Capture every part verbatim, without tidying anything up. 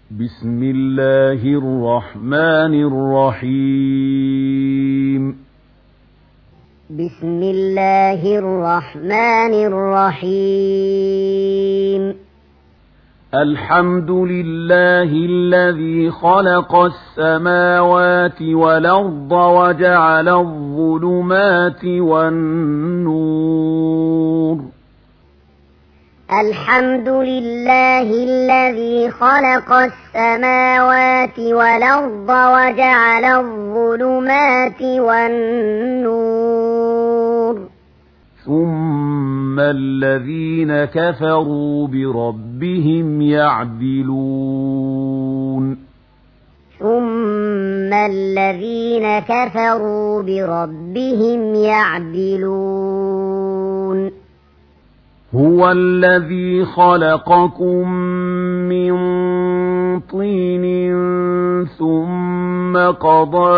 بسم الله الرحمن الرحيم بسم الله الرحمن الرحيم الحمد لله الذي خلق السماوات والأرض وجعل الظلمات والنور الحمد لله الذي خلق السماوات والأرض وجعل الظلمات والنور ثم الذين كفروا بربهم يعدلون ثم الذين كفروا بربهم يعدلون هو الذي خلقكم من طين ثم قضى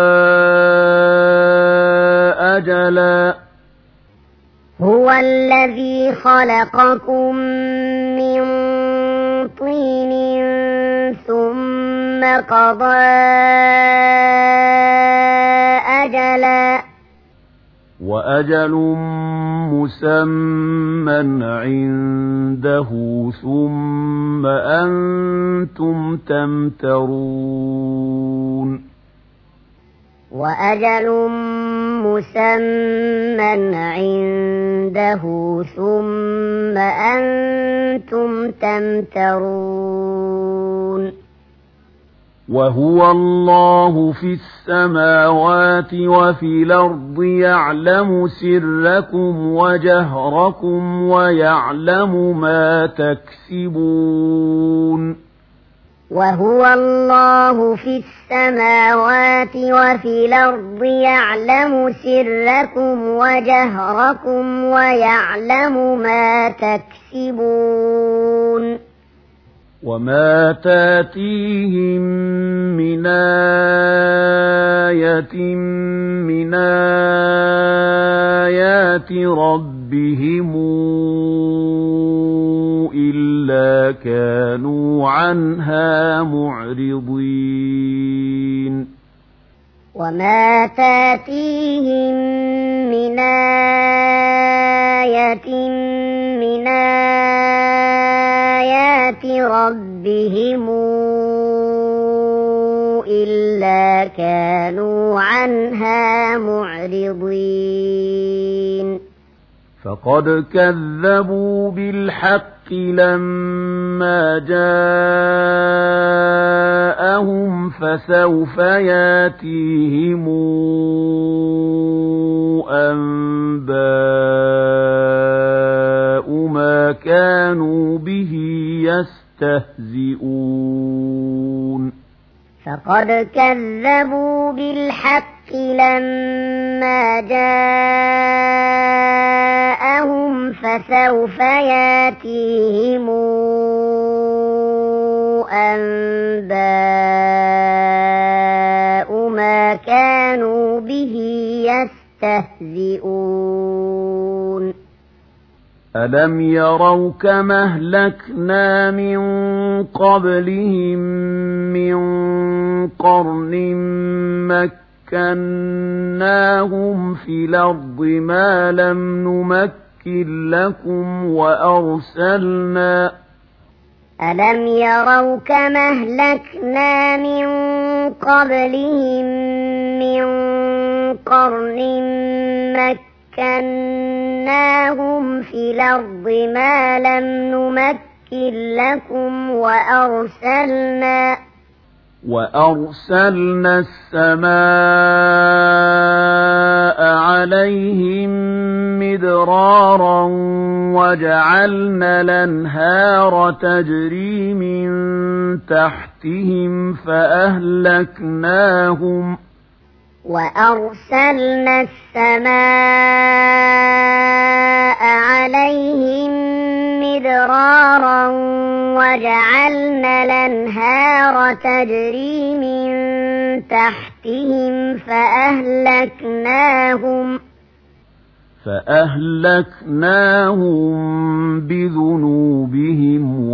أجلا هو الذي خلقكم من طين ثم قضى أجلا وأجل مسمى عنده ثم أنتم تمترون وأجل مسمى عنده ثم أنتم تمترون وهو الله في السماوات وفي الأرض يعلم سركم وجهركم ويعلم ما تكسبون وهو الله في السماوات وفي الأرض يعلم سركم وجهركم ويعلم ما تكسبون وما تاتيهم من آية من آيات ربهم إلا كانوا عنها معرضين وما تاتيهم من آية من آيات ربهم إلا كانوا عنها معرضين فقد كذبوا بالحق لما جاءهم فسوف ياتيهم أنباء ما كانوا به يستهزئون فقد كذبوا بالحق لما جاءهم فسوف ياتيهم أنباء ما كانوا به يستهزئون ألم يروا كما أهلكنا من قبلهم من قرن مكناهم في الأرض ما لم نمكن لكم وأرسلنا ألم يروا كما أهلكنا من قبلهم من قرن مكناهم في الأرض ما لم نمكن لكم وأرسلنا وأرسلنا السماء عليهم مدرارا وجعلنا الأنهار تجري من تحتهم فأهلكناهم وأرسلنا السماء عليهم مدرارا وجعلنا الأنهار تجري من تحتهم فأهلكناهم فأهلكناهم بذنوبهم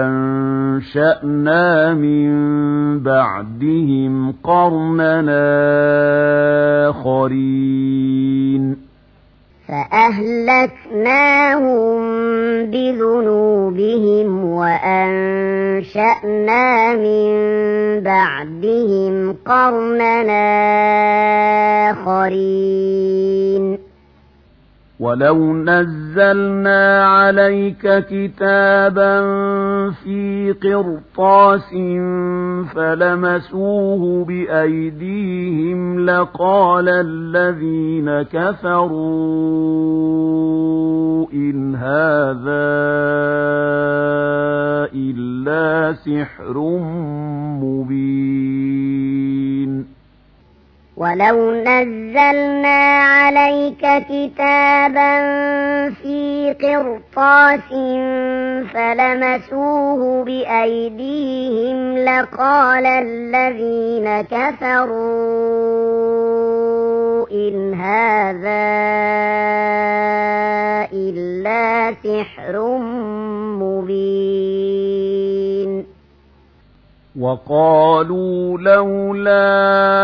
وأنشأنا من بعدهم قرننا آخرين فأهلكناهم بذنوبهم وأنشأنا من بعدهم قرننا آخرين ولو نزلنا عليك كتابا في قرطاس فلمسوه بأيديهم لقال الذين كفروا إن هذا إلا سحر مبين ولو نزلنا عليك كتابا في قرطاس فلمسوه بأيديهم لقال الذين كفروا إن هذا إلا سحر مبين وقالوا لولا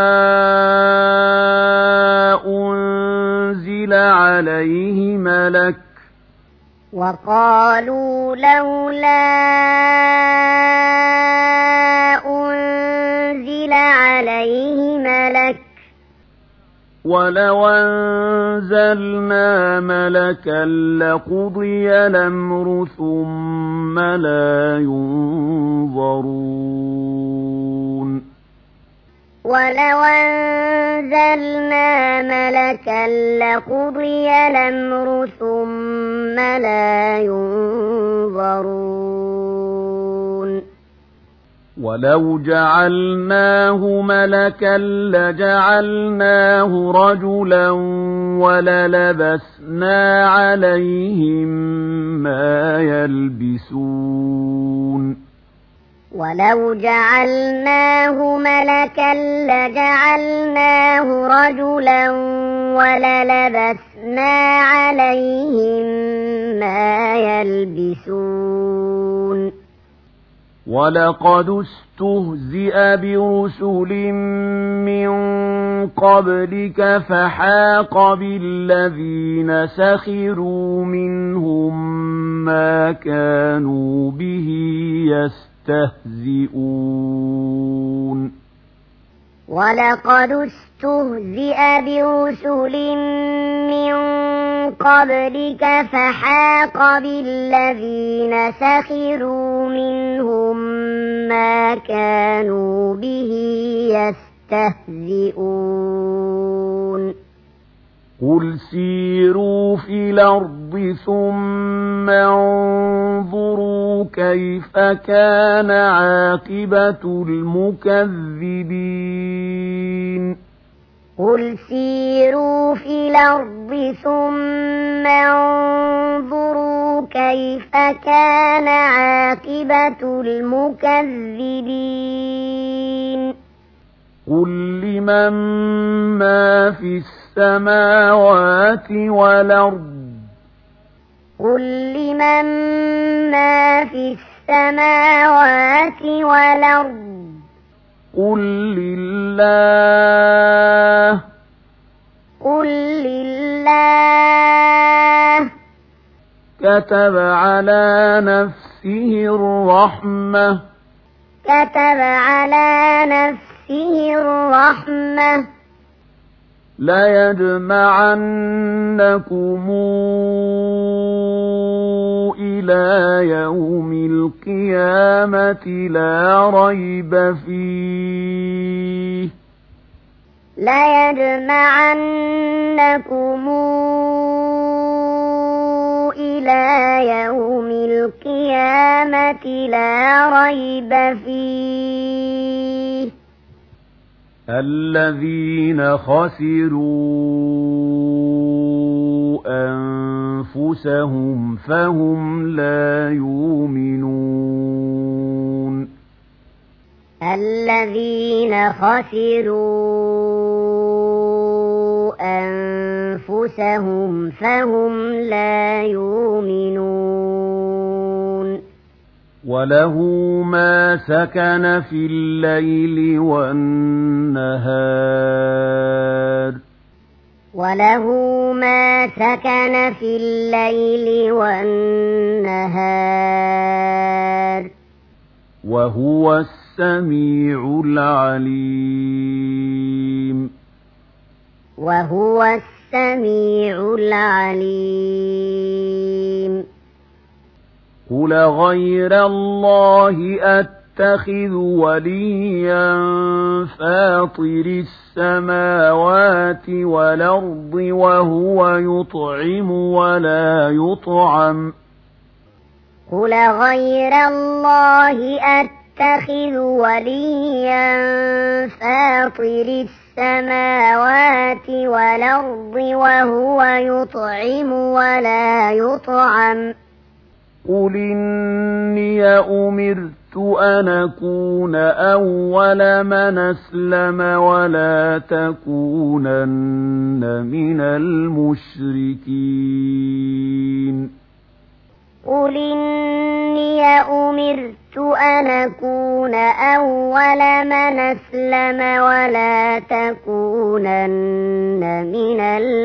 أنزل عليه ملك وقالوا لولا أنزل عليه ملك ولو أنزلنا ملكا لقضي الأمر ثم لا ينظرون ولو أنزلنا ملكا لقضي الأمر ثم لا ينظرون ولو جعلناه ملكا لجعلناه رجلا وللبسنا عليهم ما يلبسون ولو جعلناه ملكا لجعلناه رجلا وللبسنا عليهم ما يلبسون ولقد استهزئ برسل من قبلك فحاق بالذين سخروا منهم ما كانوا به يستهزئون ولقد استهزئ برسل من قبلك فحاق بالذين سخروا منهم ما كانوا به يستهزئون قل سيروا في الأرض ثم انظروا كيف كان عاقبة المكذبين قل سيروا في الأرض ثم انظروا كيف كان عاقبة المكذبين قل لمن ما في السماوات والأرض قل لمن ما في السماوات والأرض قل لله قل لله كتب على نفسه الرحمة كتب على نفسه الرحمة ليجمعنكم إلى يوم القيامة لا ريب فيه ليجمعنكم إلى يوم القيامة لا ريب فيه الذين خسروا أنفسهم فهم لا يؤمنون الذين خسروا أنفسهم أنفسهم فهم لا يؤمنون وله ما سكن في الليل والنهار وله ما سكن في الليل والنهار وهو السميع العليم وهو السميع العليم قل غير الله أتخذ وليا فاطر السماوات والأرض وهو يطعم ولا يطعم قل غير الله أتخذ وليا فاطر السماوات والأرض وهو يطعم ولا يطعم قل إني أمرت أن أكون أول من أسلم ولا تكونن من المشركين قل إني أمرت أن أكون أول من أسلم ولا تكونن من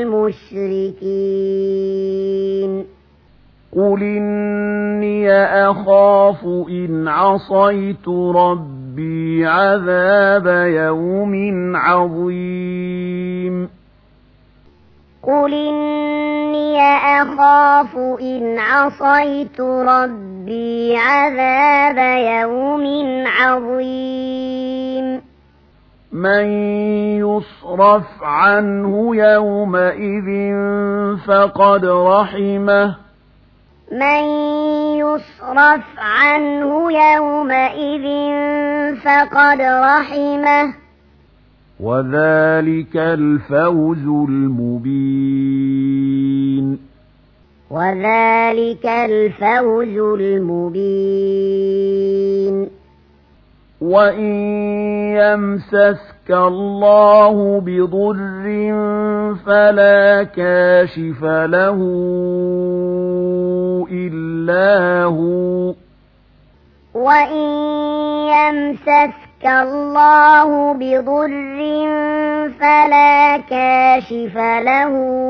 المشركين قل إني أخاف إن عصيت ربي عذاب يوم عظيم قل إني أخاف إن عصيت ربي عذاب يوم عظيم من يصرف عنه يومئذ فقد رحمه من يصرف عنه يومئذ فقد رحمه وذلك الفوز المبين وذلك الفوز المبين وإن يمسسك الله بضر فلا كاشف له إلا هو وإن يمسسك الله بضر فلا كاشف له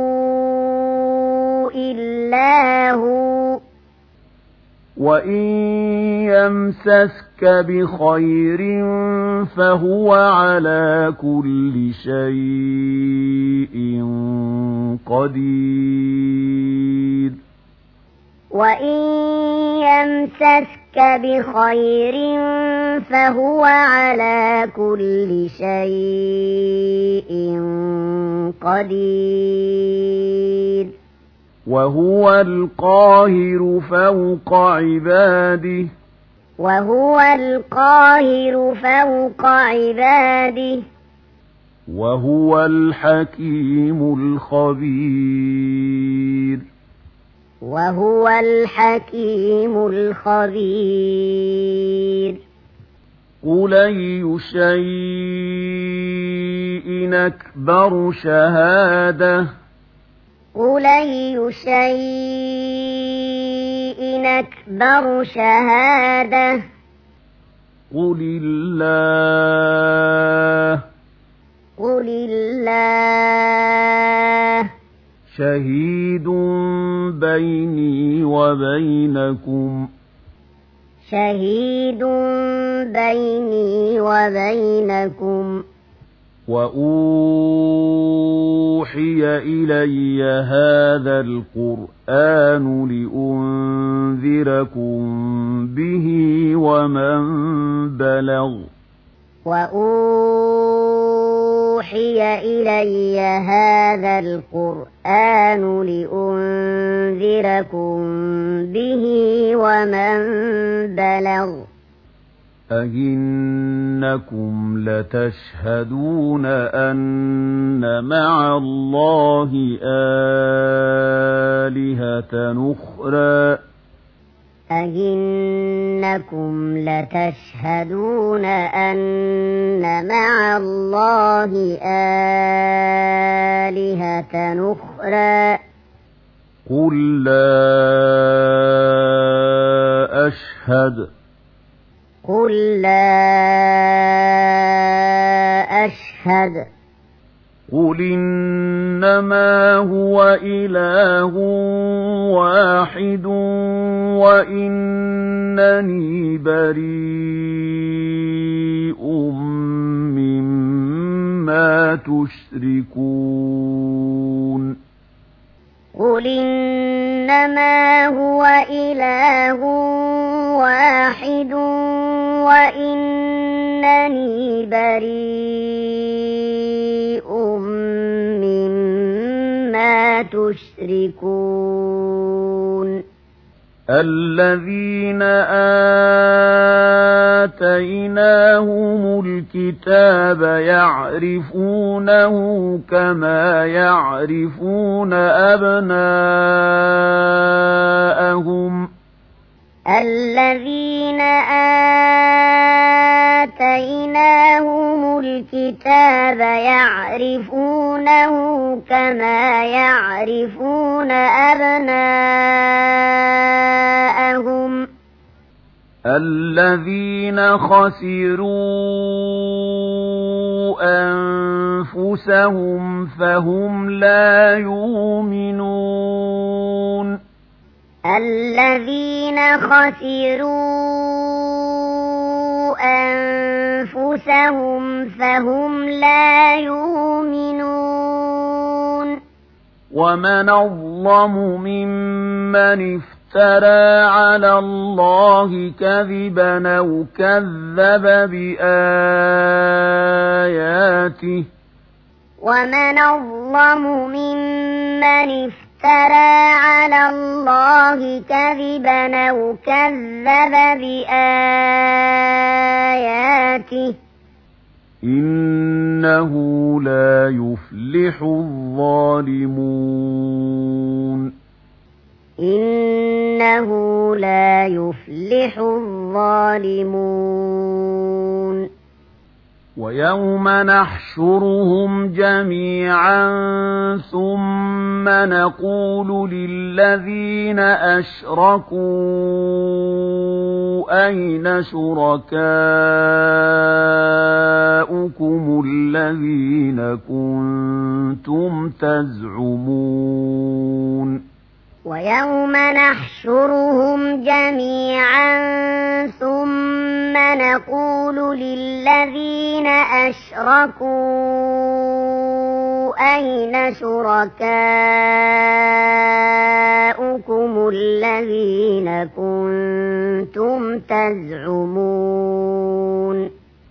إلا هو وإن يمسسك بخير فهو على كل شيء قدير وإن يمسسك بخير فهو على كل شيء قدير وهو القاهر فوق عباده وهو القاهر فوق عباده وهو الحكيم الخبير وهو الحكيم الخبير قل أي شيء أكبر شهادة قل أي شيء أكبر شهادة قل الله قل الله شهيد بيني وبينكم شهيد بيني وبينكم وأوحي إلي هذا القرآن لأنذركم به ومن بلغ وأوحي إلي هذا القرآن لأنذركم به ومن بلغ أئنكم لتشهدون أن مع الله آلهة أخرى أئنكم لتشهدون أن مع الله آلهة أخرى قل لا أشهد قل لا أشهد قل إنما هو إله واحد وإنني بريء مما تشركون قل إنما هو إله واحد وإنني بريء مما تشركون الذين آتيناهم الكتاب يعرفونه كما يعرفون أبناءهم الذين آتيناهم الكتاب يعرفونه كما يعرفون أبناءهم الذين خسروا أنفسهم فهم لا يؤمنون الذين خسروا أنفسهم فهم لا يؤمنون ومن أظلم ممن افترى على الله كذبا أو كذب بآياته ومن أظلم ممن افترى على الله كذبا أو كذب بآياته إنه لا يفلح الظالمون إنه لا يفلح الظالمون ويوم نحشرهم جميعا ثم نقول للذين أشركوا أين شركاؤكم الذين كنتم تزعمون ويوم نحشرهم جميعا ثم نقول للذين أشركوا أين شركاؤكم الذين كنتم تزعمون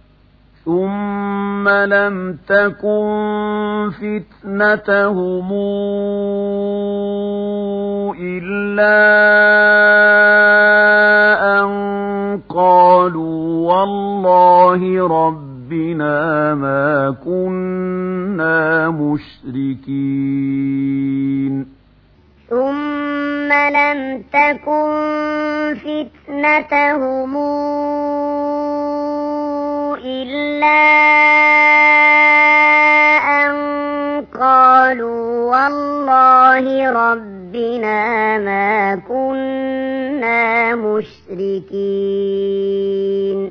ثم لم تكن فتنتهم إلا أن قالوا والله ربنا ما كنا مشركين ثم لم تكن فتنتهم إلا أن قالوا والله ربنا ما كنا مشركين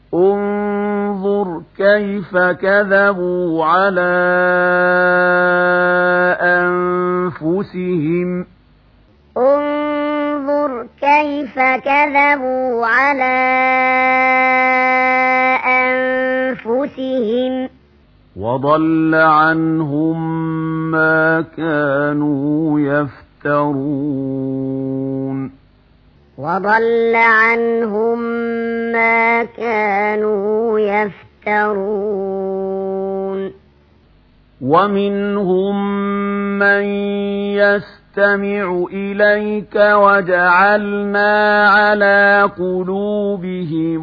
انظر كيف كذبوا على أنفسهم انظر كيف كذبوا على أنفسهم وضل عنهم ما كانوا يفترون وضل عنهم ما كانوا يفترون ومنهم من يستمع إليك وجعلنا على قلوبهم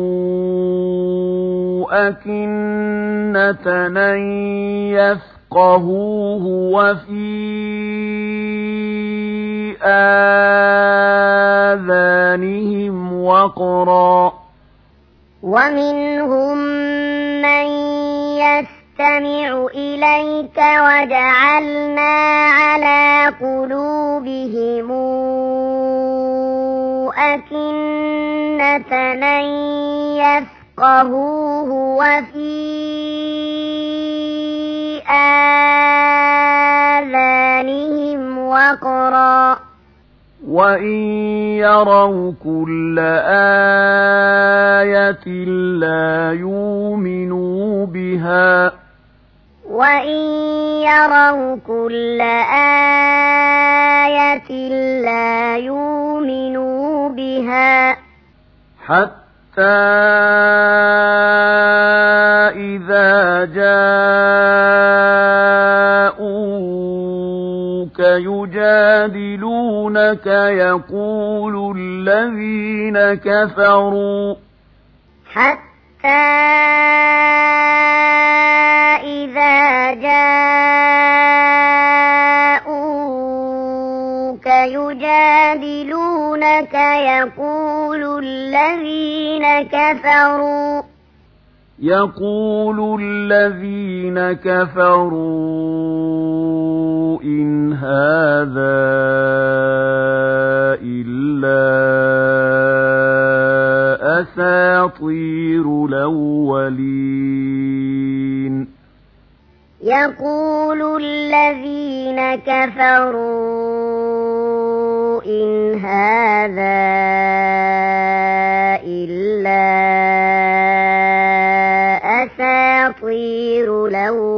أكنة أن يفقهوه وفي آذانهم وقرا ومنهم من يستمع إليك وجعلنا على قلوبهم أكنة أن يفقهوه وفي آذانهم وقرا وإن يروا كل آية لا يؤمنوا بها وإن يروا كل آية لا يؤمنوا بها حتى إذا جاءوك يجادلونك يقول الذين كفروا حتى إذا جاءوك يجادلونك يقول الذين كفروا يقول الذين كفروا إن هذا إلا أساطير الأولين يقول الذين كفروا إن هذا إلا أساطير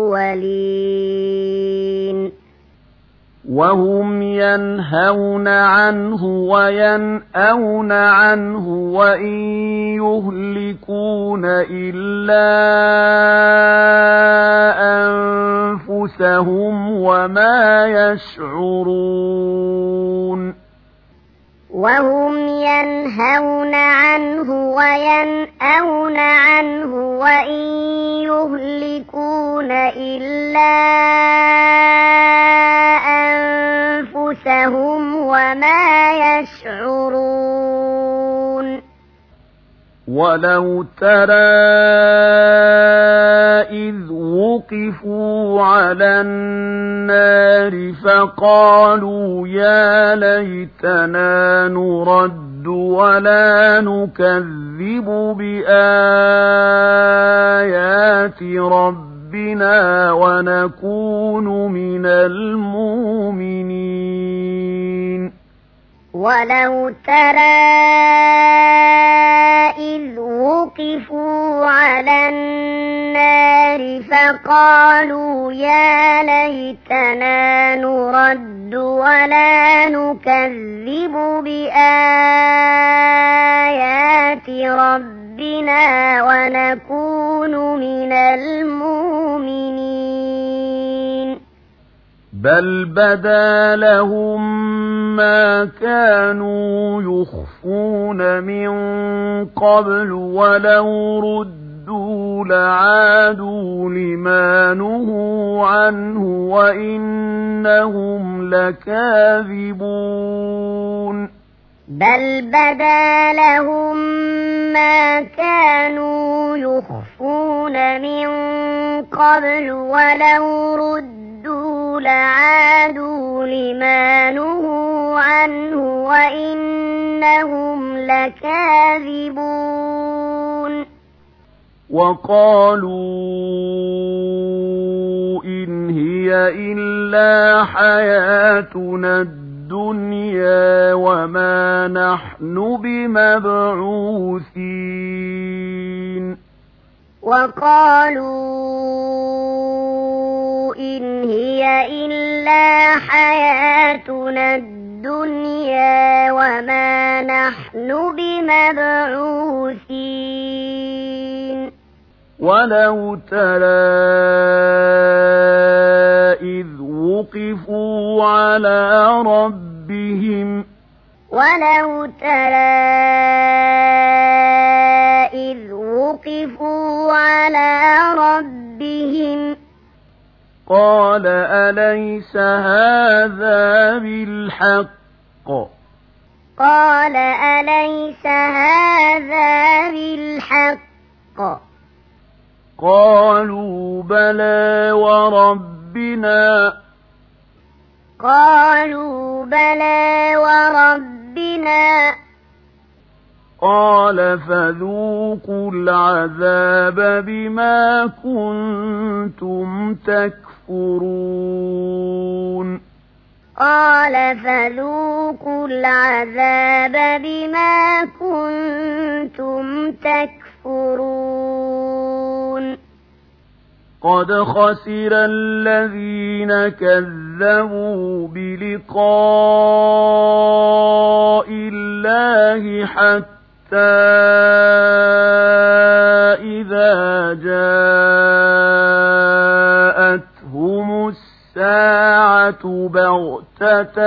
الأولين وهم ينهون عنه وينأون عنه وإن يهلكون إلا أنفسهم وما يشعرون وهم ينهون عنه وينأون عنه وإن يهلكون إلا أنفسهم وما يشعرون ولو ترى إذ وقفوا على النار فقالوا يا ليتنا نرد ولا نكذب بآيات ربنا ونكون من المؤمنين ولو ترى إذ وقفوا على النار فقالوا يا ليتنا نرد ولا نكذب بآيات ربنا ونكون من المؤمنين بل بدا لهم ما كانوا يخفون من قبل ولو ردوا لعادوا لما نهوا عنه وإنهم لكاذبون بل بدا لهم ما كانوا يخفون من قبل ولو ردوا لعادوا لما نهوا عنه وإنهم لكاذبون وقالوا إن هي إلا حياتنا الدنيا وما نحن بمبعوثين وقالوا إن هي إلا حياتنا الدنيا وما نحن بمبعوثين ولو ترى إذ وقفوا على ربهم ولو ترى إذ وقفوا على ربهم قال أليس هذا بالحق قال أليس هذا بالحق قالوا بلى وربنا قالوا بلى وربنا قال فذوقوا العذاب بما كنتم تكفرون قال فذوقوا العذاب بما كنتم تكفرون قد خسر الذين كذبوا بلقاء الله حتى إذا جاءتهم الساعة بغتة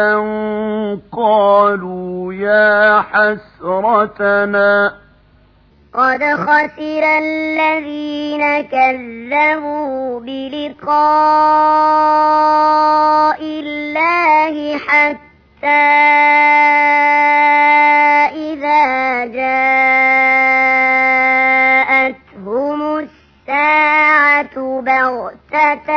قالوا يا حسرتنا قد خسر الذين كذبوا بلقاء الله حتى إذا جاءتهم الساعة بغتة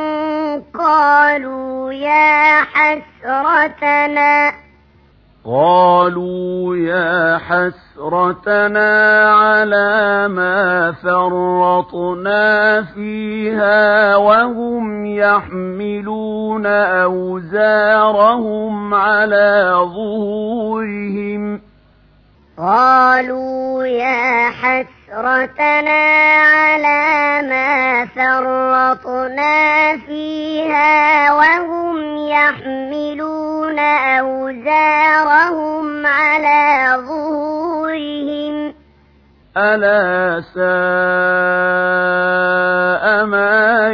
قالوا يا حسرتنا قالوا يا حسرتنا على ما فرطنا فيها وهم يحملون أوزارهم على ظهورهم قالوا يا حسرتنا على ما فرطنا فيها وهم يحملون أوزارهم على ظهورهم ألا ساء ما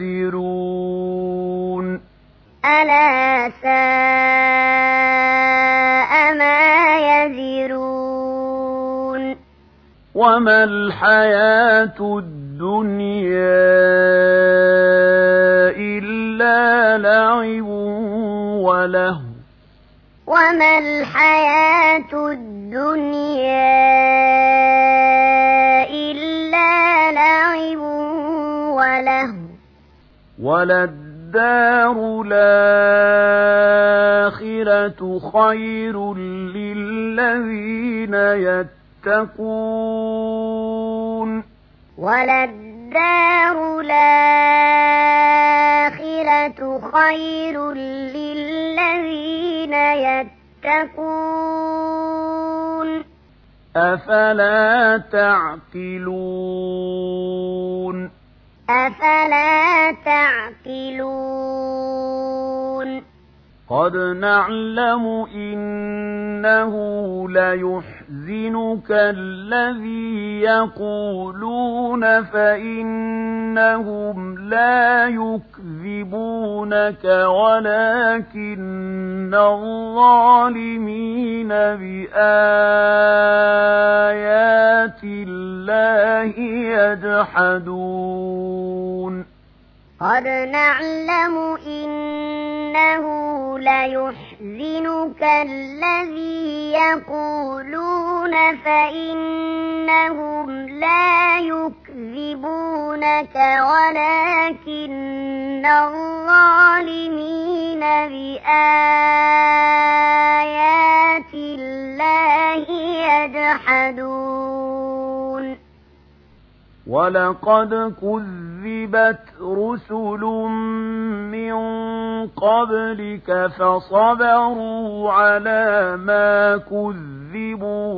يزرون ألا ساء ما يزرون وما الحياة الدنيا إلا لعب وله وما الحياة الدنيا إلا لعب وله وللدار الآخرة خير للذين يتقون وللدار الآخرة خير للذين يتقون أفلا تعقلون أفلا تعقلون قد نعلم إنه ليحزنك الذي يقولون فإنهم لا يكذبونك ولكن الظالمين بآيات الله يجحدون قد نعلم إنه ليحزنك الذي يقولون فإنهم لا يكذبونك ولكن الظالمين بآيات الله يجحدون ولقد كذبت رسل من قبلك فصبروا على ما كذبوا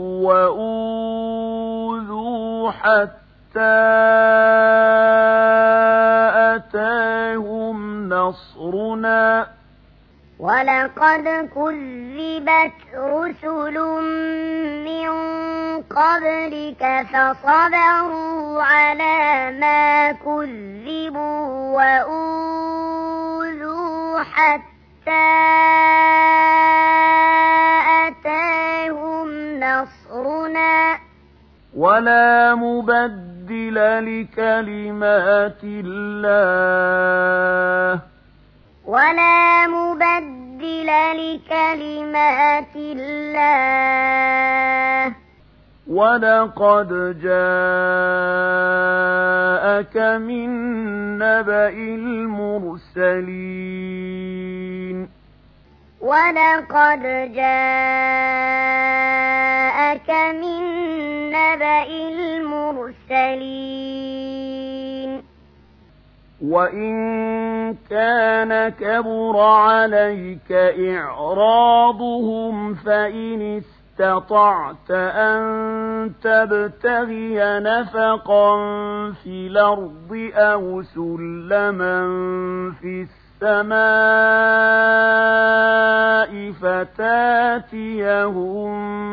وأوذوا حتى أتاهم نصرنا ولقد كذبت رسل من قبلك فصبروا على ما كذبوا وأوذوا حتى أتاهم نصرنا ولا مبدل لكلمات الله ولا مبدل مبدل لكلمات الله ولقد جاءك من نبأ المرسلين ولقد جاءك من نبأ المرسلين وإن كان كبر عليك إعراضهم فإن استطعت أن تبتغي نفقا في الأرض أو سلما في السماء فتاتيهم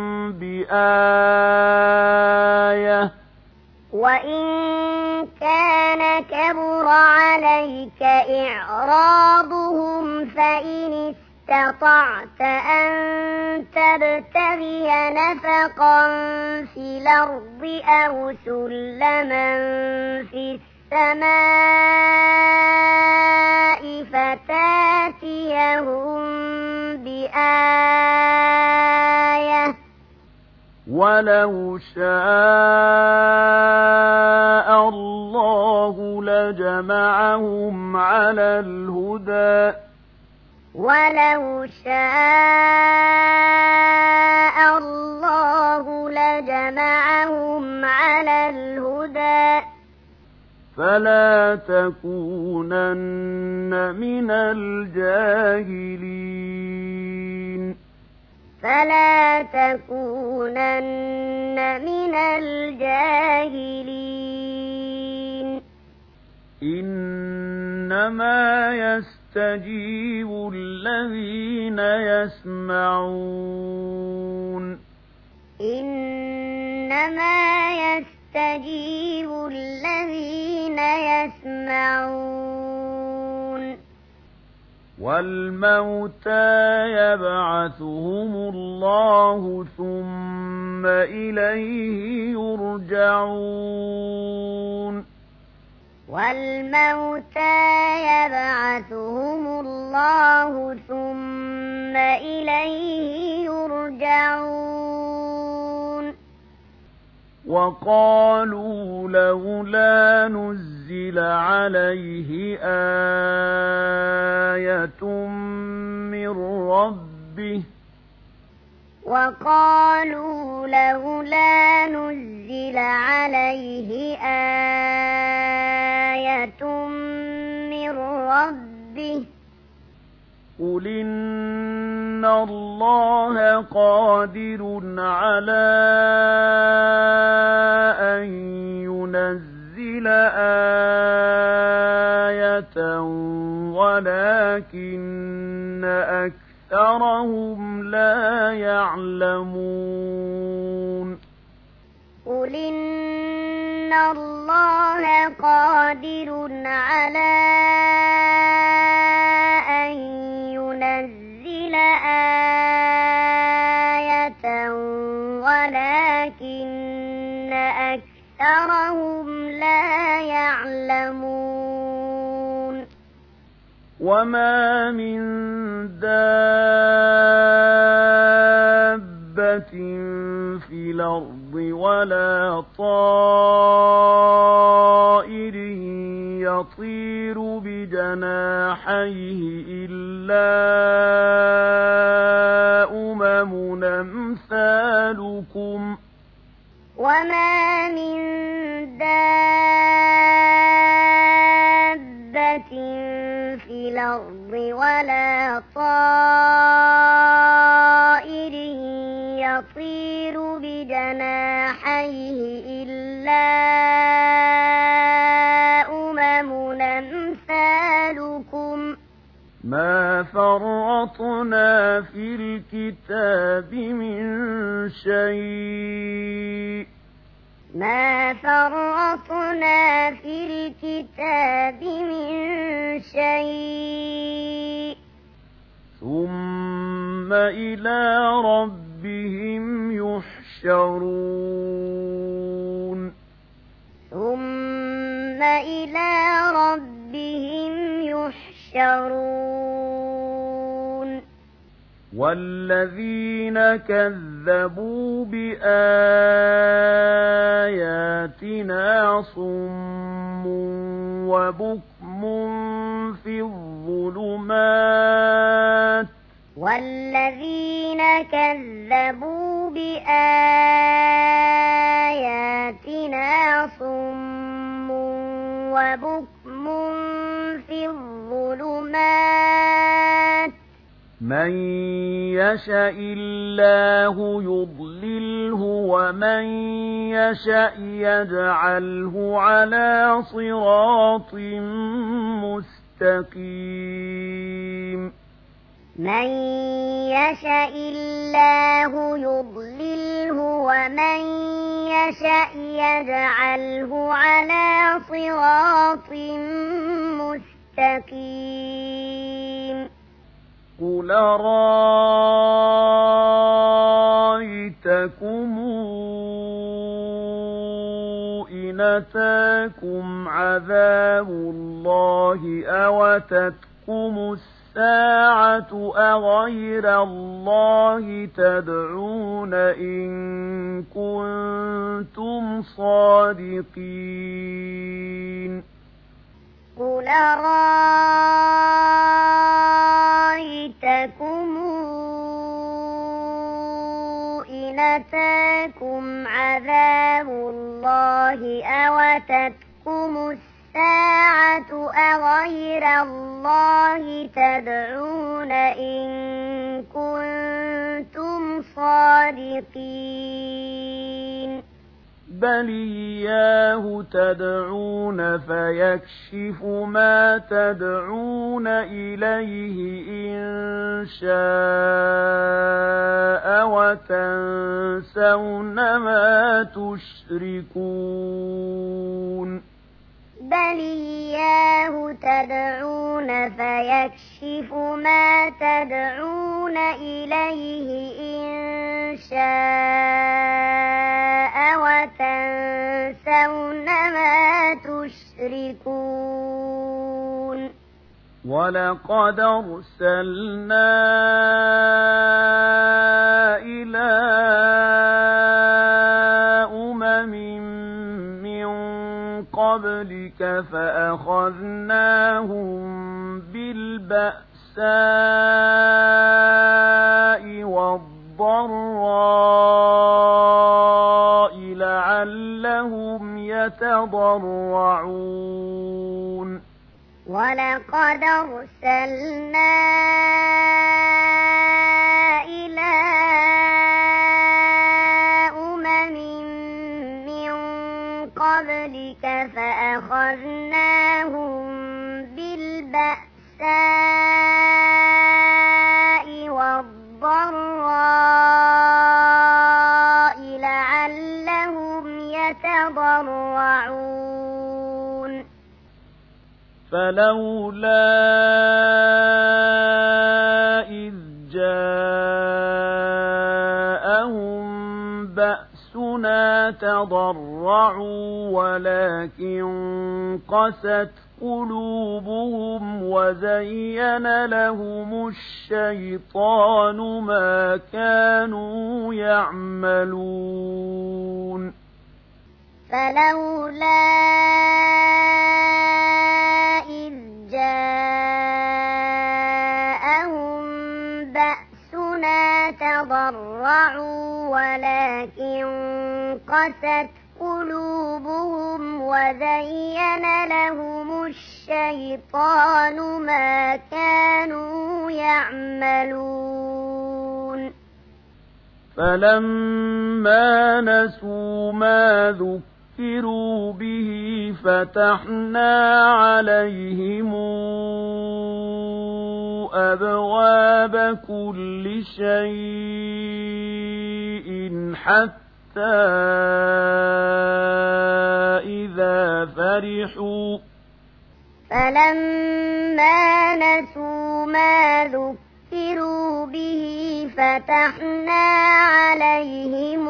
بآية وإن كان كبر عليك إعراضهم فإن استطعت أن تبتغي نفقا في الأرض أو سلما في السماء فتاتيهم بآية ولو شاء الله لجمعهم على الهدى ولو شاء الله لجمعهم على الهدى فلا تكونن من الجاهلين فلا تكونن من الجاهلين إنما يستجيب الذين يسمعون إنما يستجيب الذين يسمعون والموتى يبعثهم الله ثم إليه يرجعون والموتى يبعثهم الله ثم إليه يرجعون وقالوا لولا نزل عليه آية من ربه وقالوا لولا نزل عليه آية من ربه قل إن الله قادر على أن ينزل آية ولكن أكثرهم لا يعلمون قل إن الله قادر على أن ينزل آية ولكن أكثرهم لا يعلمون وما من دابة في الأرض ولا طائر يطير بجناحيه إلا أمم أمثالكم وما من دابة في الأرض ولا طائر يطير بجناحيه إلا أمم أمثالكم ما فرطنا في الكتاب من شيء ما فرطنا في الكتاب من شيء ثم إلى ربهم يحشرون ثم إلى ربهم يحشرون والذين كذبوا بآياتنا صم وبكم في الظلمات والذين كذبوا بآياتنا صم وبكم في الظلمات من يشاء الله يضلله ومن يشاء يجعله على صراط مستقيم من يشاء الله يضلله ومن يشاء يجعله على صراط مستقيم قل رأيتكم إن أتاكم عذاب الله أو أتتكم الساعة أغير الله تدعون إن كنتم صادقين قل رأيتكم إن أتاكم عذاب الله أو أتتكم الساعة أغير الله تدعون إن كنتم صادقين بل إياه تدعون فيكشف ما تدعون إليه إن شاء وتنسون ما تشركون بل إياه تدعون فيكشف ما تدعون إليه إن شاء وتنسون ما تشركون ولقد أرسلنا إلى أمم من قبلك فأخذناهم بالبأساء والضراء لعلهم يتضرعون ولقد أرسلنا إلى أمم من قبلك فأخذناهم بالبأساء والضراء لعلهم يتضرعون فلولا إذ جاءهم بأسنا تضرعوا ولكن قست قلوبهم وزين لهم الشيطان ما كانوا يعملون فلولا إذ جاءهم بأسنا تضرعوا ولكن قست قلوبهم وزين لهم الشيطان ما كانوا يعملون فلما نسوا ما ذكروا به فتحنا عليهم أبواب كل شيء حتى إذا فرحوا فلما نسوا ما ذكروا به فتحنا عليهم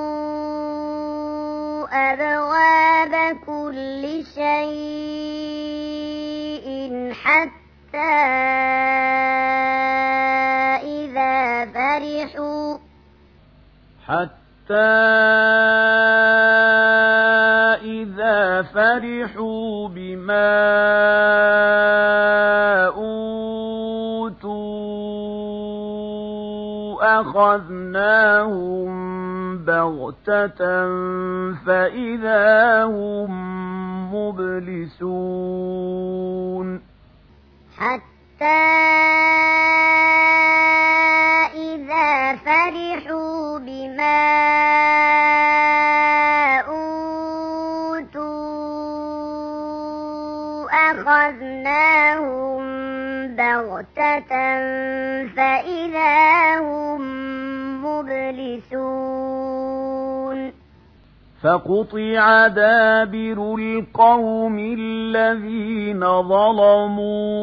أبواب كل شيء حتى إذا حتى إذا فرحوا بما أوتوا أخذناهم بغتة فإذا هم مبلسون حتى إذا فرحوا بما أوتوا أخذناهم بغتة فإذا هم مبلسون فقطع دابر القوم الذين ظلموا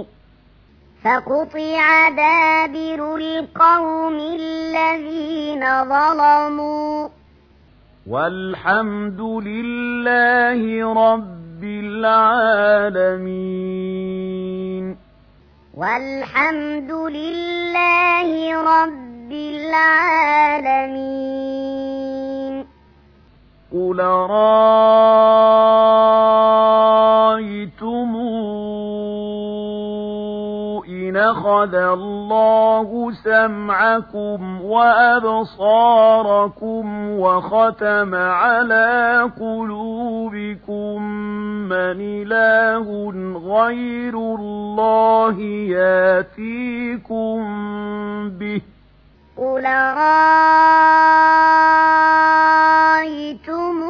فقطع دابر القوم الذين ظلموا والحمد لله رب العالمين والحمد لله رب العالمين قل رأيتم إن أخذ الله سمعكم وأبصاركم وختم على قلوبكم من إله غير الله ياتيكم به قل رأيتم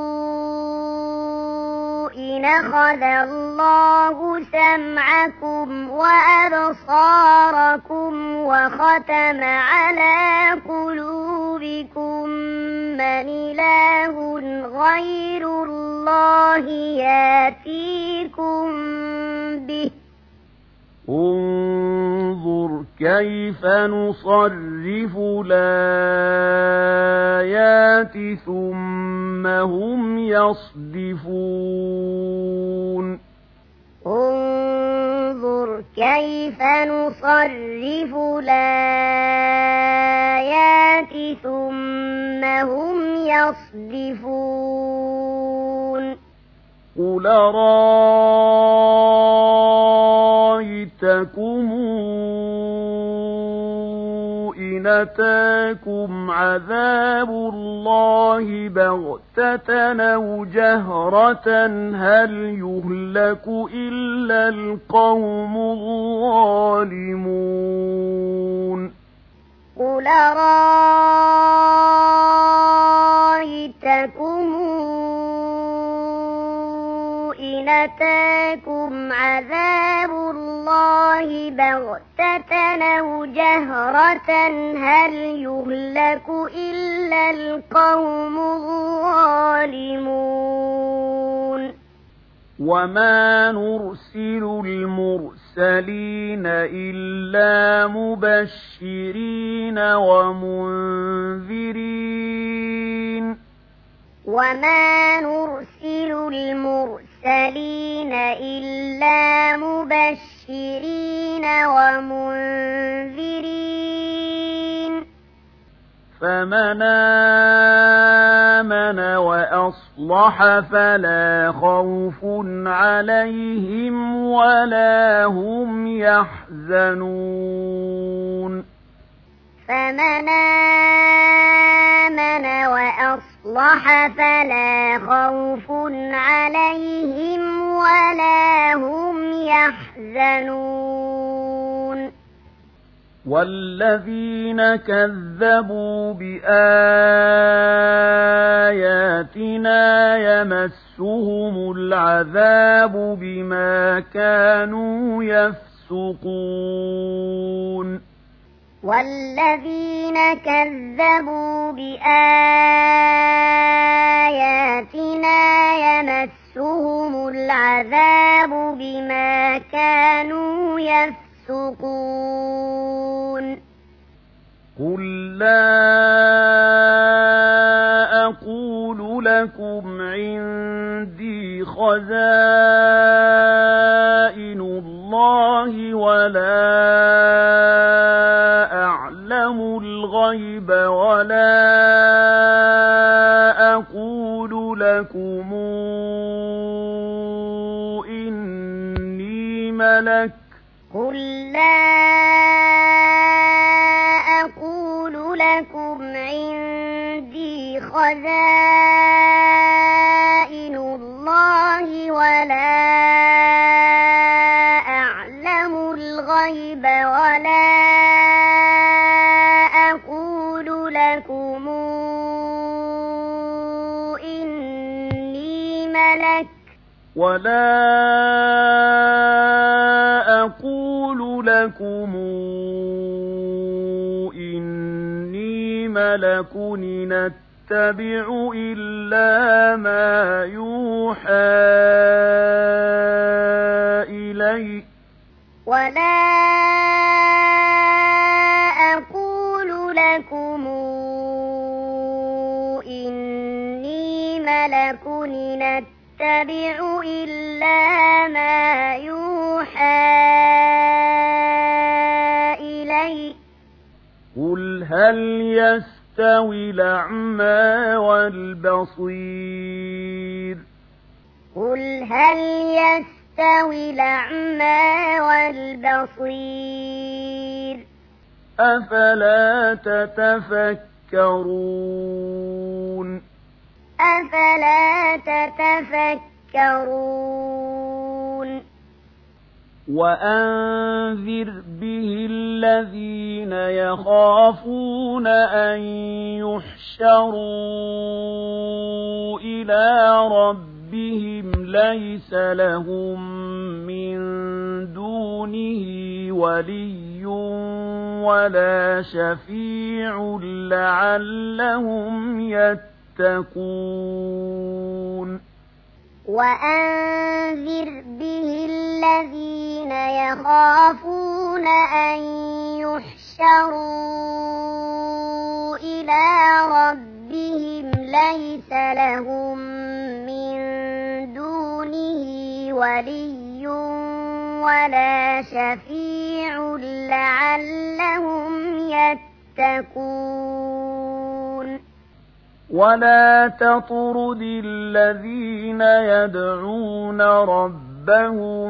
إن أخذ الله سمعكم وأبصاركم وختم على قلوبكم من إله غير الله ياتيكم به انظر كيف نصرف الآيات ثم هم يصدفون انظر كيف نصرف الآيات ثم هم يصدفون قل رأيتكم إن أتاكم عذاب الله بغتة أو جهرة هل يهلك إلا القوم الظالمون قل رأيتكم إن أتاكم عذاب الله بغتة أو جهرة هل يهلك إلا القوم الظالمون وما نرسل المرسلين إلا مبشرين ومنذرين وما نرسل المرسلين إلا مبشرين ومنذرين فمن آمن وأصلح فلا خوف عليهم ولا هم يحزنون فمن آمن وأصلح فلا خوف عليهم ولا هم يحزنون والذين كذبوا بآياتنا يمسهم العذاب بما كانوا يفسقون والذين كذبوا بآياتنا يمسهم العذاب بما كانوا يفسقون قل لا أقول لكم عندي خزائن الله ولا أعلم الغيب ولا ملك قل لا أقول لكم عندي خزائن الله ولا أعلم الغيب ولا أقول لكم إني ملك ولا أقول لكم إني ملك إن أتبع إلا ما يوحى إلي ولا أقول لكم إني ملك إن أتبع إلا ما يوحى إلي قل هل يستوي الأعمى والبصير قل هل يستوي الأعمى والبصير أفلا تتفكرون أفلا تتفكرون وأنذر به الذين يخافون أن يحشروا إلى ربهم ليس لهم من دونه ولي ولا شفيع لعلهم يتقون وأنذر به الذين يخافون أن يحشروا إلى ربهم ليس لهم من دونه ولي ولا شفيع لعلهم يتقون ولا تطرد الذين يدعون ربهم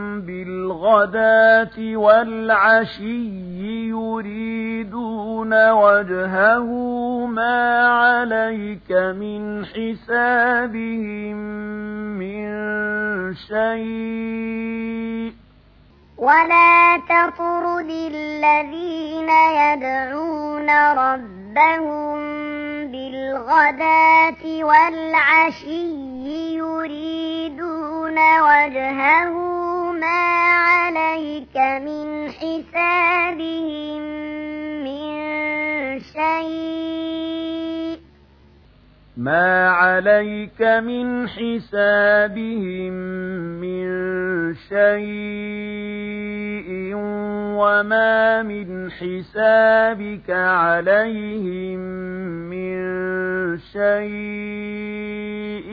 بالغداة والعشي يريدون وجهه ما عليك من حسابهم من شيء ولا تطرد الذين يدعون ربهم بالغداة والعشي يريدون وجهه ما عليك من حسابهم من شيء ما عليك من حسابهم من شيء وما من حسابك عليهم من شيء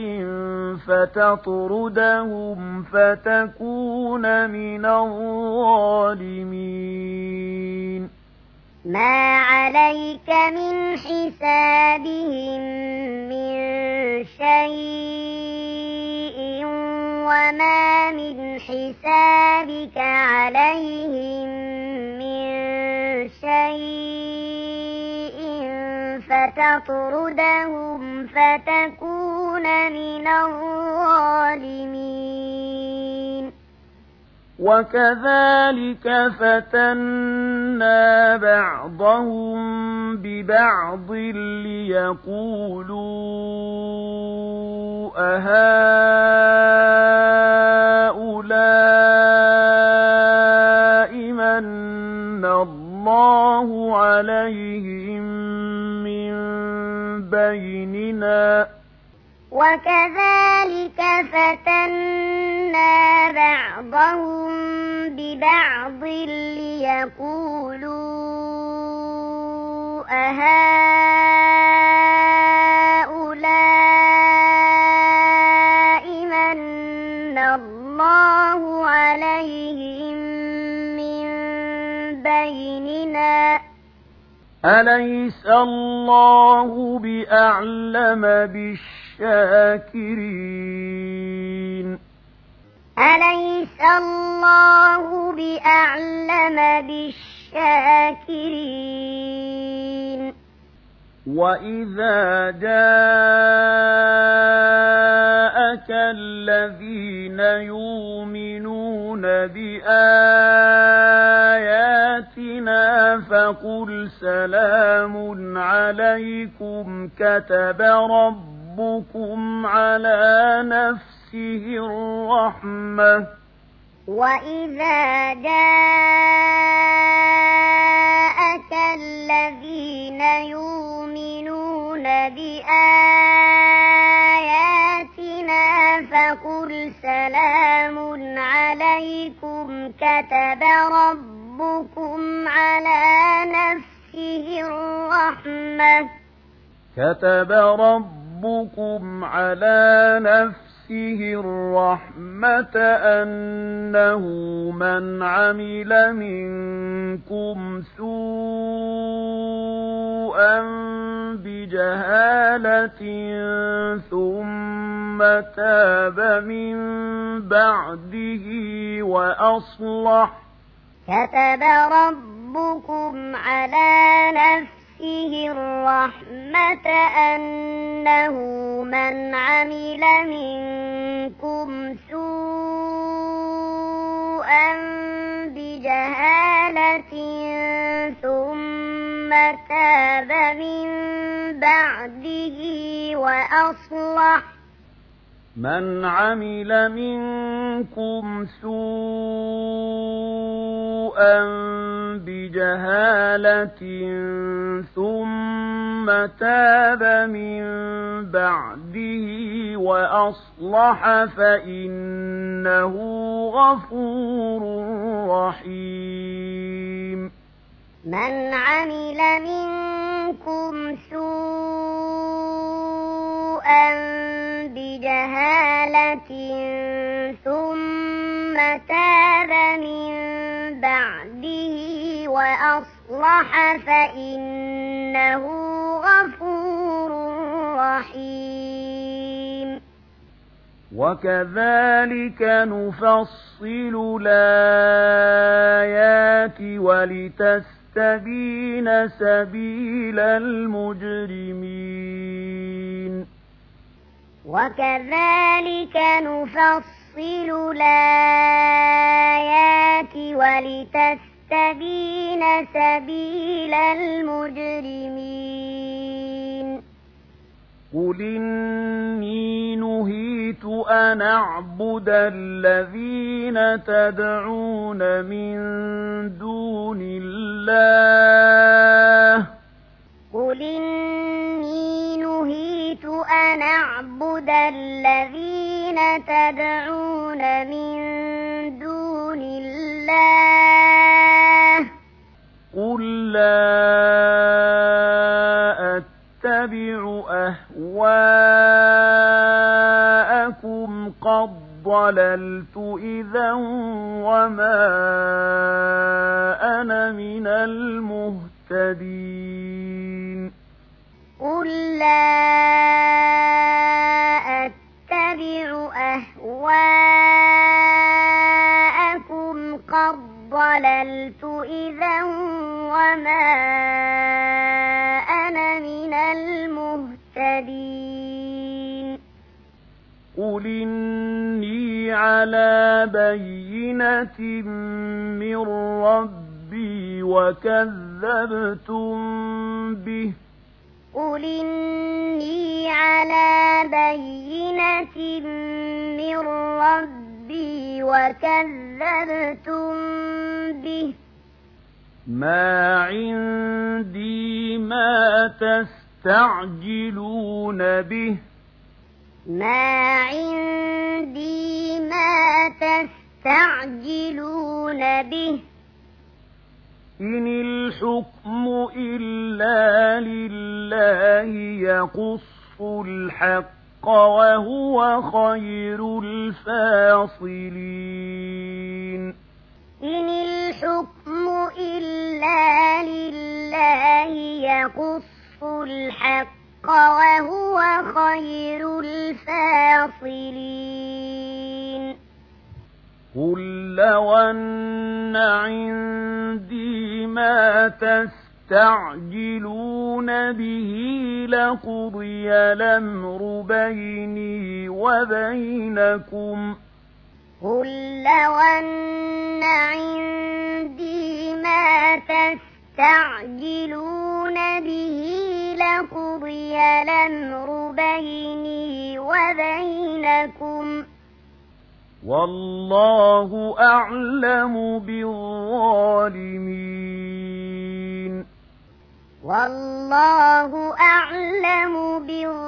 فتطردهم فتكون من الظالمين ما عليك من حسابهم من شيء وما من حسابك عليهم من شيء فتطردهم فتكون من الظالمين وكذلك فتنا بعضهم ببعض ليقولوا أهؤلاء من الله عليهم من بيننا وكذلك فتنا بعضهم ببعض ليقولوا أهؤلاء من الله عليهم من بيننا أليس الله بأعلم بالشاكرين أليس الله بأعلم بالشاكرين وإذا جاءك الذين يؤمنون بآياتنا فقل سلام عليكم كتب ربكم على نفسه الرحمة وإذا جاءك الذين يؤمنون بآياتنا فقل سلام عليكم كتب ربكم على نفسه الرحمة كتب ربكم على نفسه الرحمة أنه من عمل منكم سوءا بجهالة ثم تاب من بعده وأصلح كتب ربكم على نفسه الرحمة أنه من عمل منكم سوءا بجهالة ثم تاب من بعده وأصلح من عمل منكم سوءا بجهالة ثم تاب من بعده وأصلح فإنه غفور رحيم من عمل منكم سوءا بجهالة ثم تاب من بعده وأصلح فإنه غفور رحيم وكذلك نفصل الآيات ولتستبين سبيل المجرمين وكذلك نفصل الآيات ولتستبين سبيل المجرمين قل إني نهيت أن أعبد الذين تدعون من دون الله قل إني نهيت أن أعبد الذين تدعون من دون الله قل لا أتبع أهواءكم قد ضللت إذا وما أنا من المهتدين قل لا أتبع أهواءكم قد ضللت إذا وما أنا من المهتدين قل إني على بينة من ربي وكذبتم به قل إني على بينة من ربي وكذبتم به ما عندي ما تستعجلون به ما عندي ما تستعجلون به إن الحكم إلا لله يقص الحق وهو خير الفاصلين إن الحكم إلا لله يقص الحق وهو خير الفاصلين لو أن عندي ما تستعجلون به لقضي الأمر بيني وبينكم قل لو أن عندي ما تستعجلون به لقضي الأمر بيني وبينكم والله أعلم بالظالمين والله أعلم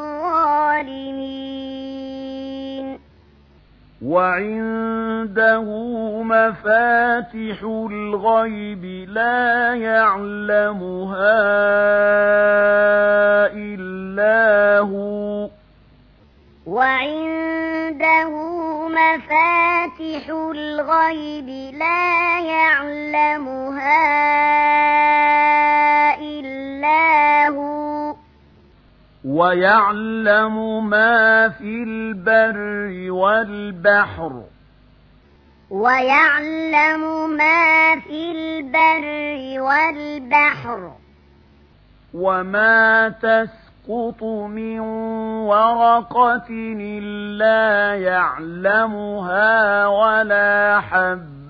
بالظالمين وعنده مفاتح الغيب لا يعلمها إلا هو وعنده مفاتح الغيب لا يعلمها إلا هو ويعلم ما في البر والبحر ويعلم ما في البر والبحر وما تسقط من ورقة إلا يعلمها ولا حبة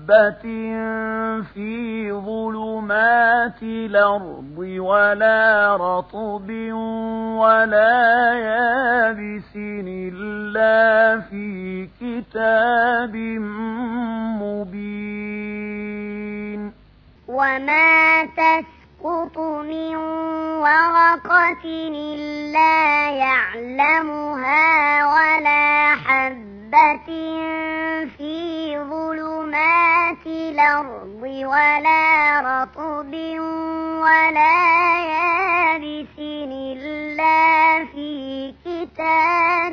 في ظلمات الأرض ولا رطب ولا يابس إلا في كتاب مبين وما تسقط من ورقة إلا يعلمها ولا حبة في ظلمات الأرض ولا رطب ولا يابس إلا في كتاب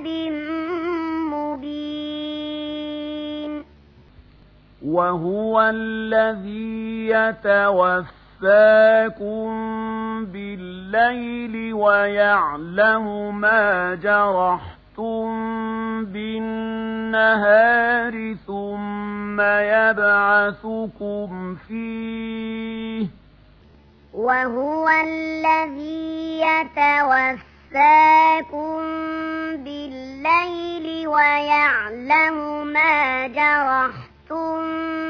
مبين وهو الذي يتوفاكم بالليل ويعلم ما جرحتم بالنهار ثم يبعثكم فيه وهو الذي يتوفاكم بالليل ويعلم ما جرحتم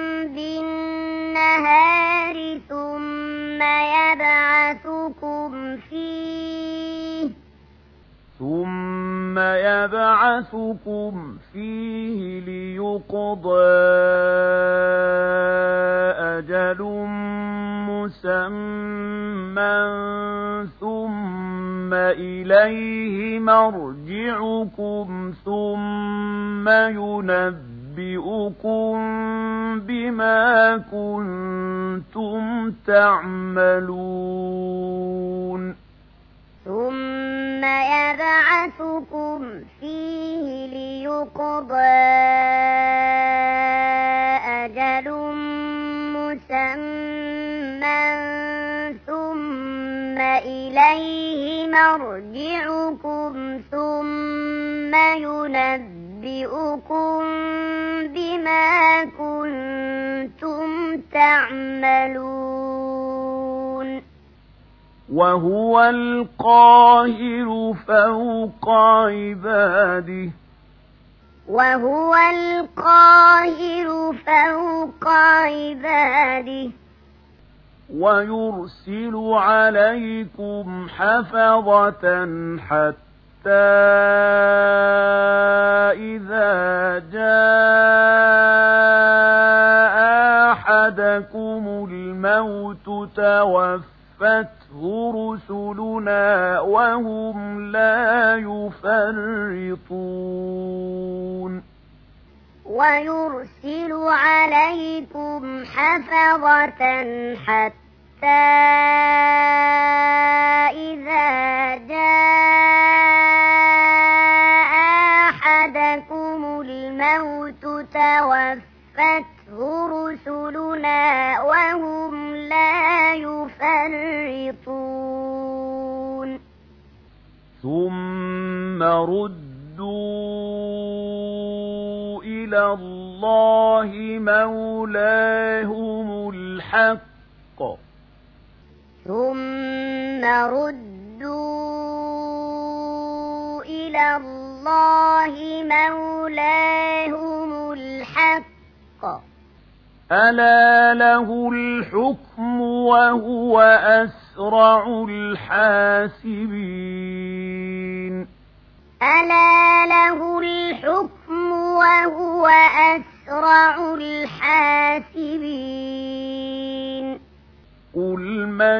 بالنهار ثم يبعثكم فيه ثم يبعثكم فيه ليقضى أجل مسمى ثم إليه مرجعكم ثم ينبئكم بما كنتم تعملون ثم يبعثكم فيه ليقضى أجل مسمى ثم إليه مرجعكم ثم ينبئكم بما كنتم تعملون وهو القاهر فوق عباده وهو القاهر فوق عباده ويرسل عليكم حفظة حتى إذا جاء أحدكم الموت توفته رسلنا وهم لا يفرطون ويرسل عليكم حفظة حتى إذا جاء أحدكم الموت توفته رسلنا وهم لا يفرطون ثم ردوا إلى الله الله مولاهم الحق ثم ردوا إلى الله مولاهم الحق ألا له الحكم وهو أسرع الحاسبين ألا له الحكم وهو أسرع الحاسبين قل من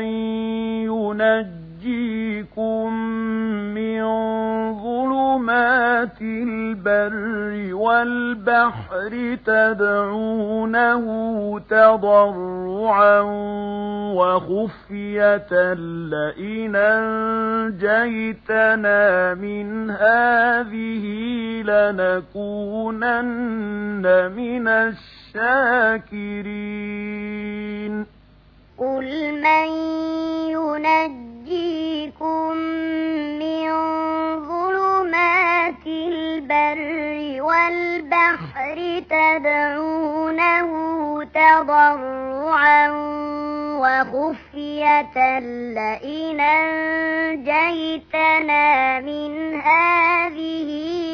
ينجيكم من ظلمات البر والبحر تدعونه تضرعا وخفية لئن أنجيتنا من هذه لنكونن من الشاكرين قل من ينجيكم من ظلمات البر والبحر تدعونه تضرعا وخفية لئن أنجيتنا من هذه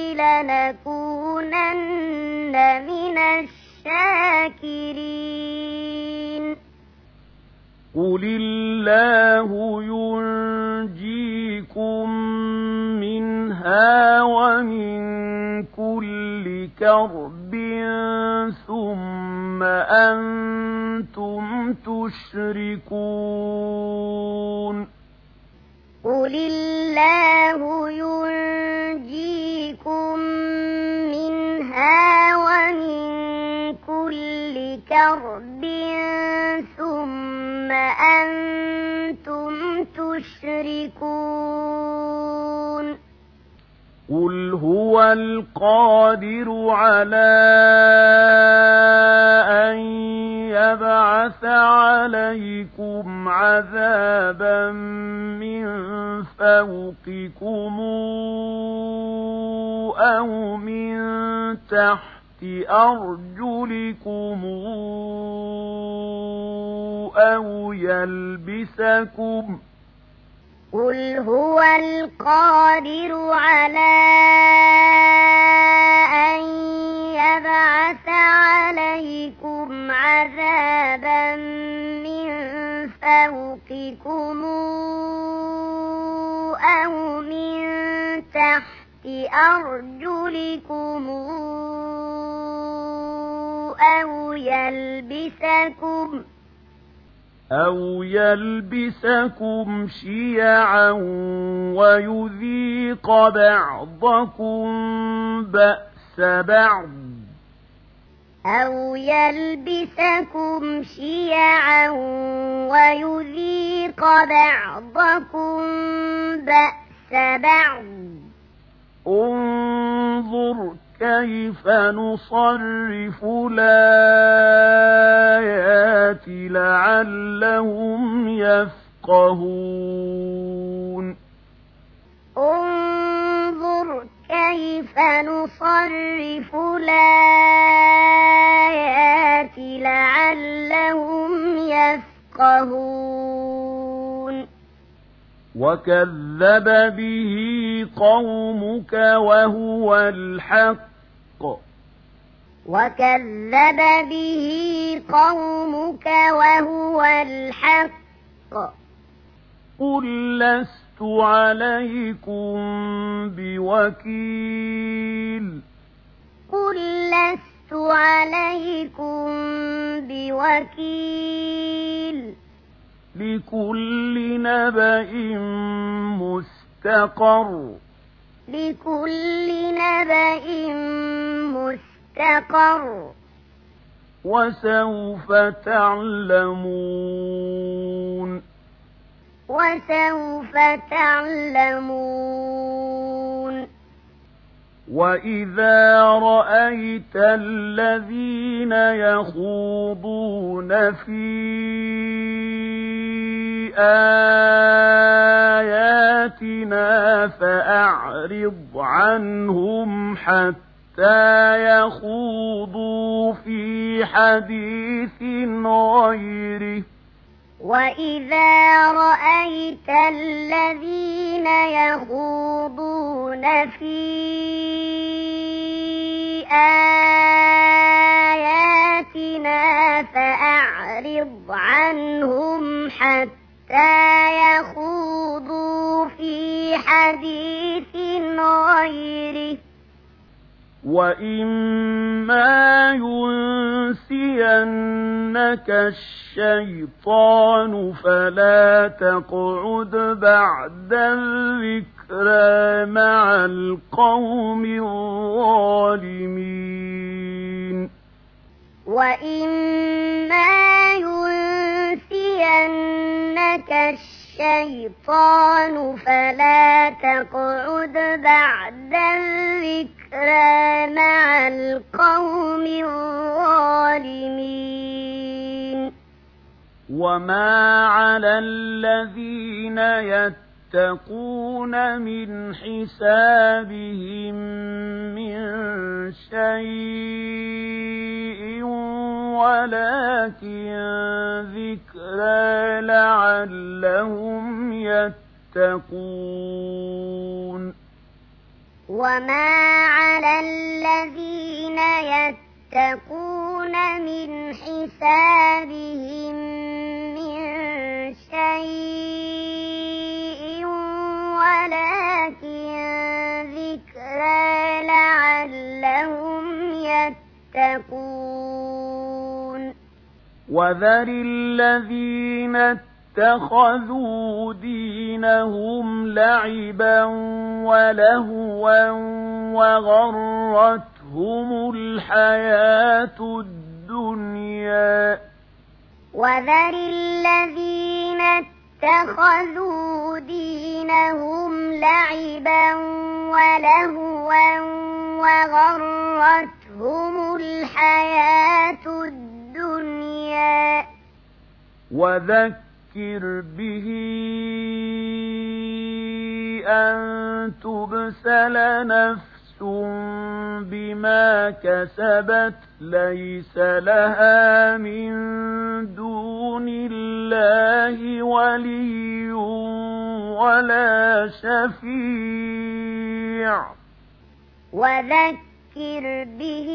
لنكونن من الشاكرين قل الله ينجيكم منها ومن كل كرب ثم أنتم تشركون قل الله ينجيكم منها ومن كل كرب ثم أنتم تشركون قل هو القادر على أن يبعث عليكم عذابا من فوقكم أو من تحت أرجلكم أو يلبسكم قل هو القادر على أن يبعث عليكم عذابا من فوقكم أو من تحت أرجلكم أو يلبسكم أو يلبسكم شيعا ويذيق بعضكم بأس بعض أو يلبسكم شيعا ويذيق بعضكم بأس بعض انظر كيف نصرف الآيات لعلهم يفقهون انظر كيف نصرف الآيات لعلهم يفقهون وكذب به قومك وهو الحق وكذب به قومك وهو الحق قل لست عليكم بوكيل قل لست عليكم بوكيل لكل نبأ مستقر لكل نبأ مستقر وسوف تعلمون وسوف تعلمون وإذا رأيت الذين يخوضون في آياتنا فأعرض عنهم حتى يخوضوا في حديث غيره. وإذا رأيت الذين يخوضون في آياتنا فأعرض عنهم حتى يخوضوا في حديث غيره. وَإِمَّا يُنسِيَنَّكَ الشَّيْطَانُ فَلَا تَقْعُدْ بَعْدَ الذِّكْرَىٰ مَعَ الْقَوْمِ الظَّالِمِينَ. وَإِمَّا يُنسِيَنَّكَ الشَّيْطَانُ فَلَا تَقْعُدْ بَعْدَ الذِّكْرَىٰ مَعَ الْقَوْمِ الظَّالِمِينَ. وَمَا عَلَى الَّذِينَ يَتَّقُونَ مِنْ حِسَابِهِم مِّن شَيْءٍ وَلَٰكِن ذِكْرَىٰ لَعَلَّهُمْ يَتَّقُونَ. وَمَا عَلَى الَّذِينَ يَتَّقُونَ مِنْ حِسَابِهِم مِّن شَيْءٍ وَلَٰكِن ذِكْرَىٰ لَعَلَّهُمْ يَتَّقُونَ. وَذَرِ الَّذِينَ اتَّخَذُوا دِينَهُمْ لَعِبًا وَلَهْوًا وَغَرَّتْهُمُ الْحَيَاةُ الدُّنْيَا. وَذَرِ الَّذِينَ اتَّخَذُوا دِينَهُمْ لَعِبًا وَلَهْوًا وَغَرَّتْهُمُ الْحَيَاةُ الدُّنْيَا. وَذَكِّرْ بِهِ أَن تُبْسَلَ نَفْسٌ بِمَا كَسَبَتْ لَيْسَ لَهَا مِن دُونِ اللَّهِ وَلِيٌّ وَلَا شَفِيعٌ. وَذَكِّرْ بِهِ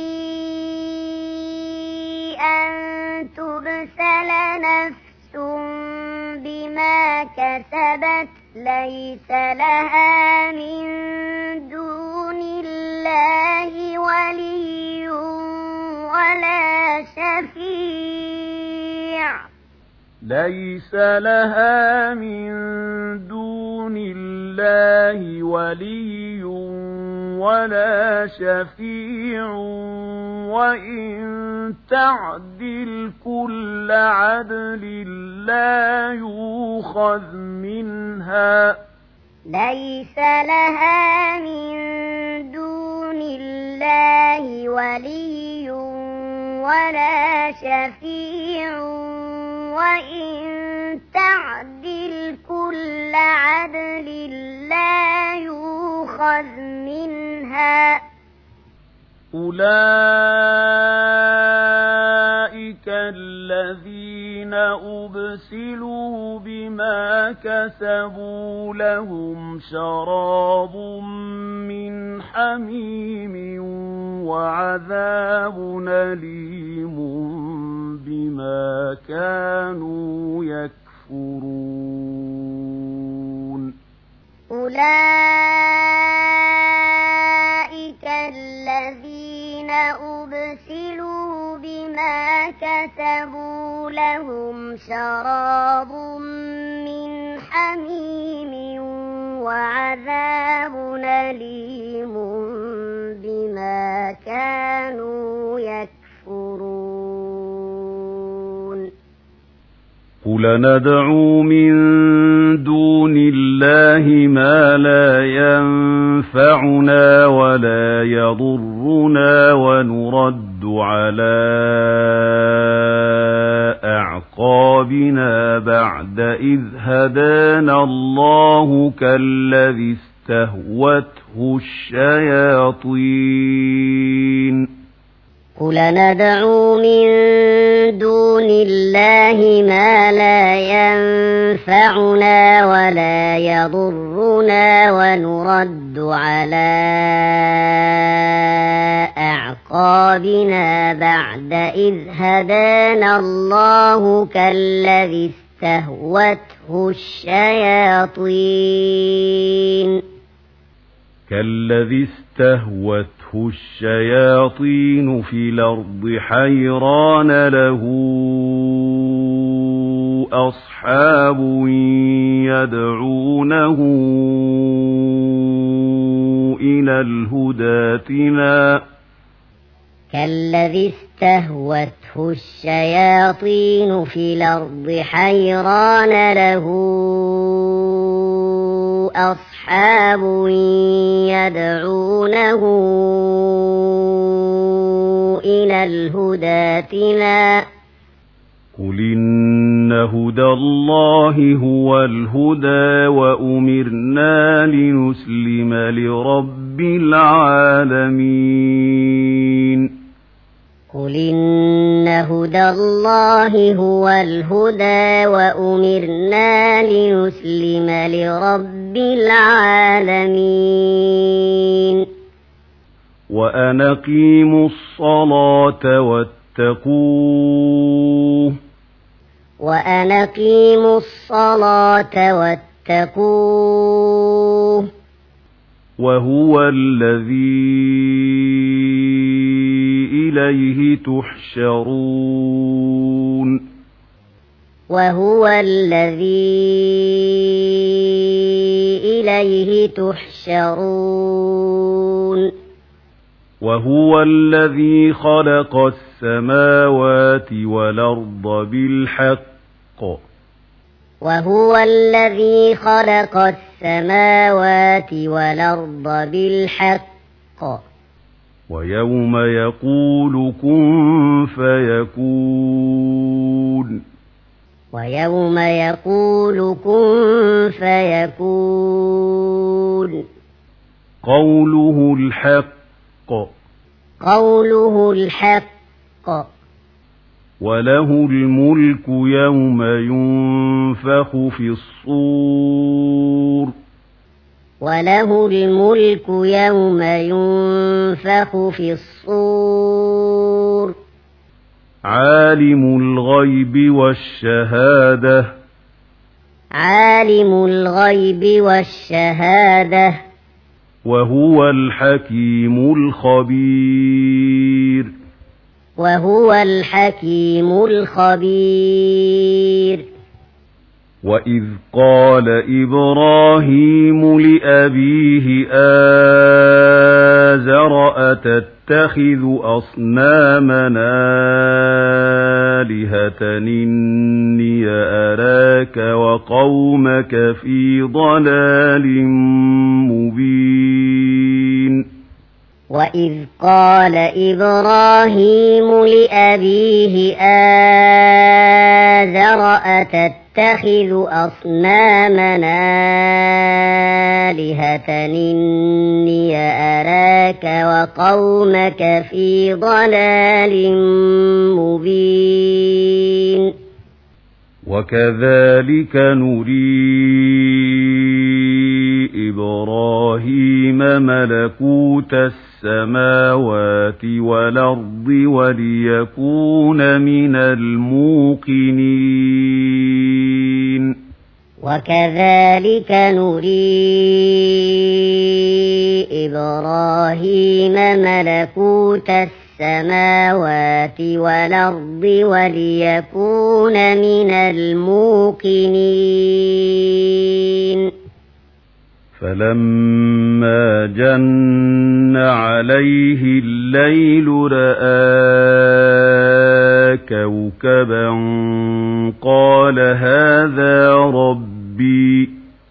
أَن تُبْسَلَ نَفْسٌ بِمَا كَسَبَتْ لَيْسَ لَهَا مِن دُونِ اللَّهِ وَلِيٌّ وَلَا شَفِيعٌ. لَيْسَ لَهَا مِن دُونِ اللَّهِ وَلِيٌّ وَلَا شَفِيعٌ وَإِن تَعْدِلْ كُلَّ عَدْلٍ لَّا يُؤْخَذْ مِنْهَا. لَيْسَ لَهَا مِن دُونِ اللَّهِ وَلِيٌّ وَلَا شَفِيعٌ وَإِن تَعْدِلْ كُلَّ عَدْلٍ لَّا يُؤْخَذْ مِنْهَا. أُولَٰئِكَ الَّذِينَ أُبْسِلُوا بِمَا كَسَبُوا لَهُمْ شَرَابٌ مِّنْ حَمِيمٍ وَعَذَابٌ أَلِيمٌ بِمَا كَانُوا يَكْفُرُونَ. أُولَٰئِكَ الَّذِينَ أُبْسِلُوا بِمَا كَسَبُوا لَهُمْ شَرَابٌ مِّنْ حَمِيمٍ وَعَذَابٌ أَلِيمٌ بِمَا كَانُوا يَكْفُرُونَ. قُلْ نَدْعُو مِن دُونِ اللَّهِ مَا لَا يَنفَعُنَا وَلَا يَضُرُّنَا وَنُرَدُّ عَلَىٰ أَعْقَابِنَا بَعْدَ إِذْ هَدَانَا اللَّهُ كَالَّذِي استهوته الشياطين قل ندعو من دون الله ما لا ينفعنا ولا يضرنا ونرد على أعقابنا بعد إذ هدانا الله كالذي استهوته الشياطين كالذي استهوته الشياطين في الأرض حيران له أصحاب يدعونه إلى الهدى ائتنا كالذي استهوته الشياطين في الأرض حيران له أصحاب يدعونه إلى الهدى ائتنا قل إن هدى الله هو الهدى وأمرنا لنسلم لرب العالمين قل إن هدى الله هو الهدى وأمرنا لنسلم لرب العالمين وأن أقيموا الصلاة واتقوه وأن أقيموا الصلاة واتقوه وهو الذي إليه تحشرون وهو الذي إليه تحشرون وهو الذي خلق السماوات والأرض بالحق وهو الذي خلق السماوات والأرض بالحق ويوم يقول كن فيكون ويوم يقول كن فيكون قوله الحق قوله الحق وله الملك يوم ينفخ في الصور وله الملك يوم ينفخ في الصور عالم الغيب والشهادة عالم الغيب والشهادة وهو الحكيم الخبير وهو الحكيم الخبير وإذ قال إبراهيم لأبيه آزر أتتخذ أصنامنا آلهة إني أراك وقومك في ضلال مبين وإذ قال إبراهيم لأبيه آزر أتتخذ أصنامنا آلهة إني أراك وقومك في ضلال مبين وكذلك نري إبراهيم ملكوت السماوات والأرض وليكون من الموقنين وكذلك نري إبراهيم ملكوت السماوات والأرض وليكون من الموقنين فلما جن عليه الليل رأى كوكبا قال هذا ربي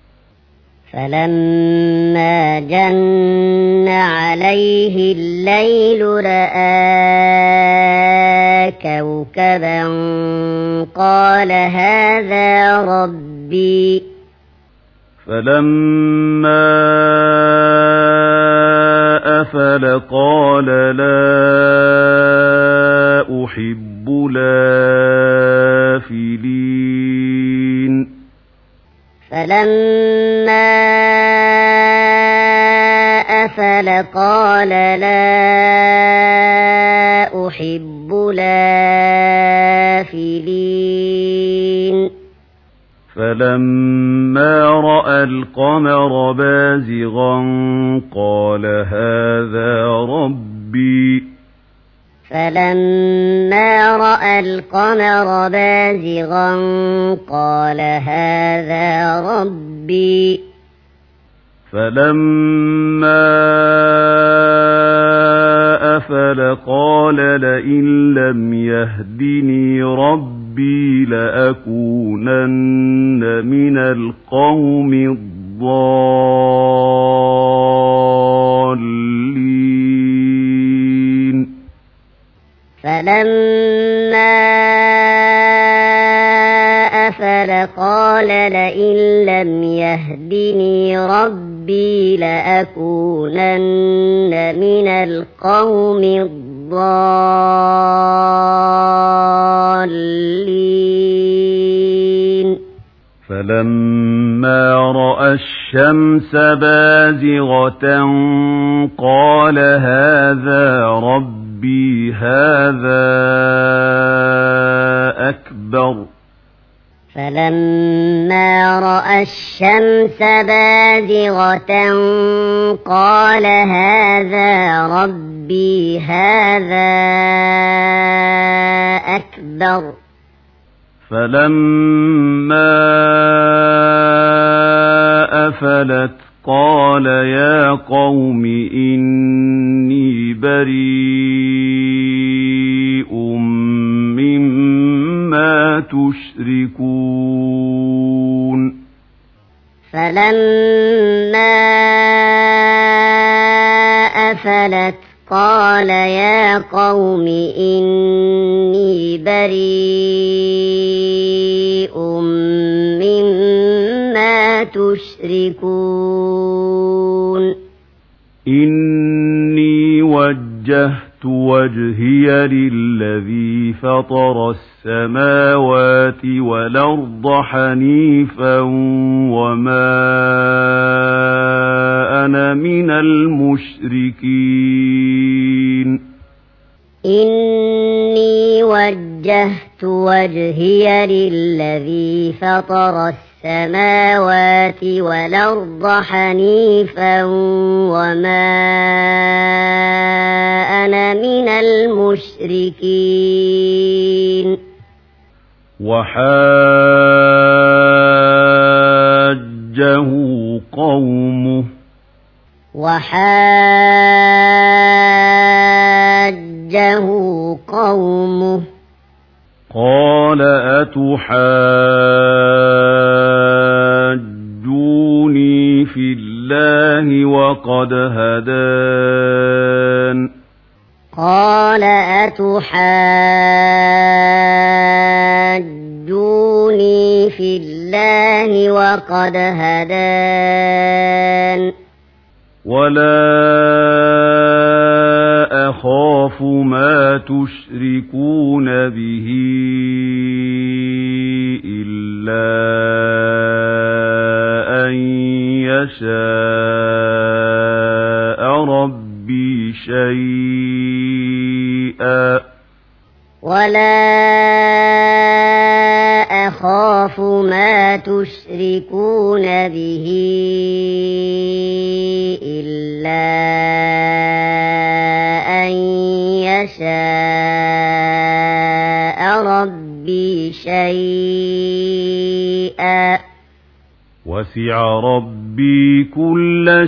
فلما جن عليه الليل رأى كوكبا قال هذا ربي فلما أفل قال لا أحب الآفلين فلما أفل قال لا أحب الآفلين فلما رأى القمر بازغا قال هذا ربي فلما رأى القمر بازغا قال هذا ربي فلما أفل قال لئن لم يهدني ربي لأكونن من القوم الضالين فلما أفل قال لئن لم يهدني ربي لأكونن من القوم الضالين فلما رأى الشمس بازغة قال هذا ربي هذا أكبر فلما رأى الشمس بازغة قال هذا ربي هذا أكبر فلما أفلت قال يا قوم إني بريء مما تشركون فلما أفلت قال يا قوم إني بريء مما تشركون إني وجهت وجهي للذي فطر السماوات والأرض حنيفا وما أنا من المشركين إني وجهت وجهي للذي فطر السماوات والأرض حنيفا وما أنا من المشركين وحاجه قومه وحاجه قومه قال أتحاجوني في الله وقد هدان قال أتحاجوني في الله وقد هدان ولا أخاف ما تشركون به إلا أن يشاء ربي شيئا ولا أخاف ما تشركون به إلا أن يشاء ربي شيئا وسع ربي كل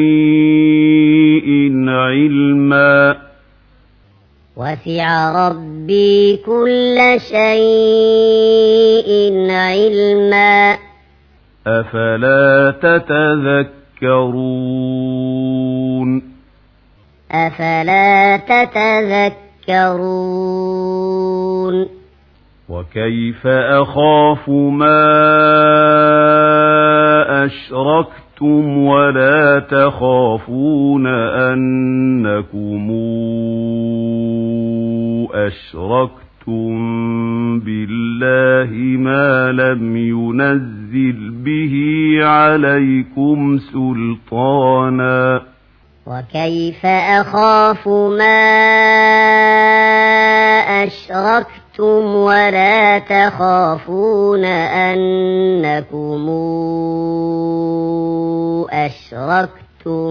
شيء علما وسع ربي كل شيء علما أفلا تتذكرون أفلا تتذكرون وكيف أخاف ما أشركتم أشركتم ولا تخافون أنكم أشركتم بالله ما لم ينزل به عليكم سلطانا وكيف أخاف ما أشركتم ولا تخافون أنكم أشركتم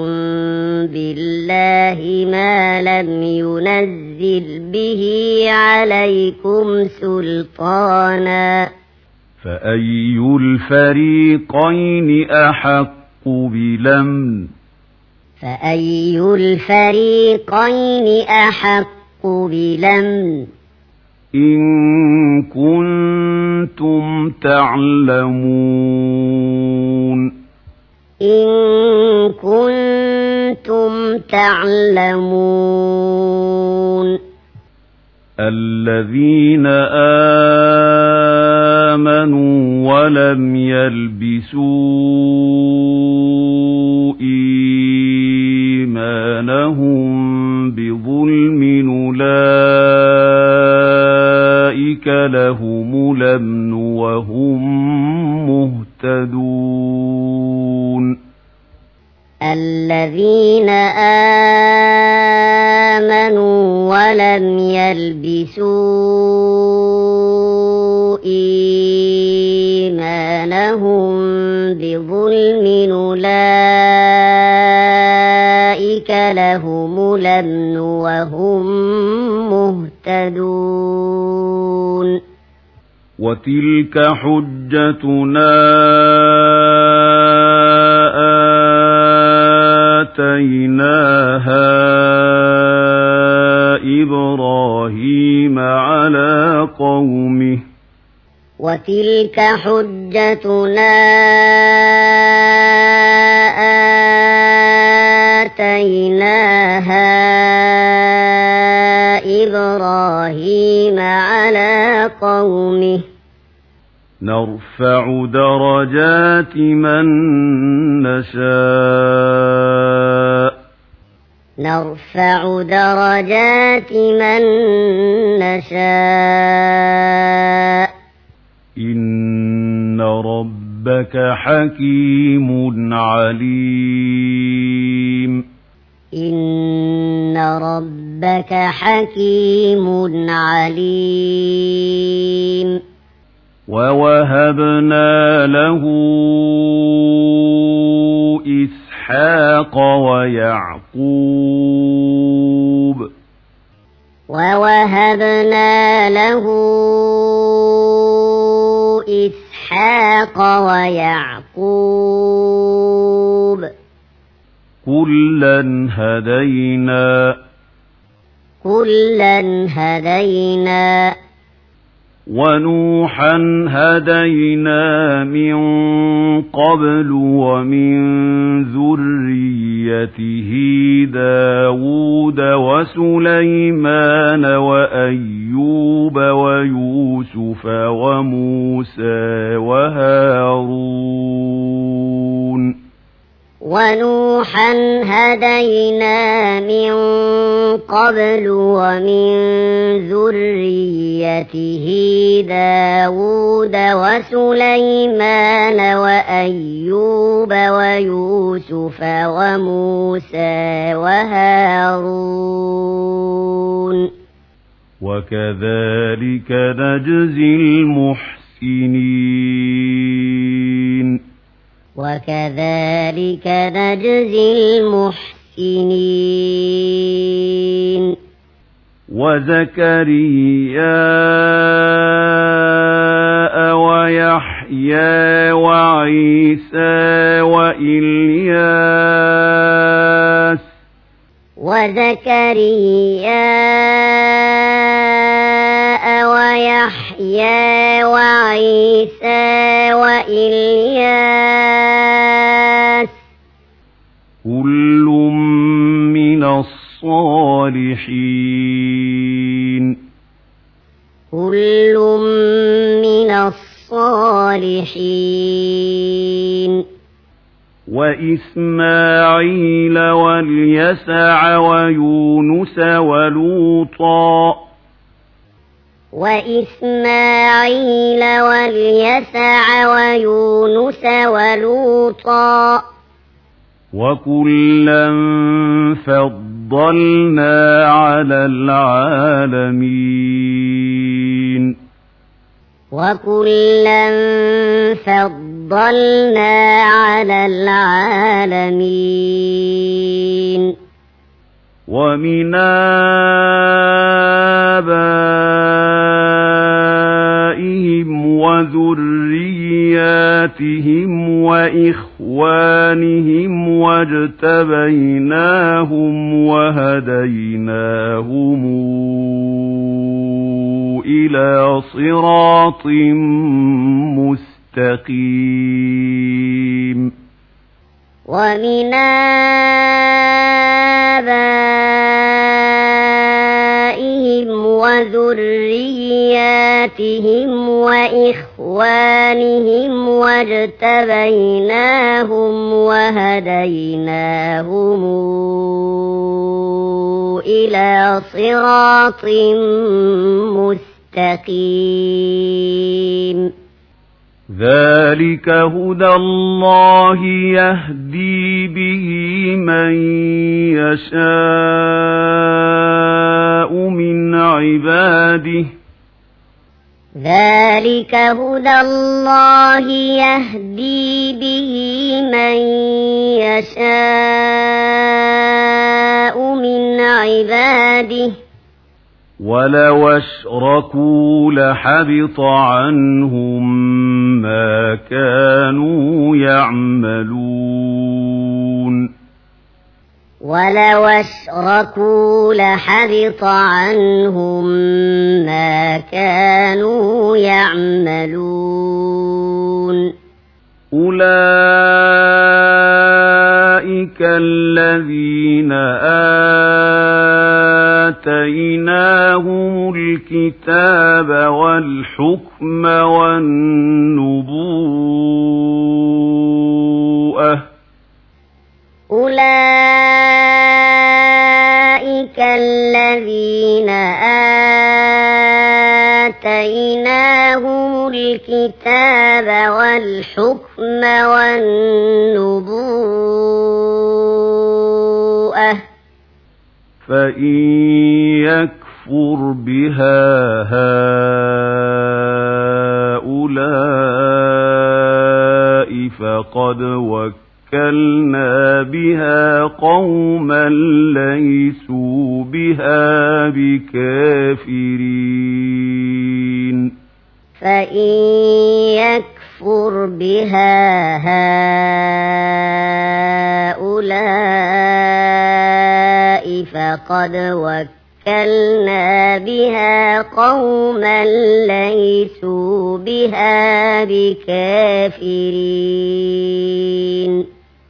بالله ما لم ينزل به عليكم سلطانا فأي الفريقين أحق بالأمن فأي الفريقين أحق بالأمن إن كنتم تعلمون إن كنتم تعلمون الذين آمنوا ولم يلبسوا إيمانهم بظلم أولئك لهم الأمن وهم مهتدون الذين آمنوا ولم يلبسوا إيمانهم بظلم أولئك لهم الأمن وهم مهتدون وتلك حجتنا آتيناها إبراهيم على قومه وتلك حجتنا آتيناها إبراهيم على قومه نرفع درجات من نشاء نرفع درجات من نشاء إن ربك حكيم عليم إن ربك حكيم عليم ووهبنا له إسحاق ويعقوب ووهبنا له إسحاق ويعقوب كلا هدينا كلا هدينا ونوحا هدينا من قبل ومن ذريته داود وسليمان وأيوب ويوسف وموسى وهارون ونوحا هدينا من قبل ومن ذريته داود وسليمان وأيوب ويوسف وموسى وهارون وكذلك نجزي المحسنين وكذلك نجزي المحسنين وزكريا ويحيى وعيسى وإلياس وزكريا ويحيى وعيسى وإلياس كل من الصالحين كل من الصالحين وإسماعيل واليسع ويونس ولوطا وإسماعيل واليسع ويونس ولوطا وكلا فضلنا على العالمين وكلا فضلنا على العالمين ومن آبائهم وذرياتهم وإخوانهم واجتبيناهم وهديناهم إلى صراط مستقيم ومن آبائهم وذرياتهم وإخوانهم واجتبيناهم وهديناهم إلى صراط مستقيم ذلك هدى الله يهدي به من يشاء من عباده ذلك هدى الله يهدي به من يشاء من عباده ولو أشركوا لحبط عنهم ما كانوا يعملون ولو أشركوا لحبط عنهم ما كانوا يعملون أولئك الذين آتيناهم الكتاب والحكم والنبوءة أولئك الذين آتيناهم الكتاب والحكم والنبوءة فإن يكفر بها هؤلاء فقد وكلنا بها قوما ليسوا بها بكافرين فإن يكفر بها هؤلاء فقد وكلنا بها قوما ليسوا بها بكافرين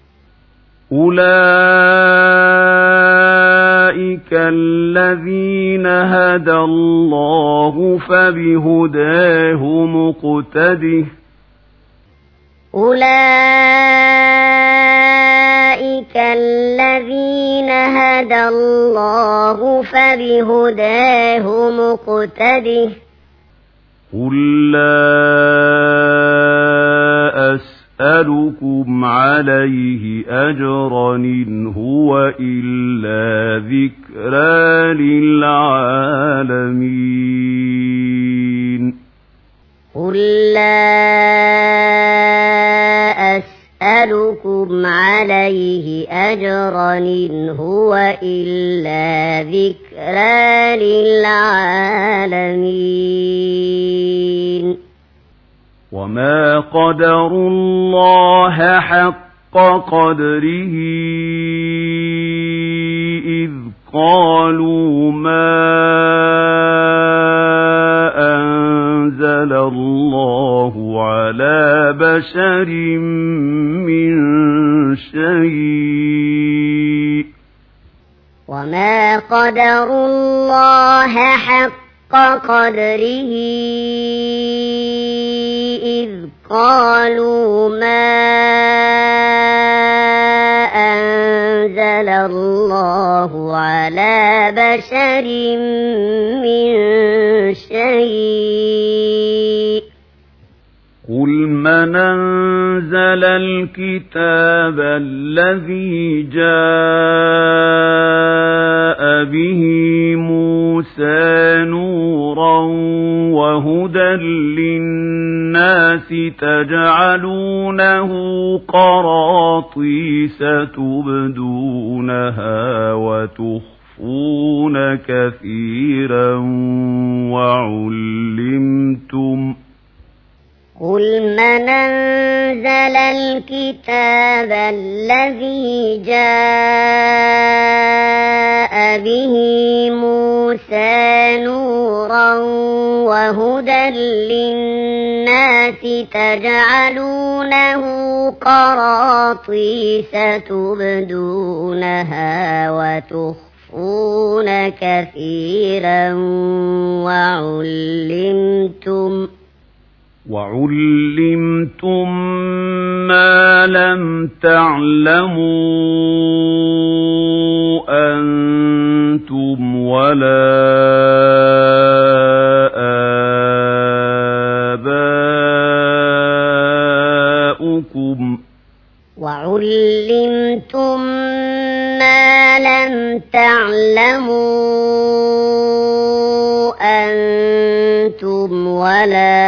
أولئك الذين هدى الله فبهداه مقتده أولئك الذين هدى الله فبهداه مقتده قل لا أسألكم عليه أجرا إن هو إلا ذكرى للعالمين قل لا أسألكم عليه أجرا إن هو إلا ذكرى للعالمين وما قدروا الله حق قدره إذ قالوا ما أنزل الله على بشر من شيء وما قدروا الله حق قدره إذ قالوا ما أنزل الله على بشر من شيء قل من أنزل الكتاب الذي جاء به موسى نورا وهدى للناس تجعلونه قراطيس تبدونها وتخفون كثيرا وعلمتم قل من أنزل الكتاب الذي جاء به موسى نورا وهدى للناس تجعلونه قراطيس تبدونها وتخفون كثيرا وعلمتم وعلمتم ما لم تعلموا أنتم ولا آباؤكم وعلمتم ما لم تعلموا أنتم ولا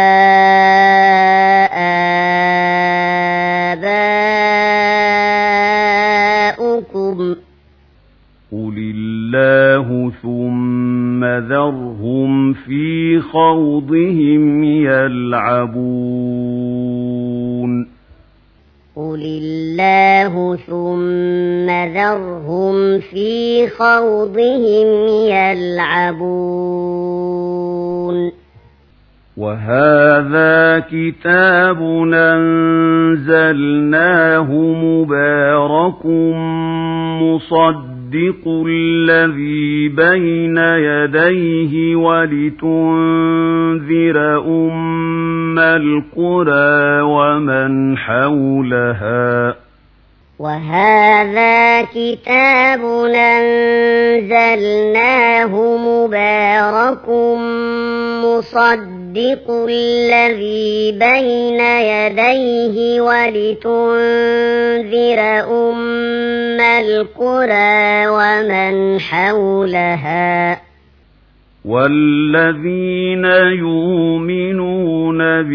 آباؤكم قل الله ثم ذرهم في خوضهم يلعبون قل الله ثم ذرهم في خوضهم يلعبون وهذا كتاب أنزلناه مبارك مصدق الذي بين يديه ولتنذر أم القرى ومن حولها وهذا كتاب أنزلناه مبارك مصدق الذي بين يديه ولتنذر أم القرى ومن حولها والذين يؤمنون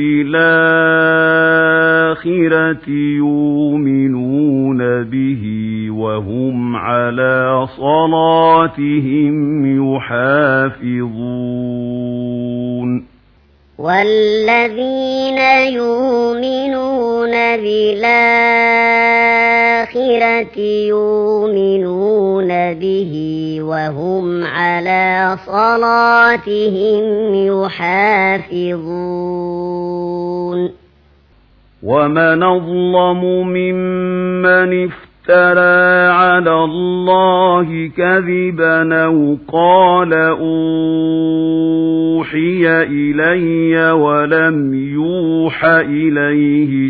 بالآخرة يؤمنون به وهم على صلاتهم يحافظون والذين يؤمنون بالآخرة يؤمنون به وهم على صلاتهم يحافظون ومن أظلم ممن افترى على الله كذبا أو قال أوحي إلي ولم يوح إليه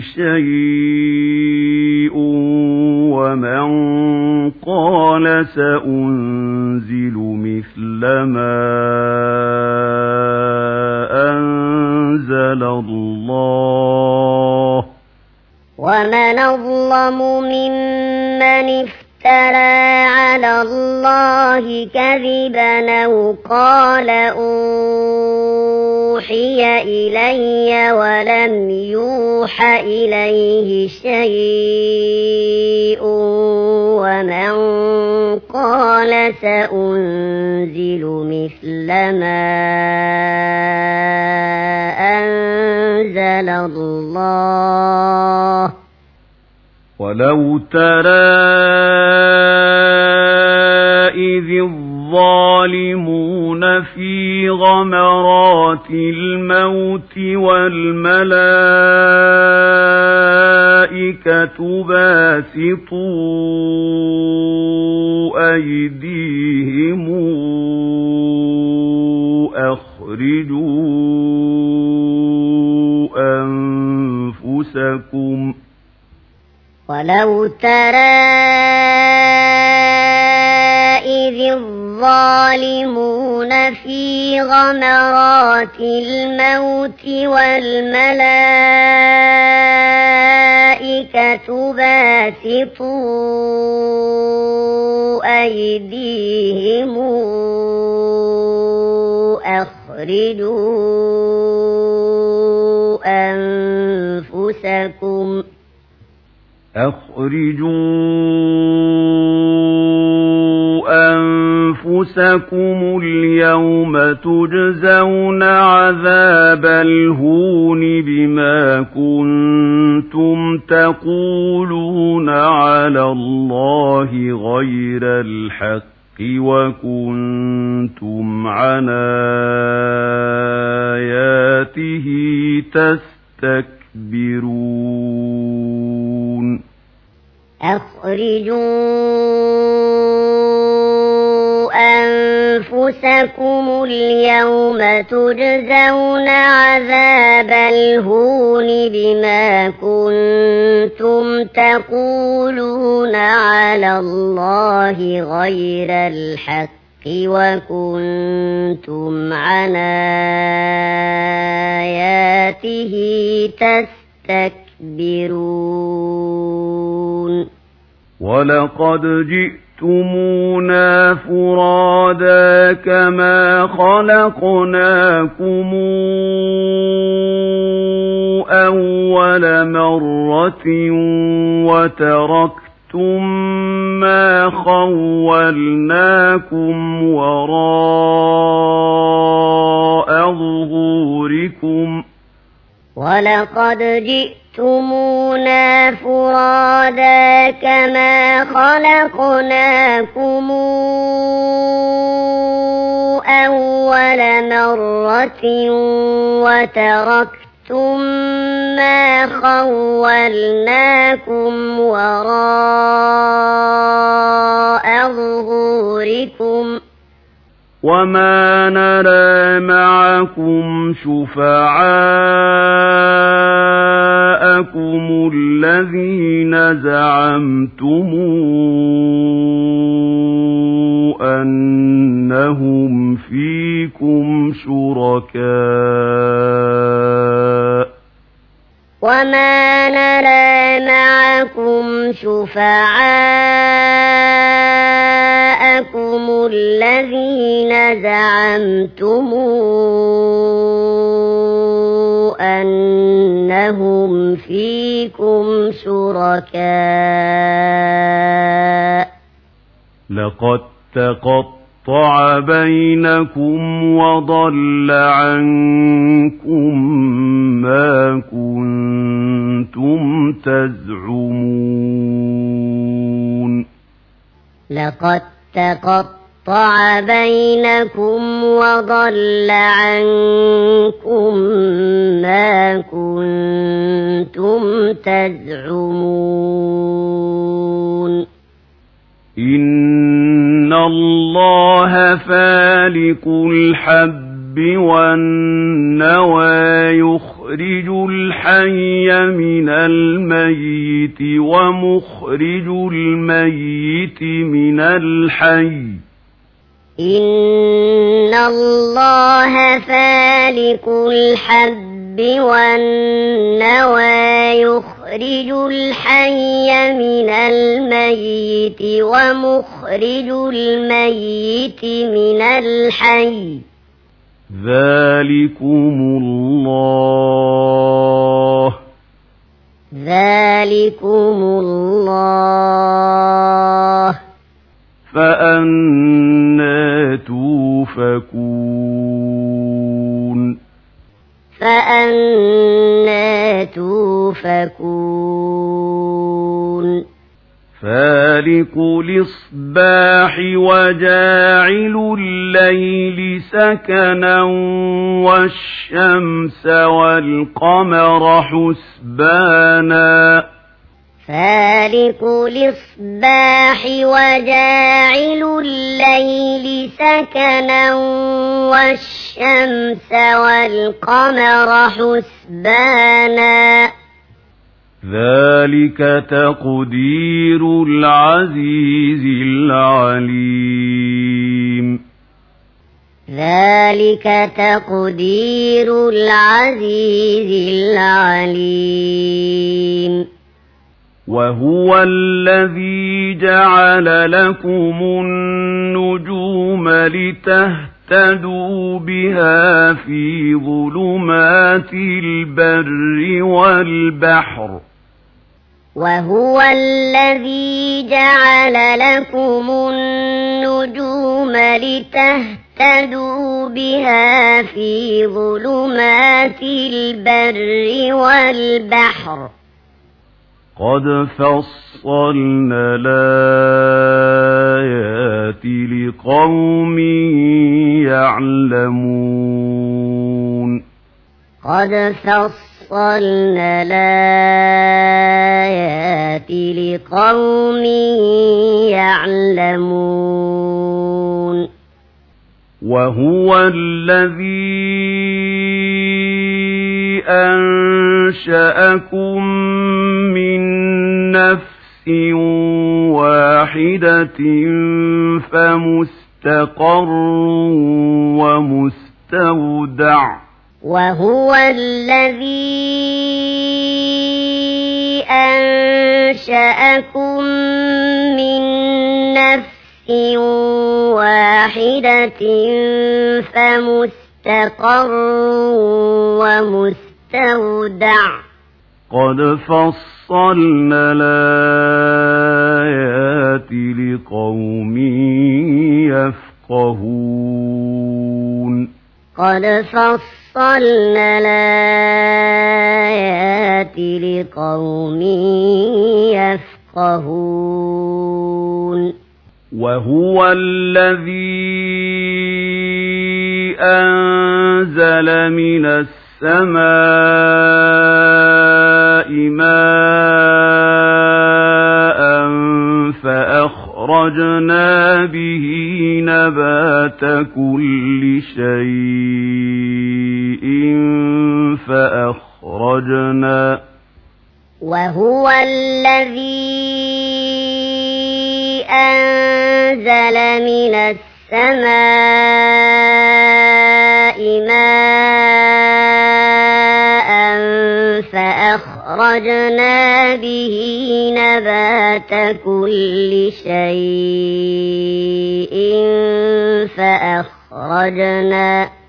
شيء ومن قال سأنزل مثل ما أنزل الله ومن أظلم ممن افترى على الله كذبا أو قال أوحي إلي ولم يوح إليه شيء ومن قال سأنزل مثل ما أنزل الله ولو ترى إذ الظالمون في غمرات الموت والملائكة باسطوا أيديهم أخرجوا أنفسكم أنفسكم ولو ترى إذ الظالمون في غمرات الموت والملائكة باسطوا أيديهم أخرجوا أنفسكم أخرجوا أنفسكم اليوم تجزون عذاب الهون بما كنتم تقولون على الله غير الحق وكنتم عن آياته تستكبرون أخرجوا أنفسكم اليوم تجزون عذاب الهون بما كنتم تقولون على الله غير الحق وكنتم عن آياته تستكبرون ولقد جئتمونا فرادا كما خلقناكم أول مرة وتركتم ما خولناكم وراء ظهوركم ولقد جئتمونا فرادا كما خلقناكم أول مرة وتركتم ما خولناكم وراء ظهوركم وما نرى معكم شفعاءكم الذين زعمتم أنهم فيكم شركاء وما نرى معكم شفعاءكم الذين زعمتم أنهم فيكم شركاء لقد تقطع بينكم وضل عنكم ما كنتم تزعمون لقد تقطع بينكم وضل عنكم ما كنتم تزعمون إن الله فالق الحب والنوى يخرج الحي من الميت ومخرج الميت من الحي إن الله فالق الحب والنوى يخرج الحي من الميت ومخرج الميت من الحي ذلكم الله ذلكم الله فأنى توفكون فأنى توفكون فالق الإصباح وجاعل الليل سكنا والشمس والقمر حسبانا فالق الإصباح وجاعل الليل سكنا والشمس والقمر حسبانا ذلك تقدير العزيز العليم ذلك تقدير العزيز العليم وهو الذي جعل لكم النجوم لتهتدوا بها في ظلمات البر والبحر وهو الذي جعل لكم النجوم لتهتدوا بها في ظلمات البر والبحر قد فصلنا الآيات لقوم يعلمون قد فصلنا الآيات لقوم يعلمون وهو الذي أنشأكم من نفس واحدة فمستقر ومستودع وهو الذي أنشأكم من نفس واحدة فمستقر ومستودع قد فصلنا الآيات لقوم يفقهون قد فصلنا الآيات لقوم يفقهون وهو الذي أنزل من السماء ماء فأخرجنا به نبات كل شيء فأخرجنا وهو الذي أنزل من السماء ماء فأخرجنا به نبات كل شيء فأخرجنا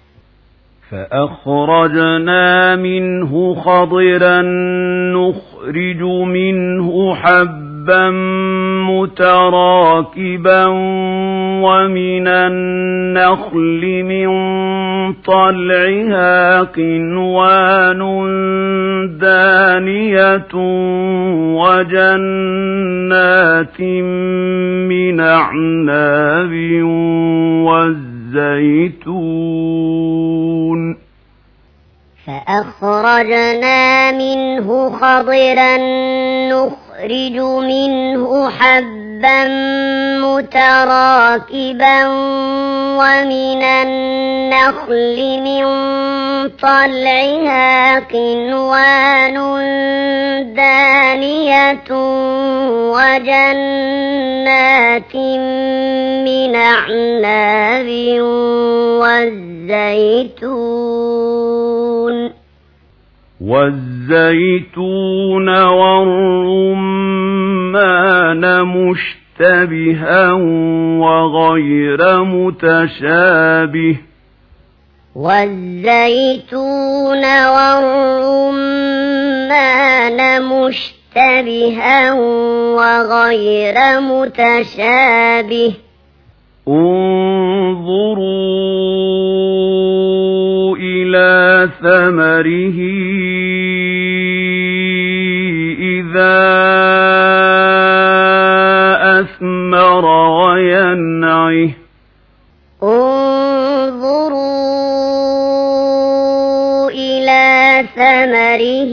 فأخرجنا منه خضرا نخرج منه حبا متراكبا ومن النخل من طلعها قنوان دانية وجنات من أعناب والزيتون فأخرجنا منه خضرا نخرج منه حبا متراكبا ومن النخل من طلعها قنوان دانية وجنات من أعناب والزيتون والزيتون والرمان مشتبها وغير متشابه والزيتون والرمان مشتبها وغير متشابه انظروا إلى ثمره إذا أثمر وينعه انظروا إلى ثمره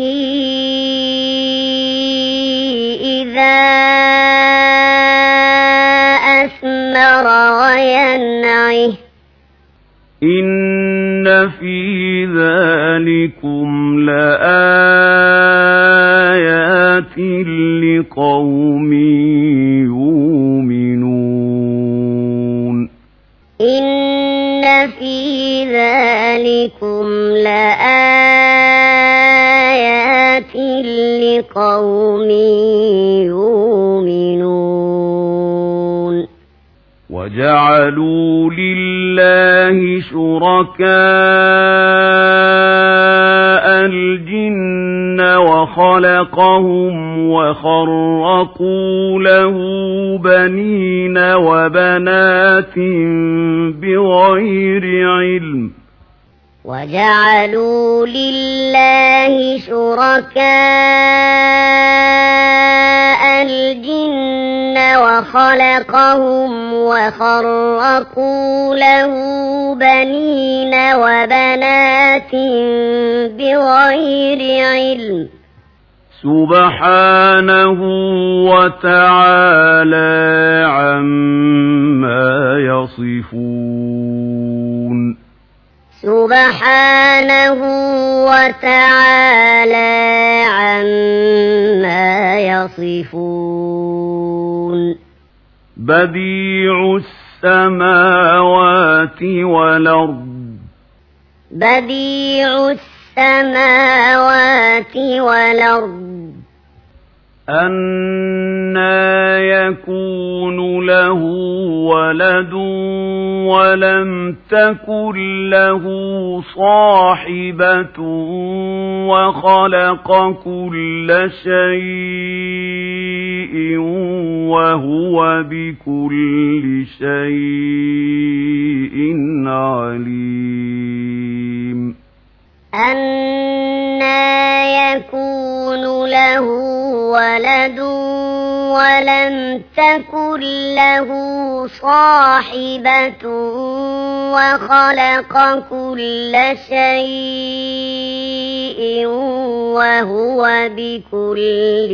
إذا أثمر وينعه إن في ذلكم لآيات لآيات لقوم يؤمنون إن في ذلكم لآيات لقوم يؤمنون وجعلوا لله شركاء الجن وخلقهم وخرقوا له بنين وبنات بغير علم وجعلوا لله شركاء الجن وخلقهم وخرقوا له بنين وبنات بغير علم سبحانه وتعالى عما يصفون سبحانه وتعالى عما يصفون بديع السماوات والأرض بديع السماوات والأرض أَنَّىٰ يَكُونُ لَهُ وَلَدٌ وَلَمْ تَكُن لَّهُ صَاحِبَةٌ وَخَلَقَ كُلَّ شَيْءٍ وَهُوَ بِكُلِّ شَيْءٍ عَلِيمٌ أَنَّىٰ يَكُونُ لَهُ وَلَدٌ وَلَمْ تَكُن لَّهُ صَاحِبَةٌ وَخَلَقَ كُلَّ شَيْءٍ وَهُوَ بِكُلِّ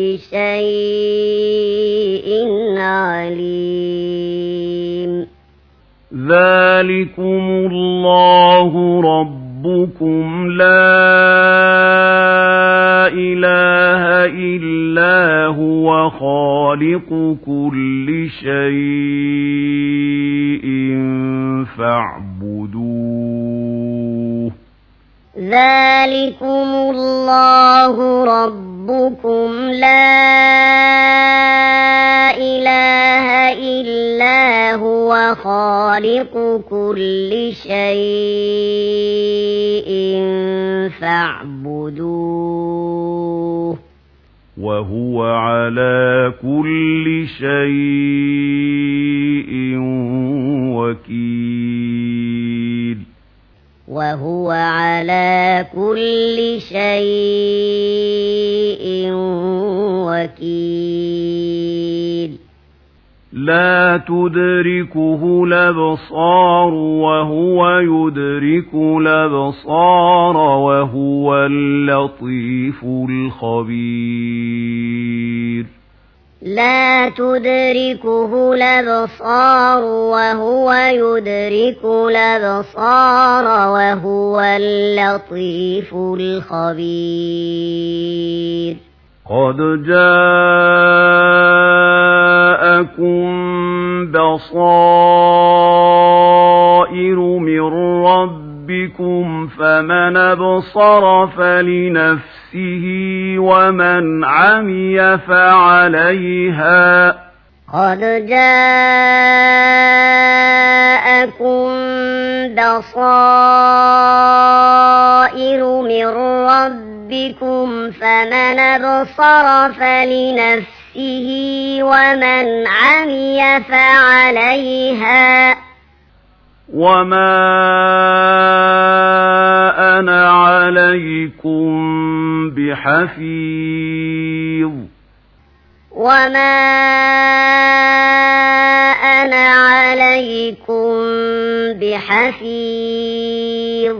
شَيْءٍ عَلِيمٌ ذَٰلِكُمُ اللَّهُ رَبُّكُمْ لَا إِلَٰهَ إِلَّا هُوَ خَالِقُ كُلِّ شَيْءٍ فَاعْبُدُوهُ ذَٰلِكُمُ اللَّهُ رَبُّكُمْ لَا إِلَٰهَ إِلَّا هُوَ خَالِقُ كُلِّ شَيْءٍ فَاعْبُدُوهُ وَهُوَ عَلَىٰ كُلِّ شَيْءٍ وَكِيلٌ وَهُوَ عَلَىٰ كُلِّ شَيْءٍ وَكِيلٌ لَا تُدْرِكُهُ الْأَبْصَارُ وَهُوَ يُدْرِكُ الْأَبْصَارَ وَهُوَ اللَّطِيفُ الْخَبِيرُ لا تدركه الأبصار وهو يدرك الأبصار وهو اللطيف الخبير قد جاءكم بصائر من ربكم فمن أبصر فلنفسه ومن عمي فعليها قد جاءكم بصائر من ربكم فمن أبصر فلنفسه ومن عمي فعليها وما أنا عليكم بحفيظ وما أنا عليكم بحفيظ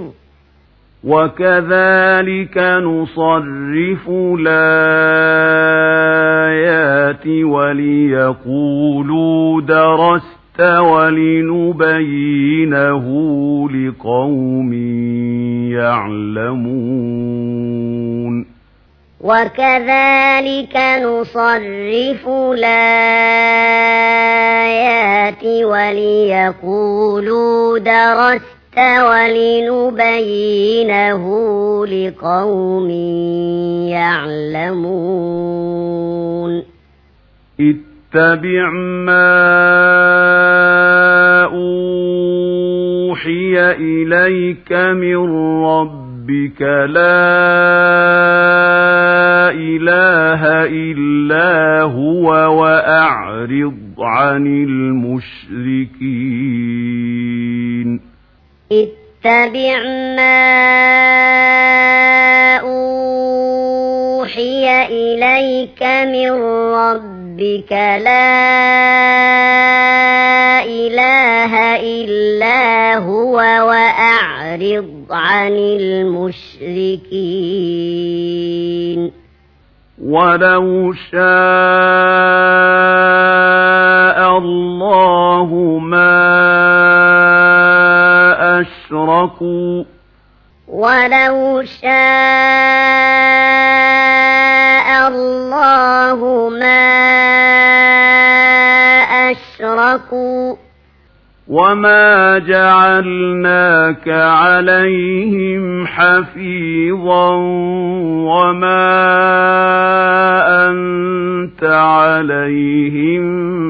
وكذلك نصرف الآيات وليقولوا درست ولنبينه لقوم يعلمون وكذلك نصرف الآيات وليقولوا درست ولنبينه لقوم يعلمون اتبع ما أوحي إليك من ربك لا إله إلا هو وأعرض عن المشركين اتبع ما أوحي إليك من ربك لا إله إلا هو وأعرض عن المشركين ولو شاء الله ما أشركوا ولو شاء الله ما أشركوا وما جعلناك عليهم حفيظا وما أنت عليهم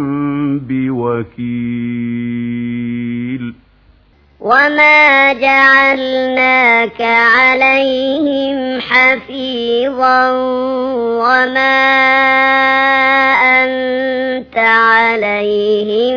بوكيل وما جعلناك عليهم حفيظا وما أنت عليهم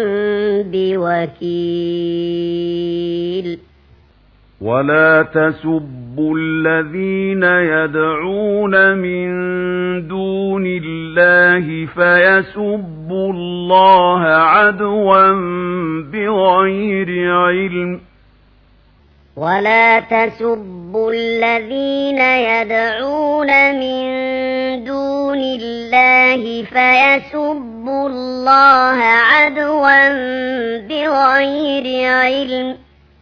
بوكيل ولا تسبوا الذين يدعون من دون الله فيسبوا الله عدوا بغير علم ولا تسبوا الذين يدعون من دون الله فيسبوا الله عدوا بغير علم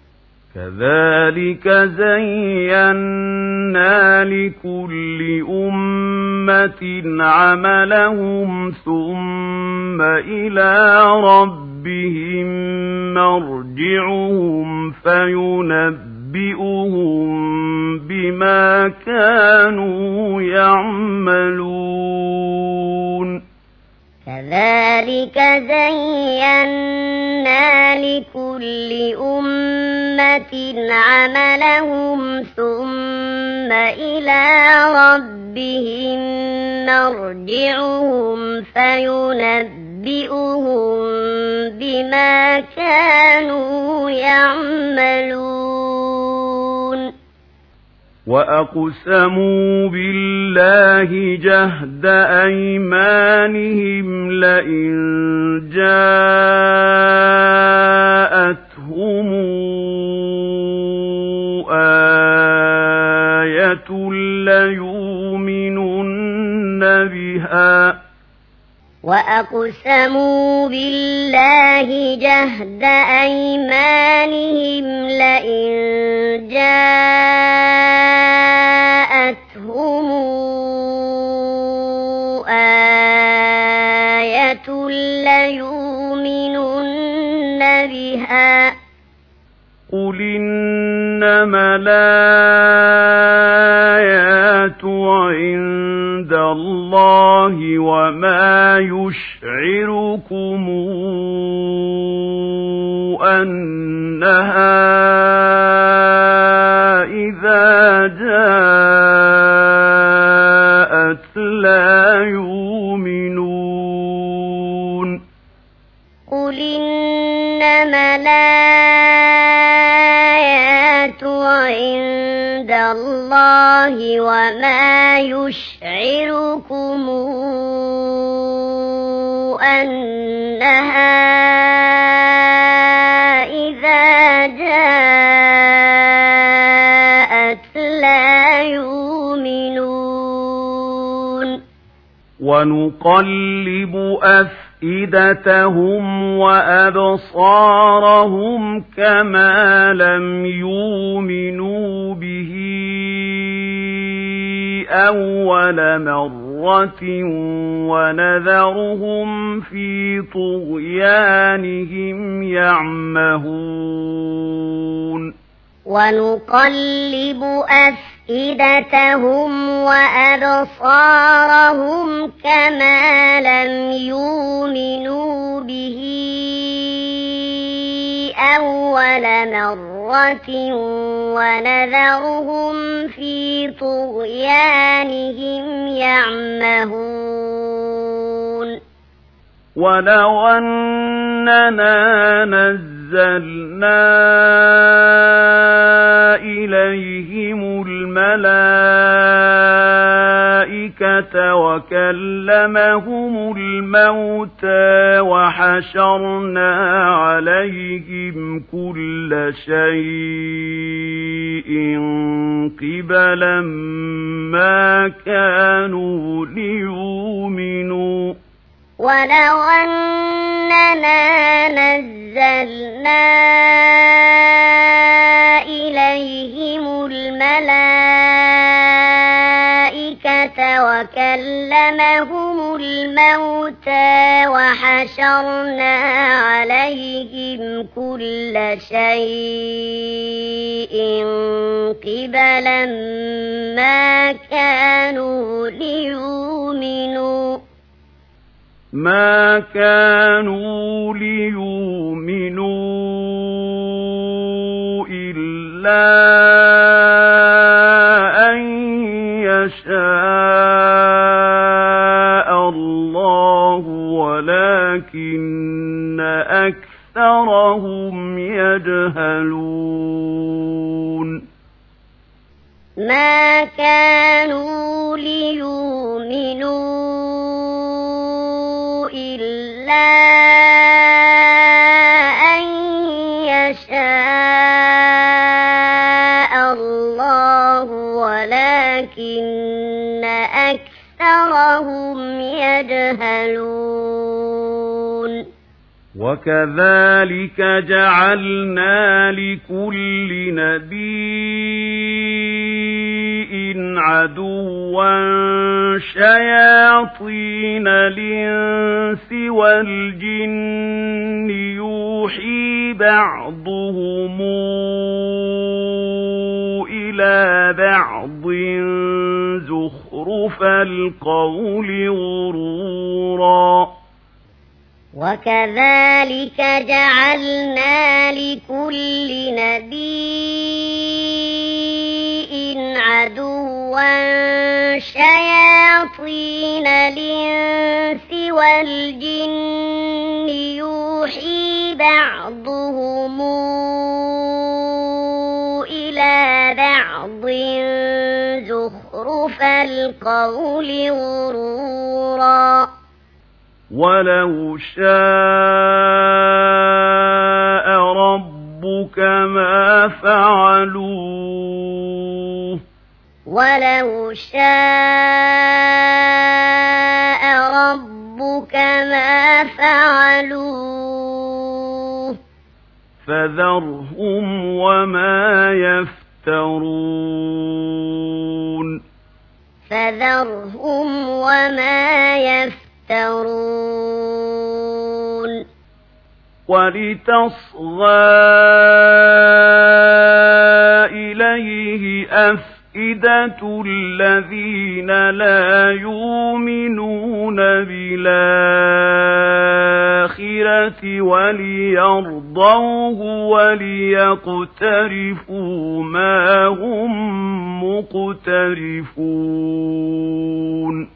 كذلك زينا لكل أمة عملهم ثم إلى ربهم مرجعهم فينبئهم بما كانوا يعملون كذلك زينا لكل أمة عملهم ثم إلى ربهم مرجعهم فينبئهم بما كانوا يعملون وأقسموا بالله جهد أيمانهم لئن جاءتهم آية ليؤمنن بها وأقسموا بالله جهد أيمانهم لئن جاءتهم آية ليؤمنن بها قل إنما الآيات عند الله وما يشعركم أنها إذا جاءت لا يؤمنون قل إنما الآيات عند الله وما يشعركم أنها إذا جاءت لا يؤمنون ونقلب أفئدتهم وأبصارهم كما لم يؤمنوا به أول مرة ونذرهم في طغيانهم يعمهون ونقلب أفئدتهم وأبصارهم كما لم يؤمنوا به أول مرة ونذرهم في طغيانهم يعمهون ولو أننا نزلنا إليهم الملائكة وكلمهم الموتى وحشرنا عليهم كل شيء قبلا ما كانوا ليؤمنوا ولو أننا نزلنا إليهم الملائكة وكلمهم الموتى وحشرنا عليهم كل شيء قبلا ما كانوا ليؤمنوا ما كانوا ليؤمنوا إلا أن يشاء الله ولكن أكثرهم يجهلون ما كانوا ليؤمنوا إلا أن يشاء الله ولكن أكثرهم يجهلون وكذلك جعلنا لكل نبي عدوا شياطين الإنس والجن يوحي بعضهم إلى بعض زخرف القول غرورا وكذلك جعلنا لكل نبي عدوا شياطين الإنس والجن يوحي بعضهم إلى بعض زخرف القول غرورا ولو شاء ربك ما فعلوه ولو شاء ربك ما فعلوه فذرهم وما يفترون فذرهم وما يفترون ولتصغى إليه أفئدة الذين لا يؤمنون بالآخرة وليرضوه وليقترفوا ما هم مقترفون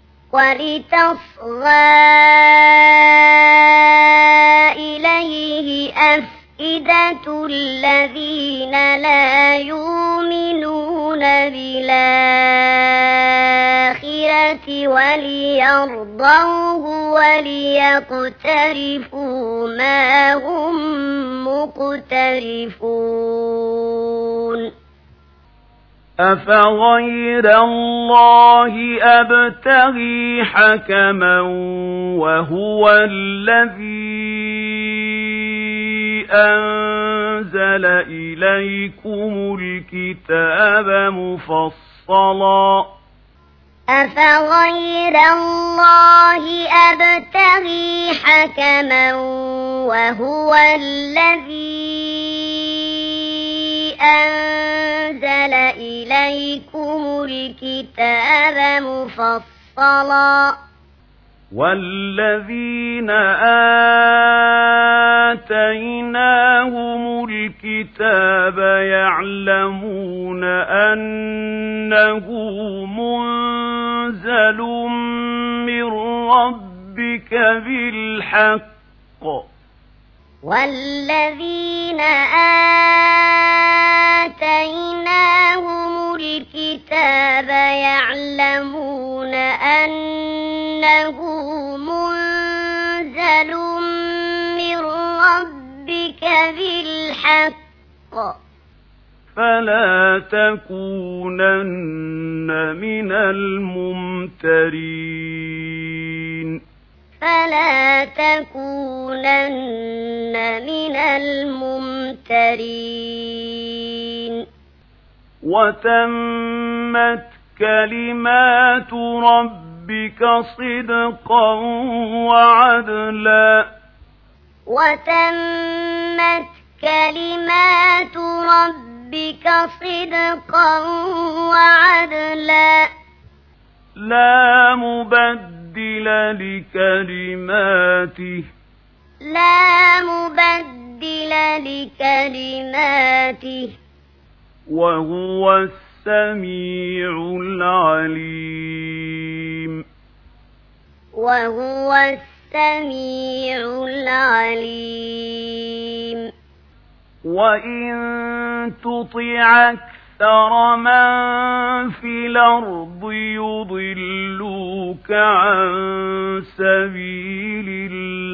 ولتصغى إليه أفئدة الذين لا يؤمنون بالآخرة وليرضوه وليقترفوا ما هم مقترفون أفغير الله أبتغي حكما وهو الذي أنزل إليكم الكتاب مفصلا أفغير الله أبتغي حكما وهو الذي أنزل إليكم الكتاب مفصلا والذين آتيناهم الكتاب يعلمون أنه منزل من ربك بالحق والذين آتيناهم الكتاب يعلمون أنه منزل من ربك بالحق فلا تكونن من الممترين فلا تكونن من الممترين وتمت كلمات ربك صدقا وعدلا وتمت كلمات ربك صدقا وعدلا لا مبدل لكلماته لا مبدل لكلماته وهو السميع العليم وهو السميع العليم وإن تطع أكثر من في الأرض يضلوك عن سبيل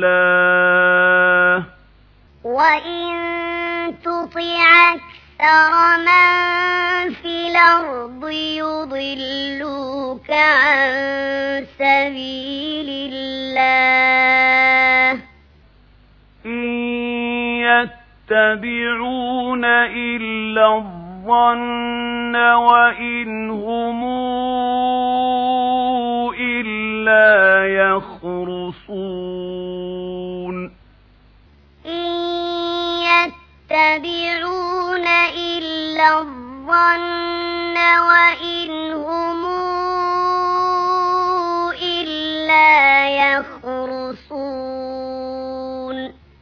الله وإن تطع أكثر من في الأرض يضلوك عن سبيل الله إن يتبعون إلا الظن وإن هم إلا يخرصون إن يتبعون إلا الظن وإن هم إلا يخرصون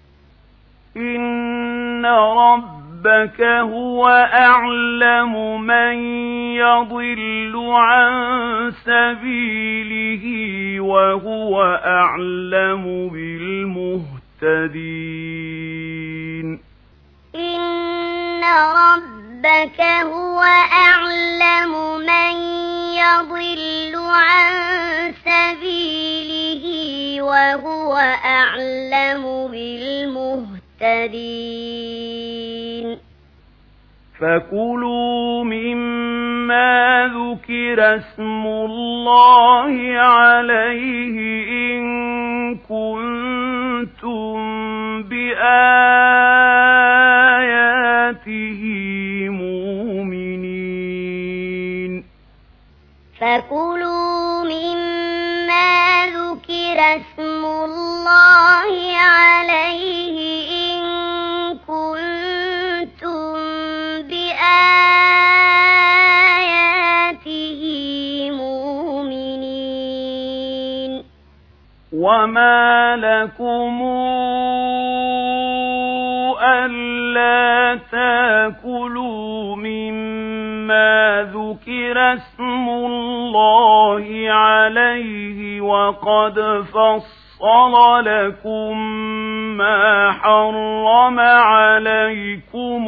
إن ربك هو أعلم من يضل عن سبيله وهو أعلم بالمهتدين إن ربك هو أعلم من يضل عن سبيله وهو أعلم بالمهتدين فكلوا مما ذكر اسم الله عليه إن كنتم بآياته مؤمنين فكلوا مما ذكر اسم الله عليه إن كنتم بآياته مؤمنين وما لكم ألا تأكلوا مما ذكر اسم الله عليه وقد فصل لكم ما حرم عليكم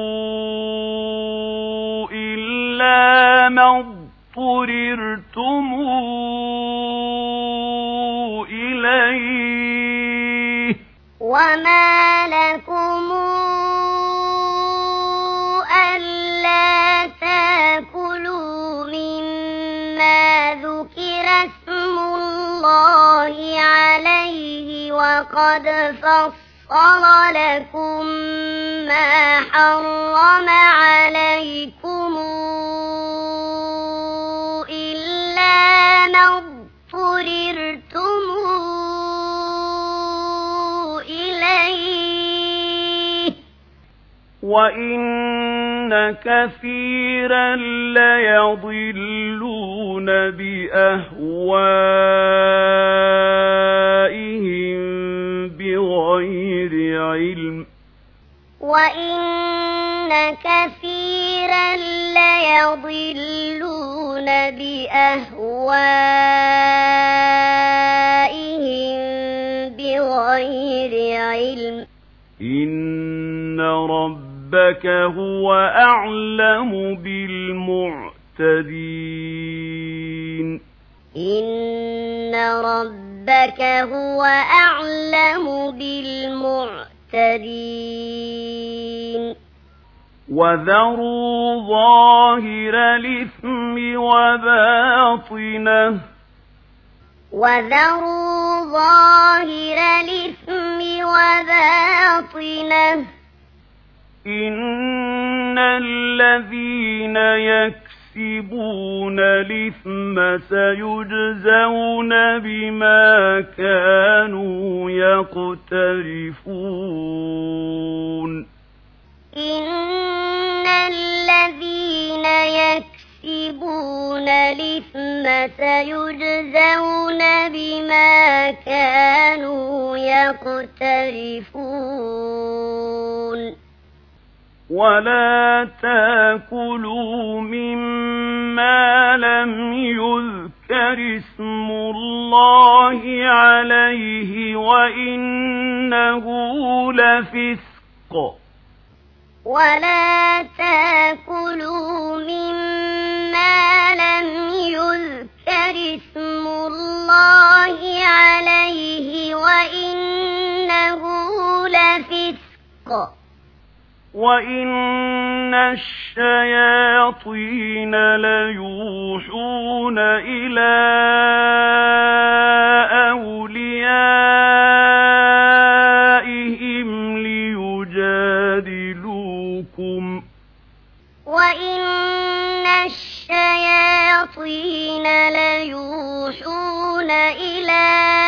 إلا ما اضطررتم إليه وما لكم ألا تأكلوا مما ذكر اسم الله عليه وقد فصل لكم ما حرم عليكم إلا وَإِنَّ كَثِيرًا لَيَضِلُّونَ بِأَهْوَائِهِم بِغَيْرِ عِلْمٍ وَإِنَّ كَثِيرًا لَيَضِلُّونَ بِأَهْوَائِهِم بِغَيْرِ عِلْمٍ إِنَّ رَبَّكَ هُوَ أَعْلَمُ بِالْمُعْتَدِينَ إِنَّ رَبَّكَ هُوَ أَعْلَمُ بِالْمُعْتَدِينَ وَذَرُوا ظَاهِرَ الْإِثْمِ وَبَاطِنَهُ وَذَرُوا ظَاهِرَ الْإِثْمِ وَبَاطِنَهُ إِنَّ الَّذِينَ يَكْسِبُونَ الْإِثْمَ سَيُجْزَوْنَ بِمَا كَانُوا يَقْتَرِفُونَ إِنَّ الَّذِينَ يَكْسِبُونَ الْإِثْمَ سَيُجْزَوْنَ بِمَا كَانُوا يَقْتَرِفُونَ وَلَا تَأْكُلُوا مِمَّا لَمْ يُذْكَرِ اسْمُ اللَّهِ عَلَيْهِ وَإِنَّهُ لَفِسْقٌ وَلَا تَأْكُلُوا مِمَّا لَمْ يُذْكَرِ اسْمُ اللَّهِ عَلَيْهِ وَإِنَّهُ لَفِسْقٌ وَإِنَّ الشَّيَاطِينَ لَيُوحُونَ إِلَى أَوْلِيَائِهِمْ لِيُجَادِلُوكُمْ وَإِنَّ الشَّيَاطِينَ لَيُوحُونَ إِلَى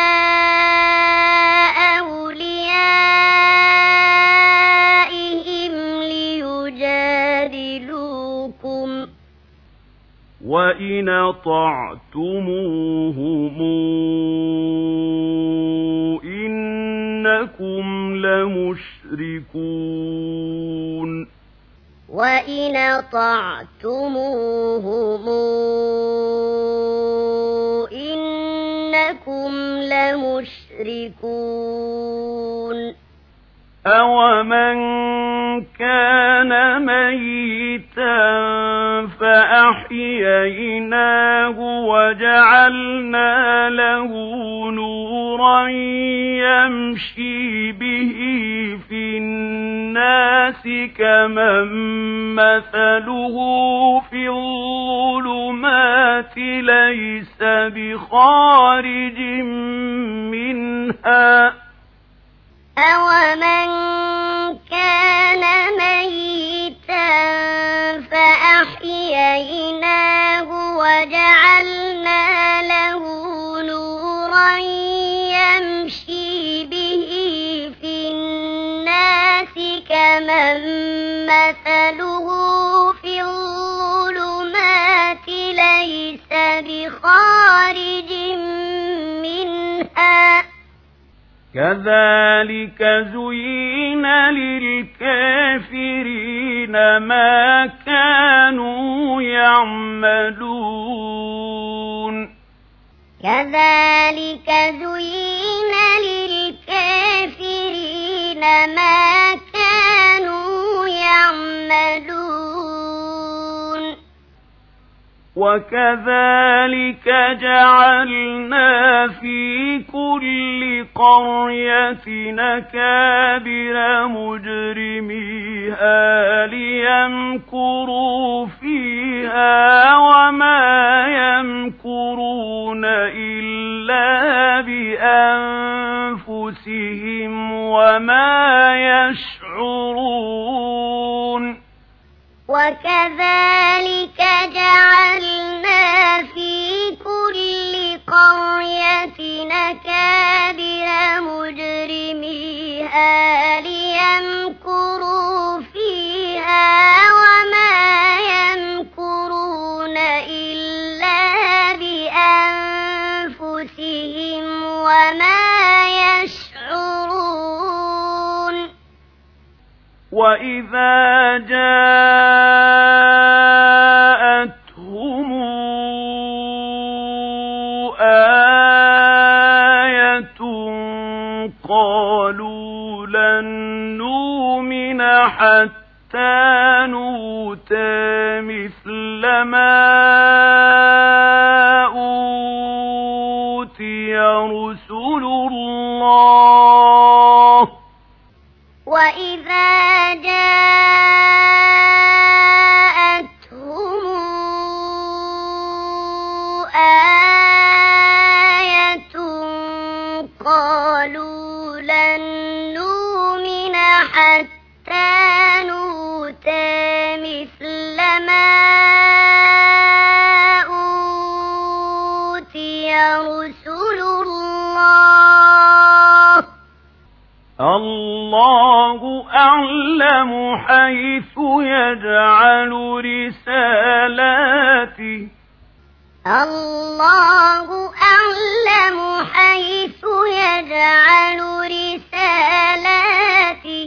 وَإِنْ أَطَعْتُمُوهُمْ إِنَّكُمْ لَمُشْرِكُونَ وَإِنْ أَطَعْتُمُوهُمْ إِنَّكُمْ لَمُشْرِكُونَ أَوَمَنْ كَانَ مَيِّتًا فَأَحْيَيْنَاهُ وَجَعَلْنَا لَهُ نُورًا يَمْشِي بِهِ فِي النَّاسِ كَمَنْ مَثَلُهُ فِي الظُّلُمَاتِ لَيْسَ بِخَارِجٍ مِنْهَا أَوَمَنْ كَانَ مَيِّتًا فَأَحْيَيْنَاهُ وَجَعَلْنَا لَهُ نُورًا يَمْشِي بِهِ فِي النَّاسِ كَمَنْ مَثَلُهُ فِي الظُّلُمَاتِ لَيْسَ بِخَارِجٍ مِنْهَا كَذَلِكَ زُيِّنَ لِلْكَافِرِينَ مَا كَانُوا يَعْمَلُونَ كَذَلِكَ زُيِّنَ لِلْكَافِرِينَ مَا كَانُوا يَعْمَلُونَ وَكَذَلِكَ جَعَلْنَا فِي كُلِّ قَرْيَةٍ أَكَابِرَ مُجْرِمِيهَا لِيَمْكُرُوا فِيهَا وَمَا يَمْكُرُونَ إِلَّا بِأَنفُسِهِمْ وَمَا يَشْعُرُونَ وَكَذَلِكَ جَعَلْنَا فِي كُلِّ قَرْيَةٍ أَكَابِرَ مُجْرِمِيهَا لِيَمْكُرُوا فِيهَا وإذا جاءتهم آية قالوا لن نؤمن حتى نؤتى مثل ما أوتي رسل الله وإذا جاءتهم آية قالوا لن نؤمن حتى نؤتى مثل ما أوتي رسل الله الله أعلم حيث يجعل رسالاته الله أعلم حيث يجعل رسالاته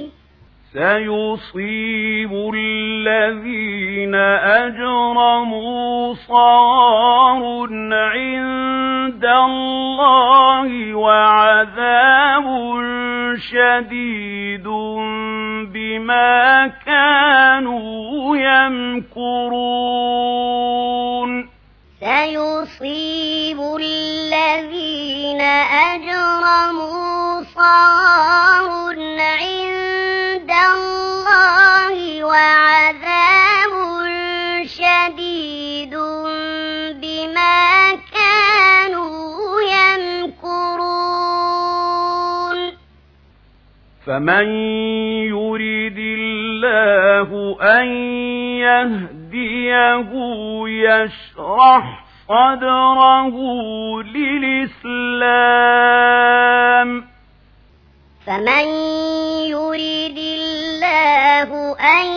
سيصيب الذين أجرموا صغار عند الله وعذاب شديد بما كانوا يمكرون سيصيب الذين أجرموا صغار عند الله وعذاب شديد بما كانوا يمكرون فمن يريد الله أن يهديه يشرح صدره للإسلام فمن يريد الله أن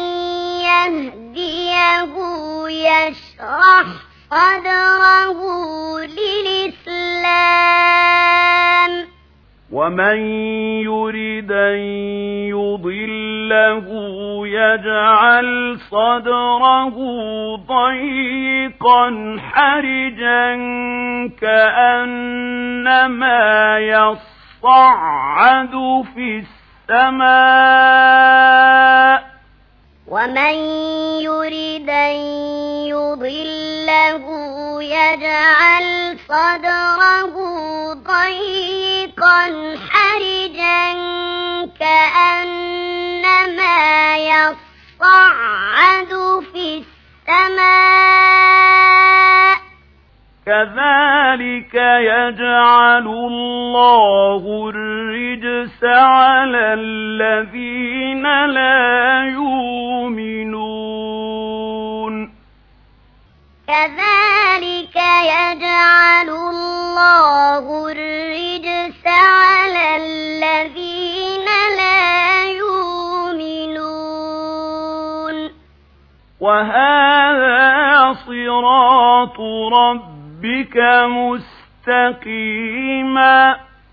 يهديه يشرح صدره للإسلام ومن يريد أن يضله يجعل صدره ضيقا حرجا كأنما يصعد في السماء ومن يريد أن يضله يجعل صدره ضيقا حرجا كأنما يصعد في السماء كذلك يجعل الله الرجس على الذين لا يؤمنون كذلك يجعل الله الرجس على الذين لا يؤمنون وهذا صراط ربك مستقيما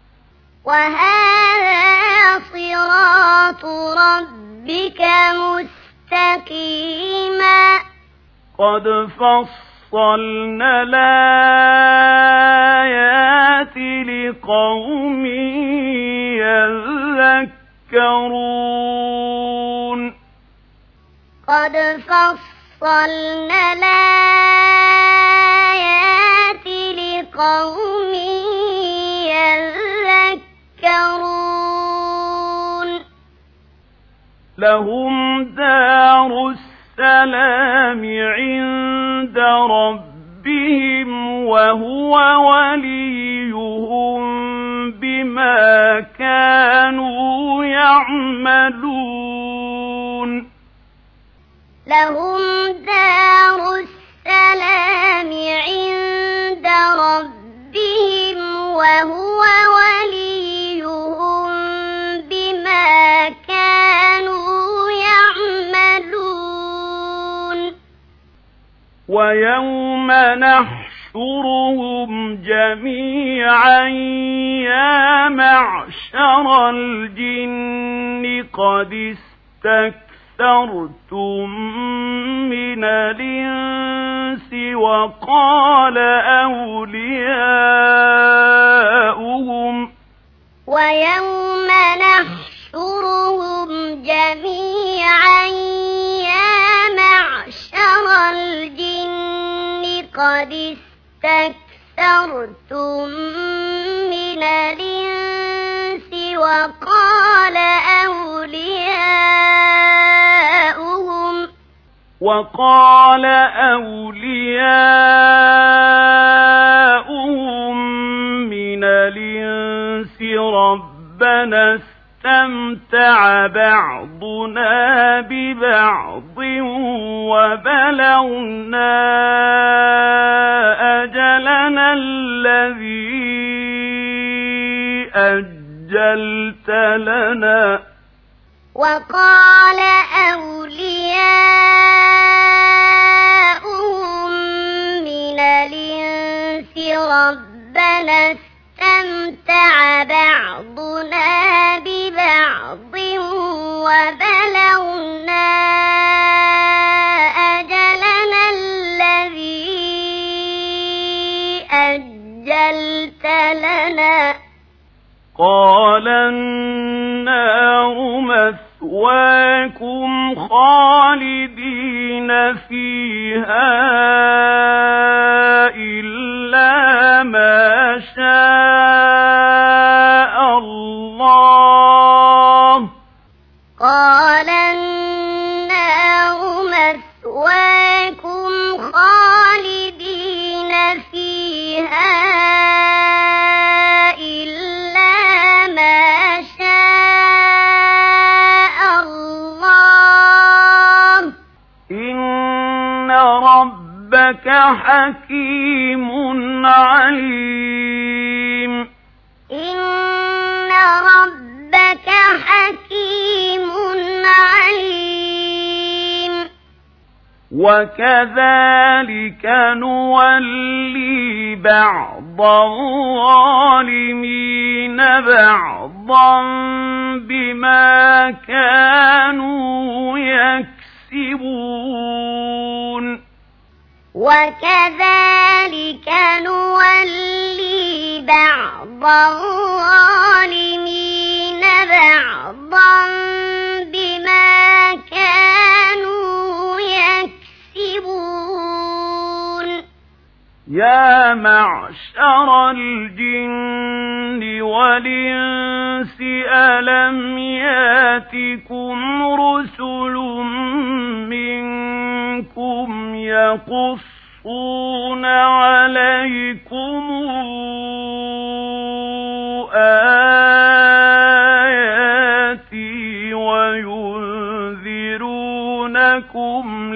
وهذا صراط ربك مستقيما قد فصلنا الآيات لقوم يذكرون قد فصلنا الآيات لقوم يذكرون لهم دار السلام عند ربهم وهو وليهم بما كانوا يعملون لهم دار السلام عند ربهم وهو وليهم بما كانوا يعملون ويوم نحشرهم جميعا يا معشر الجن قد استكبروا اسْتَكْثَرْتُم مِّنَ الْإِنسِ وَقَالَ أَوْلِيَاؤُهُمْ وَيَوْمَ نَحْشُرُهُمْ جَمِيعًا يَا مَعْشَرَ الْجِنِّ قَدِ اسْتَكْثَرْتُم مِّنَ الْإِنسِ وَقَالَ أَوْلِيَاؤُهُمْ وَقَالَ أَوْلِيَاؤُهُم مِّنَ الْإِنسِ رَبَّنَا اسْتَمْتَعَ بَعْضُنَا بِبَعْضٍ وَبَلَغْنَا أَجَلَنَا الَّذِي أَجَّلْتَ لَنَا وَقَالَ أَوْلِيَاؤُهُم مِّنَ الْإِنسِ رَبَّنَا اسْتَمْتَعَ بَعْضُنَا بِبَعْضٍ وَبَلَغْنَا أَجَلَنَا الَّذِي أَجَّلْتَ لَنَا قَالَ النَّارُ مَثْوَاكُمْ خَالِدِينَ فِيهَا إِلَّا مَا شَاءَ اللَّهُ قَالَ النَّارُ مَثْوَاكُمْ خَالِدِينَ فِيهَا إِلَّا مَا شَاءَ اللَّهُ إِنَّ رَبَّكَ حَكِيمٌ عَلِيمٌ إِنَّ رَبَّكَ حَكِيمٌ عَلِيمٌ وَكَذَلِكَ نُوَلِّي بَعْضَ الظَّالِمِينَ بَعْضًا بِمَا كَانُوا يَكْسِبُونَ وَكَذَلِكَ نُوَلِّي بَعْضَ الظَّالِمِينَ بَعْضًا بِمَا كَانُوا يَكْسِبُونَ يَا مَعْشَرَ الْجِنِّ وَالْإِنسِ أَلَمْ يَأْتِكُمْ رُسُلٌ مِّنكُمْ يَقُصُّونَ عَلَيْكُمْ آيَاتِي وَيُنذِرُونَكُمْ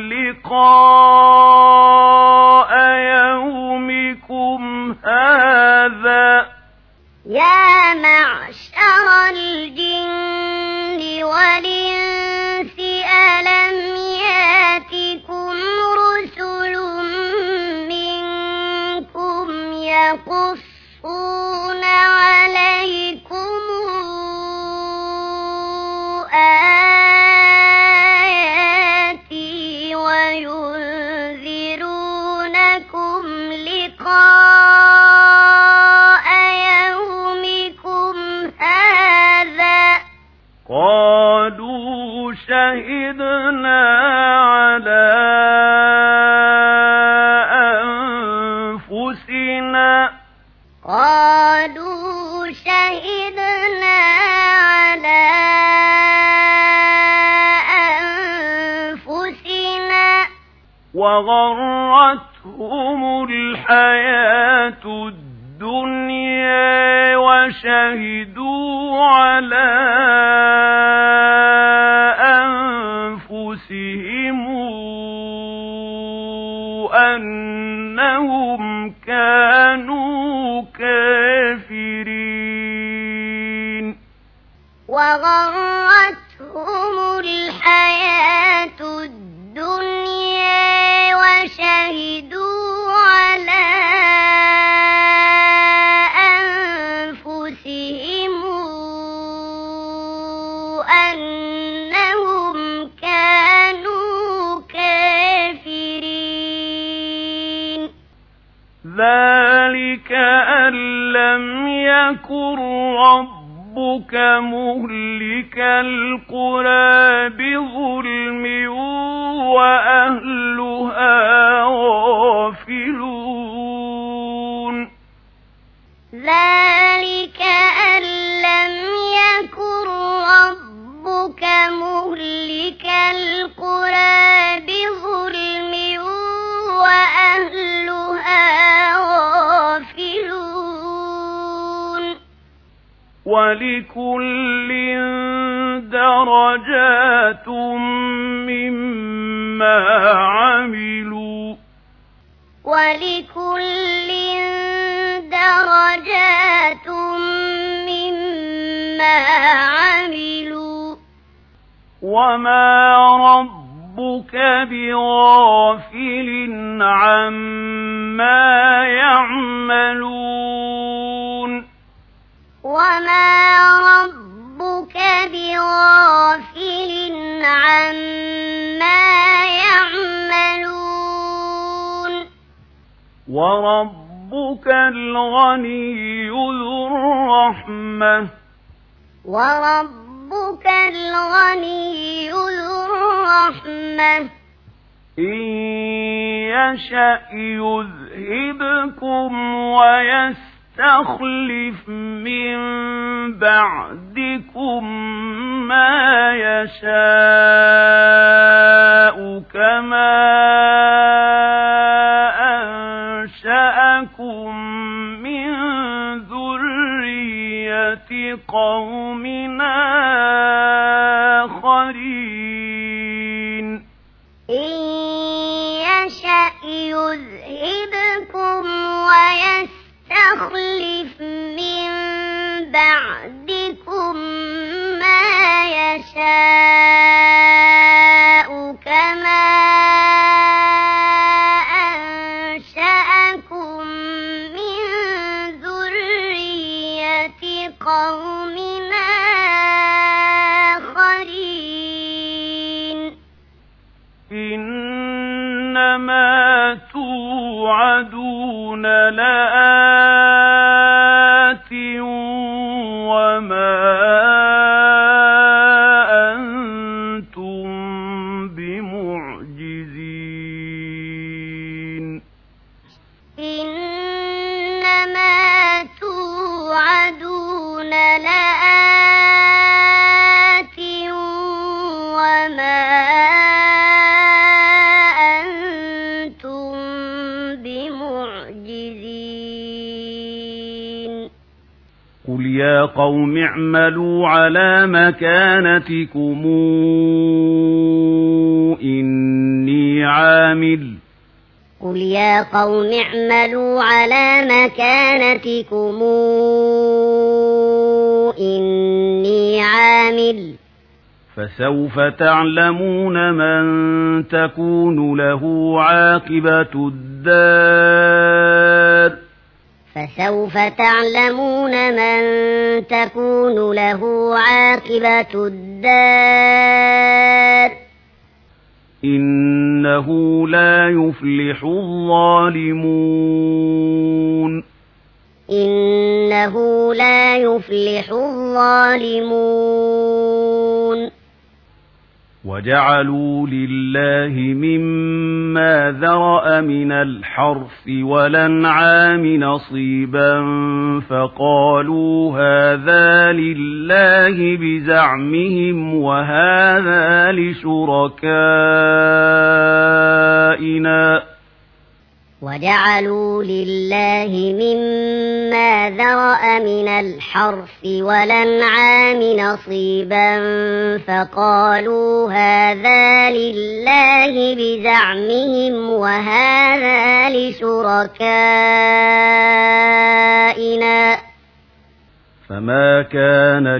لِقَاءَ يَوْمِكُمْ هَٰذَا يَا مَعْشَرَ الْجِنِّ وَالْإِنسِ أَلَمْ يَأْتِكُمْ رُسُلٌ مِّنكُمْ يَقُصُّونَ عَلَيْكُمْ آيَاتِي وَيُنذِرُونَكُمْ لِقَاءَ يَوْمِكُمْ هَٰذَا قَالُوا شَهِدْنَا عَلَىٰ أَنفُسِنَا قَالُوا شَهِدْنَا عَلَىٰ أَنفُسِنَا وَغَرَّتْهُمُ الْحَيَاةُ الدُّنْيَا وَشَهِدُوا عَلَىٰ أَنفُسِهِمْ أَنَّهُمْ كَانُوا كَافِرِينَ وَغَرَّتْهُمُ الْحَيَاةُ الدُّنْيَا وَشَهِدُوا عَلَىٰ أَنفُسِهِمْ أَنَّهُمْ كَانُوا ذلك أن لم يكن ربك مهلك القرى بظلم وأهلها غافلون ذلك أن لم يكن ربك مهلك القرى بظلم وأهلها غافلون ولكل درجات مما عملوا ولكل درجات مما عملوا وما ربك بغافل عما يعملون وما ربك بغافل عما يعملون وربك الغني ذو الرحمة وربك الغني ذو الرحمة إن يشأ يذهبكم ويستخلف من بعدكم ما يشاء كما أنشأكم من ذرية قوم آخرين إن يشأ يذهبكم ويستخلف من بعدكم ما يشاء كما أنشأكم من ذرية قوم آخرين إنما توعدون لآت وما أنتم بمعجزين إنما توعدون لآت وما أنتم بمعجزين قل يا قوم اعملوا على مكانتكم إني عامل قل يا قوم اعملوا على مكانتكم إني عامل فسوف تعلمون من تكون له عاقبة الدار فسوف تعلمون من تكون له عاقبة الدار إنه لا يفلح الظالمون إنه لا يفلح الظالمون وجعلوا لله مما ذرأ من الحرث والأنعام نصيبا فقالوا هذا لله بزعمهم وهذا لشركائنا وجعلوا لله مما ذرأ من الحرث والأنعام نصيبا فقالوا هذا لله بزعمهم وهذا لشركائنا فما كان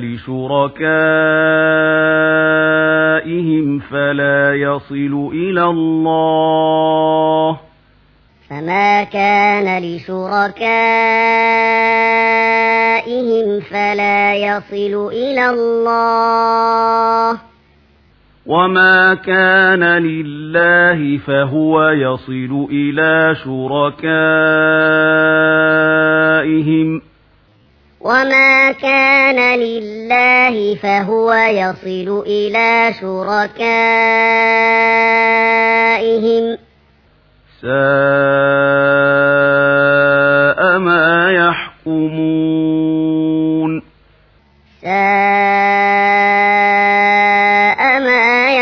لشركائهم فلا يصل إلى الله فما كان لشركائهم فلا يصل إلى الله وما كان لله فهو يصل إلى شركائهم وما كان لله فهو يصل إلى شركائهم ساء ما يحكمون ساء ما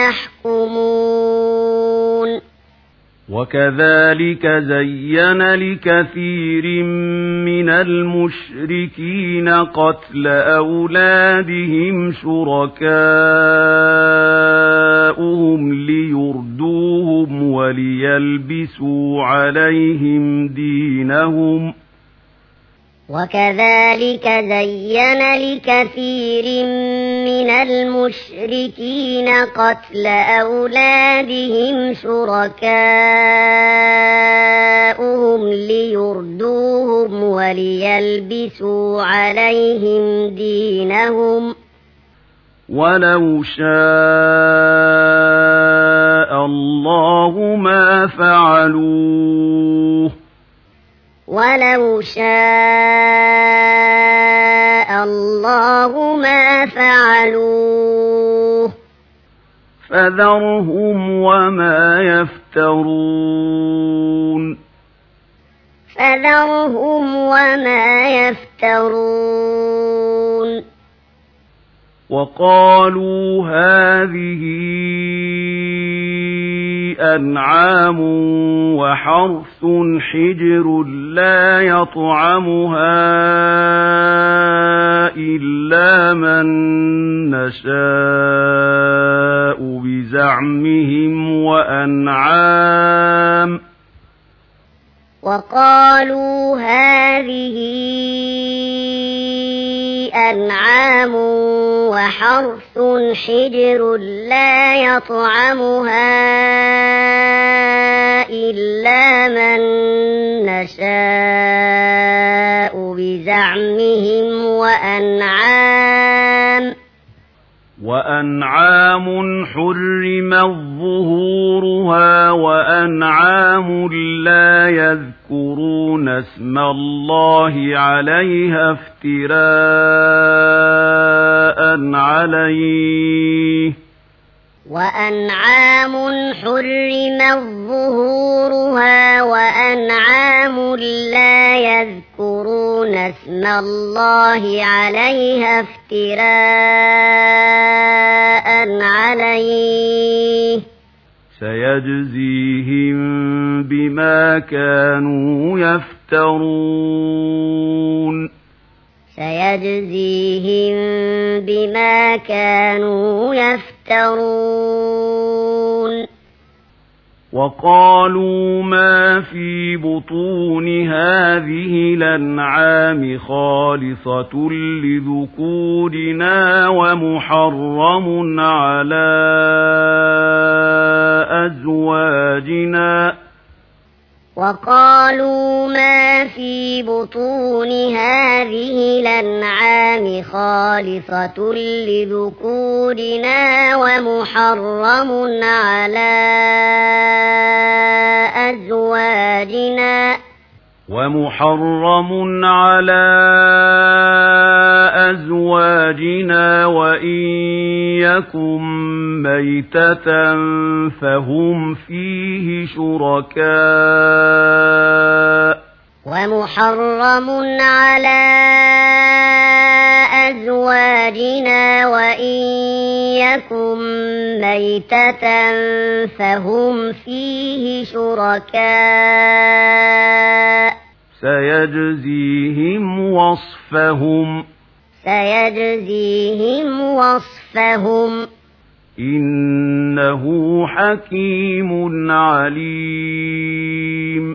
يحكمون وكذلك زين لكثير من المشركين قتل أولادهم شركاؤهم ليردوهم وليلبسوا عليهم دينهم وكذلك زين لكثير من المشركين قتل أولادهم شركاؤهم ليردوهم وليلبسوا عليهم دينهم ولو شاء الله ما فعلوه ولو شاء الله ما فعلوه فذرهم وما يفترون فذرهم وما يفترون وقالوا هذه أنعام وحرث حجر لا يطعمها إلا من نشاء بزعمهم وأنعام وقالوا هذه أنعام وحرث حجر لا يطعمها إلا من نشاء بزعمهم وأنعام وأنعام حرمت ظهورها وأنعام لا يذكرون اسم الله عليها افتراء عليه وأنعام حرمت ظهورها وأنعام لا يذكرون اسم الله عليها افتراء عليه سيجزيهم بما كانوا يفترون سيجزيهم بما كانوا يفترون وقالوا ما في بطون هذه الأنعام خالصة لذكورنا ومحرم على أزواجنا وقالوا ما في بطون هذه الأنعام خالصة لذكورنا ومحرم على أزواجنا ومحرم على أزواجنا وإن يكن ميتة فهم فيه شركاء ومحرم على أزواجنا وإن يكن ميتة فهم فيه شركاء سيجزيهم وصفهم سيجزيهم وصفهم إنه حكيم عليم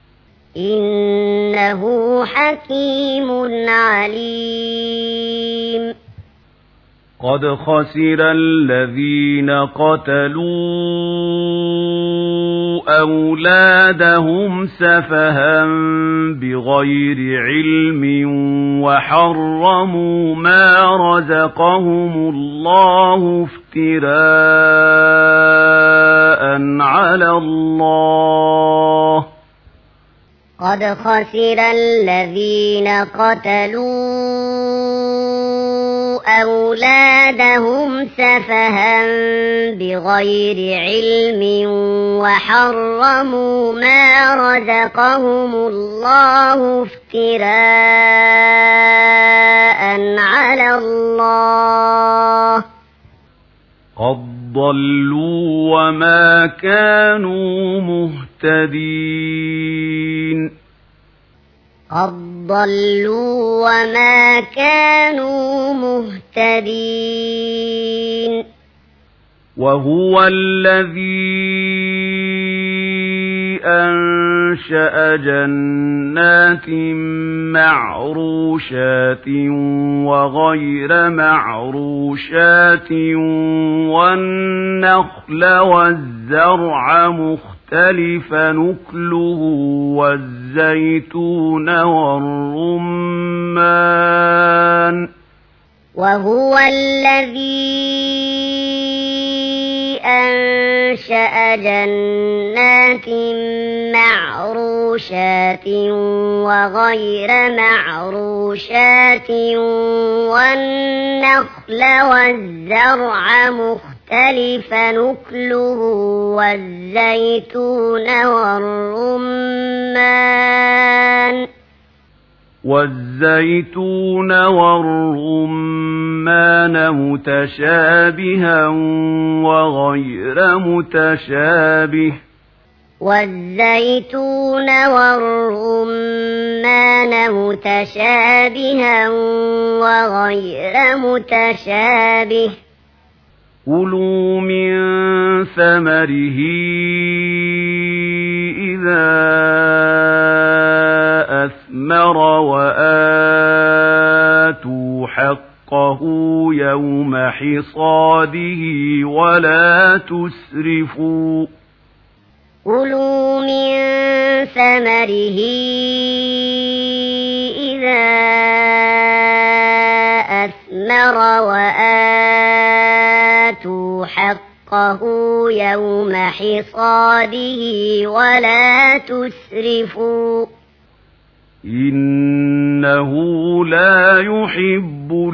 إنه حكيم عليم قد خسر الذين قتلوا أولادهم سفها بغير علم وحرموا ما رزقهم الله افتراء على الله قد خسر الذين قتلوا أولادهم سفها بغير علم وحرموا ما رزقهم الله افتراء على الله قد ضلوا وما كانوا مهتدين قد ضلوا وما كانوا مهتدين وهو الذي أنشأ جنات معروشات وغير معروشات والنخل والزرع مختلفا نكله والزيتون والرمان وهو الذي أنشأ جنات معروشات وغير معروشات والنخل والزرع مختلفا نكله والزيتون والرمان والزيتون والرمان متشابها وغير متشابه والزيتون والرمان متشابها وغير متشابه كلوا من ثمره إذا أثمر وآتوا حقه يوم حصاده ولا تسرفوا كلوا من ثمره إذا أثمر وآتوا حقه يوم حصاده ولا تسرفوا إنه لا يحب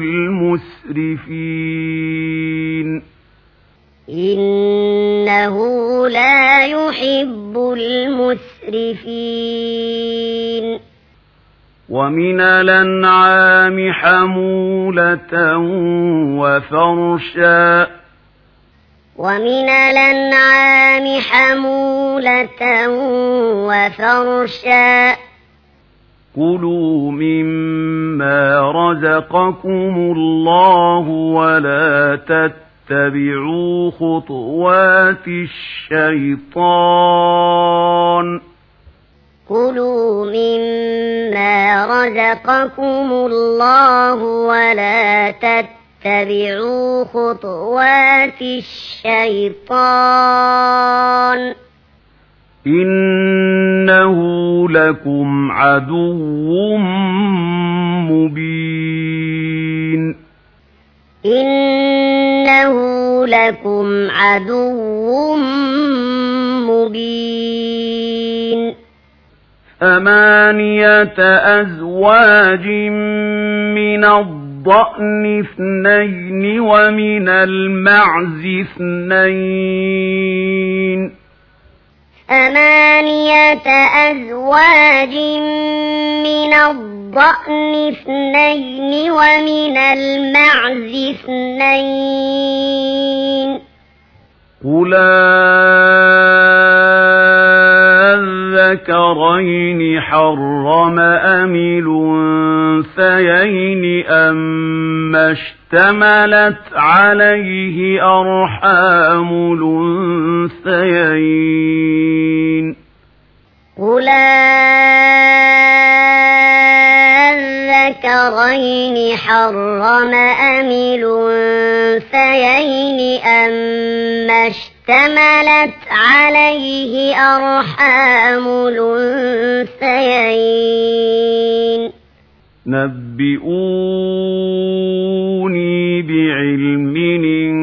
المسرفين إنه لا يحب المسرفين ومن الأنعام حمولة وفرشا ومن الأنعام حمولة وفرشا كلوا مما رزقكم الله ولا تتبعوا خطوات الشيطان كلوا مما رزقكم الله ولا تتبعوا خطوات الشيطان إنه لكم عدو مبين إنه لكم عدو مبين ثمانية أزواج من الضأن اثنين ومن المعز اثنين ثمانية أزواج من الضأن اثنين ومن المعز اثنين قل الذكرين حرم أم الأنثيين أما اشتملت عليه أرحام الأنثيين قل الذكرين حرم أم الأنثيين أما اشتملت عليه أرحام الأنثيين نبئوني بعلم إن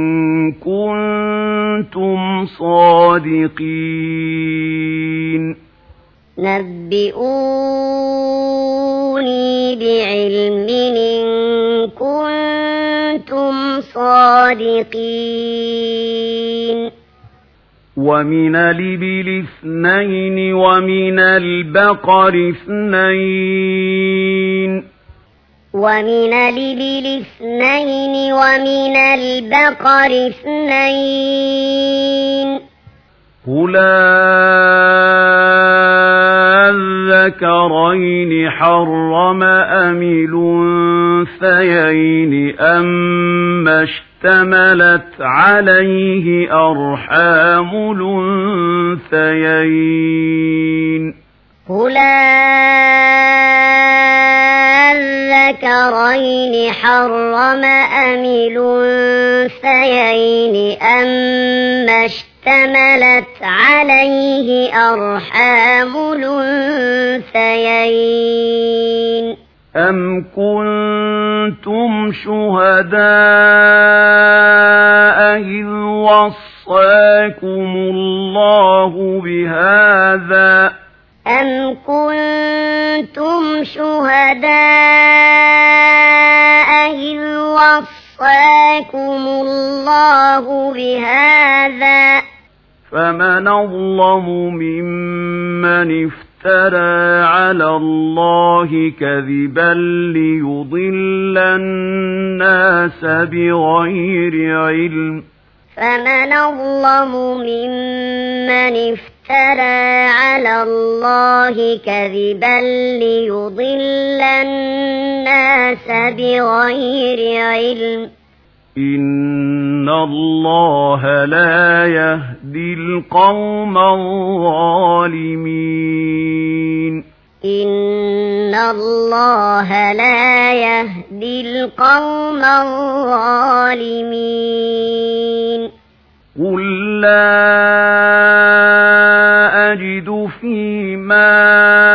كنتم صادقين نبئوني بعلم إن كنتم صادقين ومن الإبل اثنين ومن البقر اثنين ومن الإبل اثنين ومن البقر اثنين قل الذكرين حرم أم الأنثيين أما اشتملت عليه أرحام الأنثيين قل الذكرين حرم أم الأنثيين أما اشتملت عليه أرحام الأنثيين أم كنتم شهداء إذ وصاكم الله بهذا أم كنتم شهداء إذ وصاكم الله بهذا فمن أظلم ممن افترى على الله كذبا ليضل الناس بغير علم فمن أظلم ممن افترى على الله كذبا ليضل الناس بغير علم إن الله لا يهدي القوم الظالمين إن الله لا يهدي القوم الظالمين قل لا أجد فيما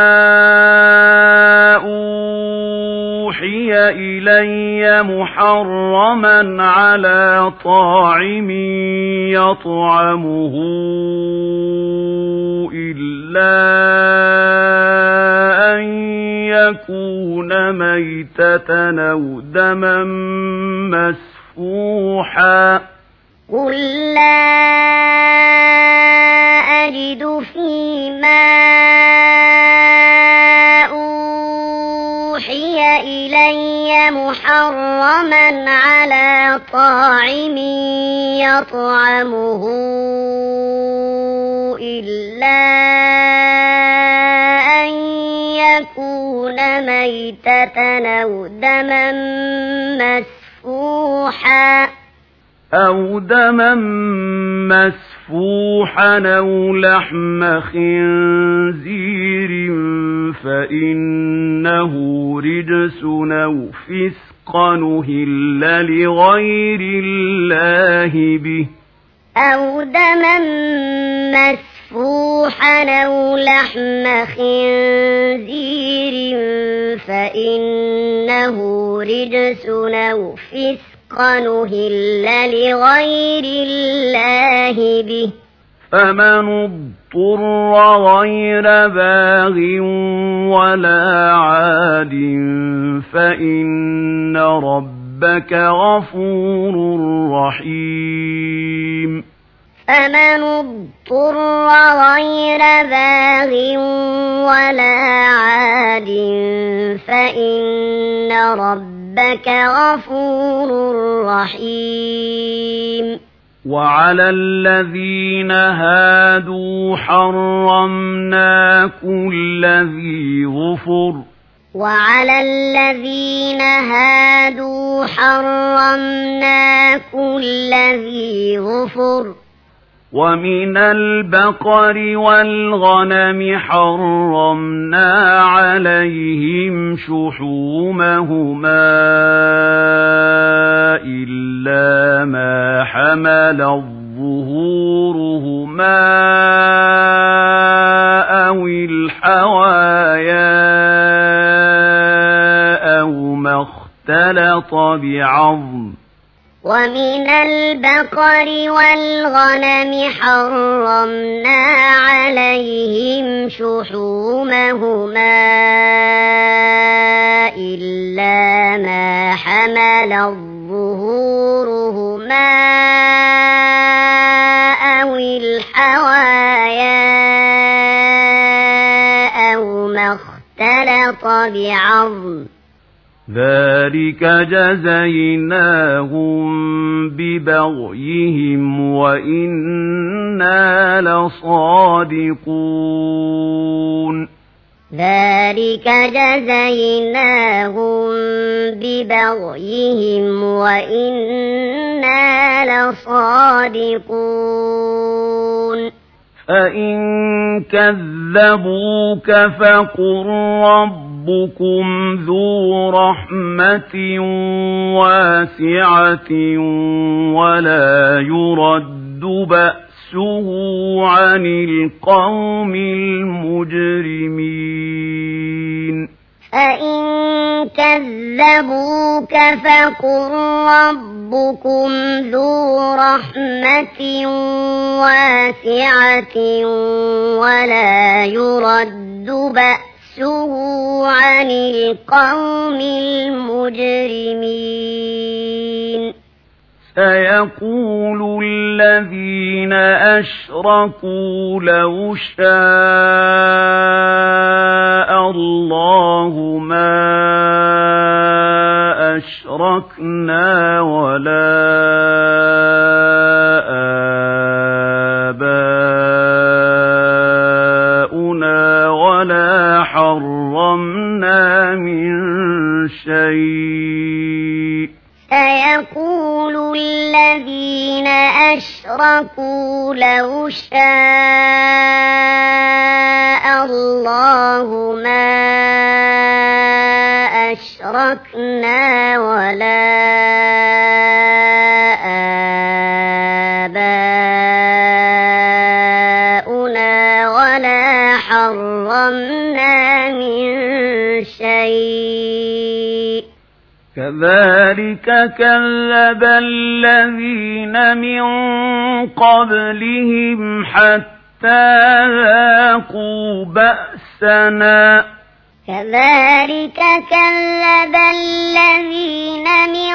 أوحي إلي محرما على طاعم يطعمه إلا أن يكون ميتة أو دما مسفوحا قل لا أجد فيما أوحي إلي محرما على طاعم يطعمه إلا أن يكون ميتة أو دما مسفوحا أو دما مسفوحا أو لحم خنزير فإنه رجس أو فسقا أهل لغير الله به أو دما مسفوحا أو لحم خنزير فإنه رجس أو فسقا أهل لغير الله به فمن اضطر غير باغ ولا عاد فإن ربك غفور رحيم فمن اضطر غير باغ ولا عاد فإن ربك غفور رحيم وعلى الذين هادوا حرمنا كل ذي ظفر وعلى الذين هادوا حرمنا كل ذي ظفر ومن البقر والغنم حرمنا عليهم شحومهما إلا ما حملت ظهورهما أو الحوايا أو ما اختلط بعظم ومن البقر والغنم حرمنا عليهم شحومهما إلا ما حملت ظهورهما أو الحوايا أو ما اختلط بعظم ذلك جزيناهم ببغيهم وإنا لصادقون ذلك جزيناهم ببغيهم وإنا لصادقون فإن كذبوك فقل ربكم ذو رحمة واسعة ولا يرد بأسه عن القوم المجرمين فإن كذبوك فقل ربكم ذو رحمة واسعة ولا يرد بأسه عن القوم المجرمين سيقول الذين أشركوا لو شاء الله ما أشركنا ولا آباؤنا ولا حرمنا من شيء سيقول الذين أشركوا لو شاء الله ما أشركنا ولا آباؤنا ولا حرمنا من شيء كذلك كذب الذين من قبلهم حتى ذاقوا بأسنا كذلك كذب الذين من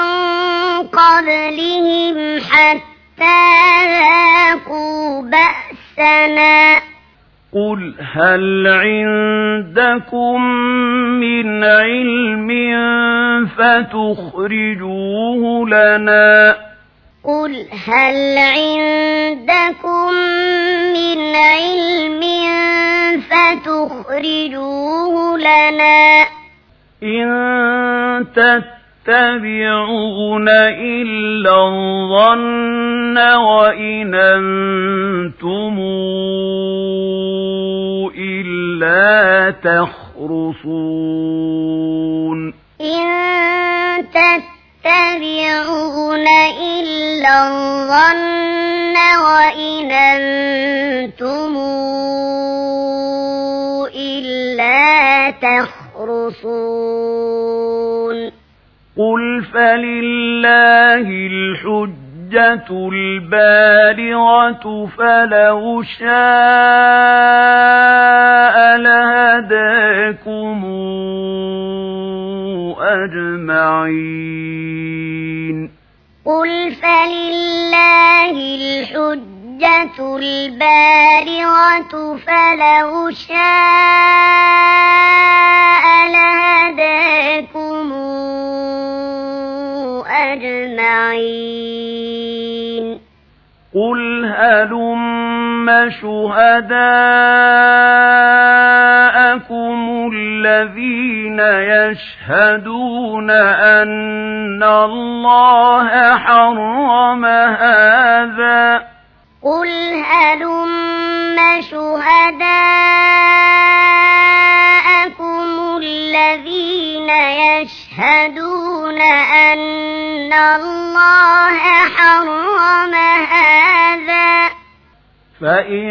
قبلهم حتى ذاقوا بأسنا قل هل عندكم من علم فتخرجوه لنا قل هل عندكم من علم فتخرجوه لنا إن تتبعون إلا الظن وإن أنتم إلا تخرصون إن تتبعون إلا الظن وإن أنتم إلا تخرصون قل فلله الحجة البالغة فلو شاء لهداكم أجمعين قل فلله الحجة البالغة فلو شاء لهداكم أجمعين قل هلم شهداءكم الذين يشهدون أن الله حرم هذا قل هلم شهداءكم الذين يشهدون أن الله حرم هذا فإن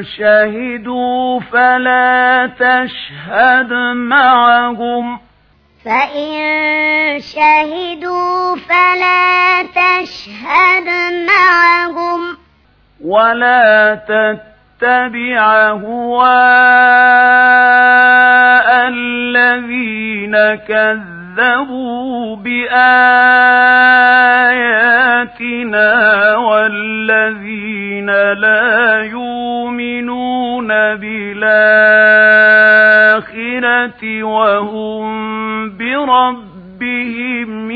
شهدوا فلا تشهد معهم فإن شهدوا فلا تشهد معهم ولا تتبع أهواء الذين كذبوا بآياتنا والذين لا يؤمنون بالآخرة وهم بربهم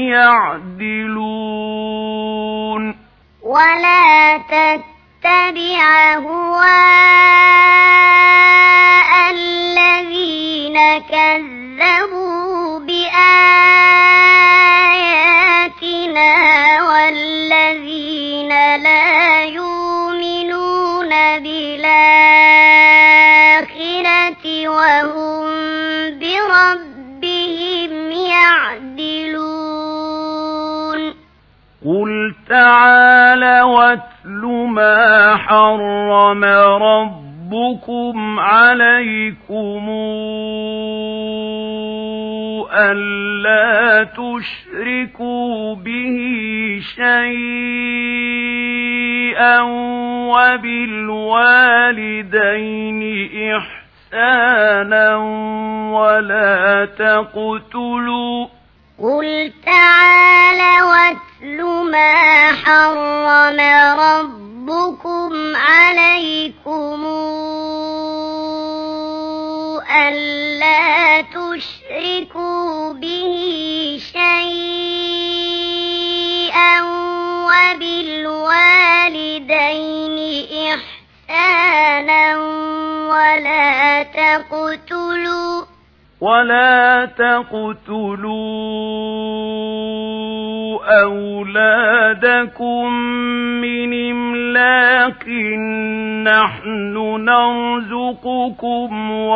يعدلون ولا تتبع أهواء الذين كذبوا بآياتنا والذين لا يؤمنون بالآخرة وهم بربهم يعدلون قل تعالى واتل ما حرم ربكم عليكم ألا تشركوا به شيئا وبالوالدين إحسانا ولا تقتلوا قل تعالى واتل ما حرم ربكم عليكم ألا تشركوا به شيئا وبالوالدين إحسانا ولا تقتلوا ولا تقتلوا أولادكم من إملاق نحن نرزقكم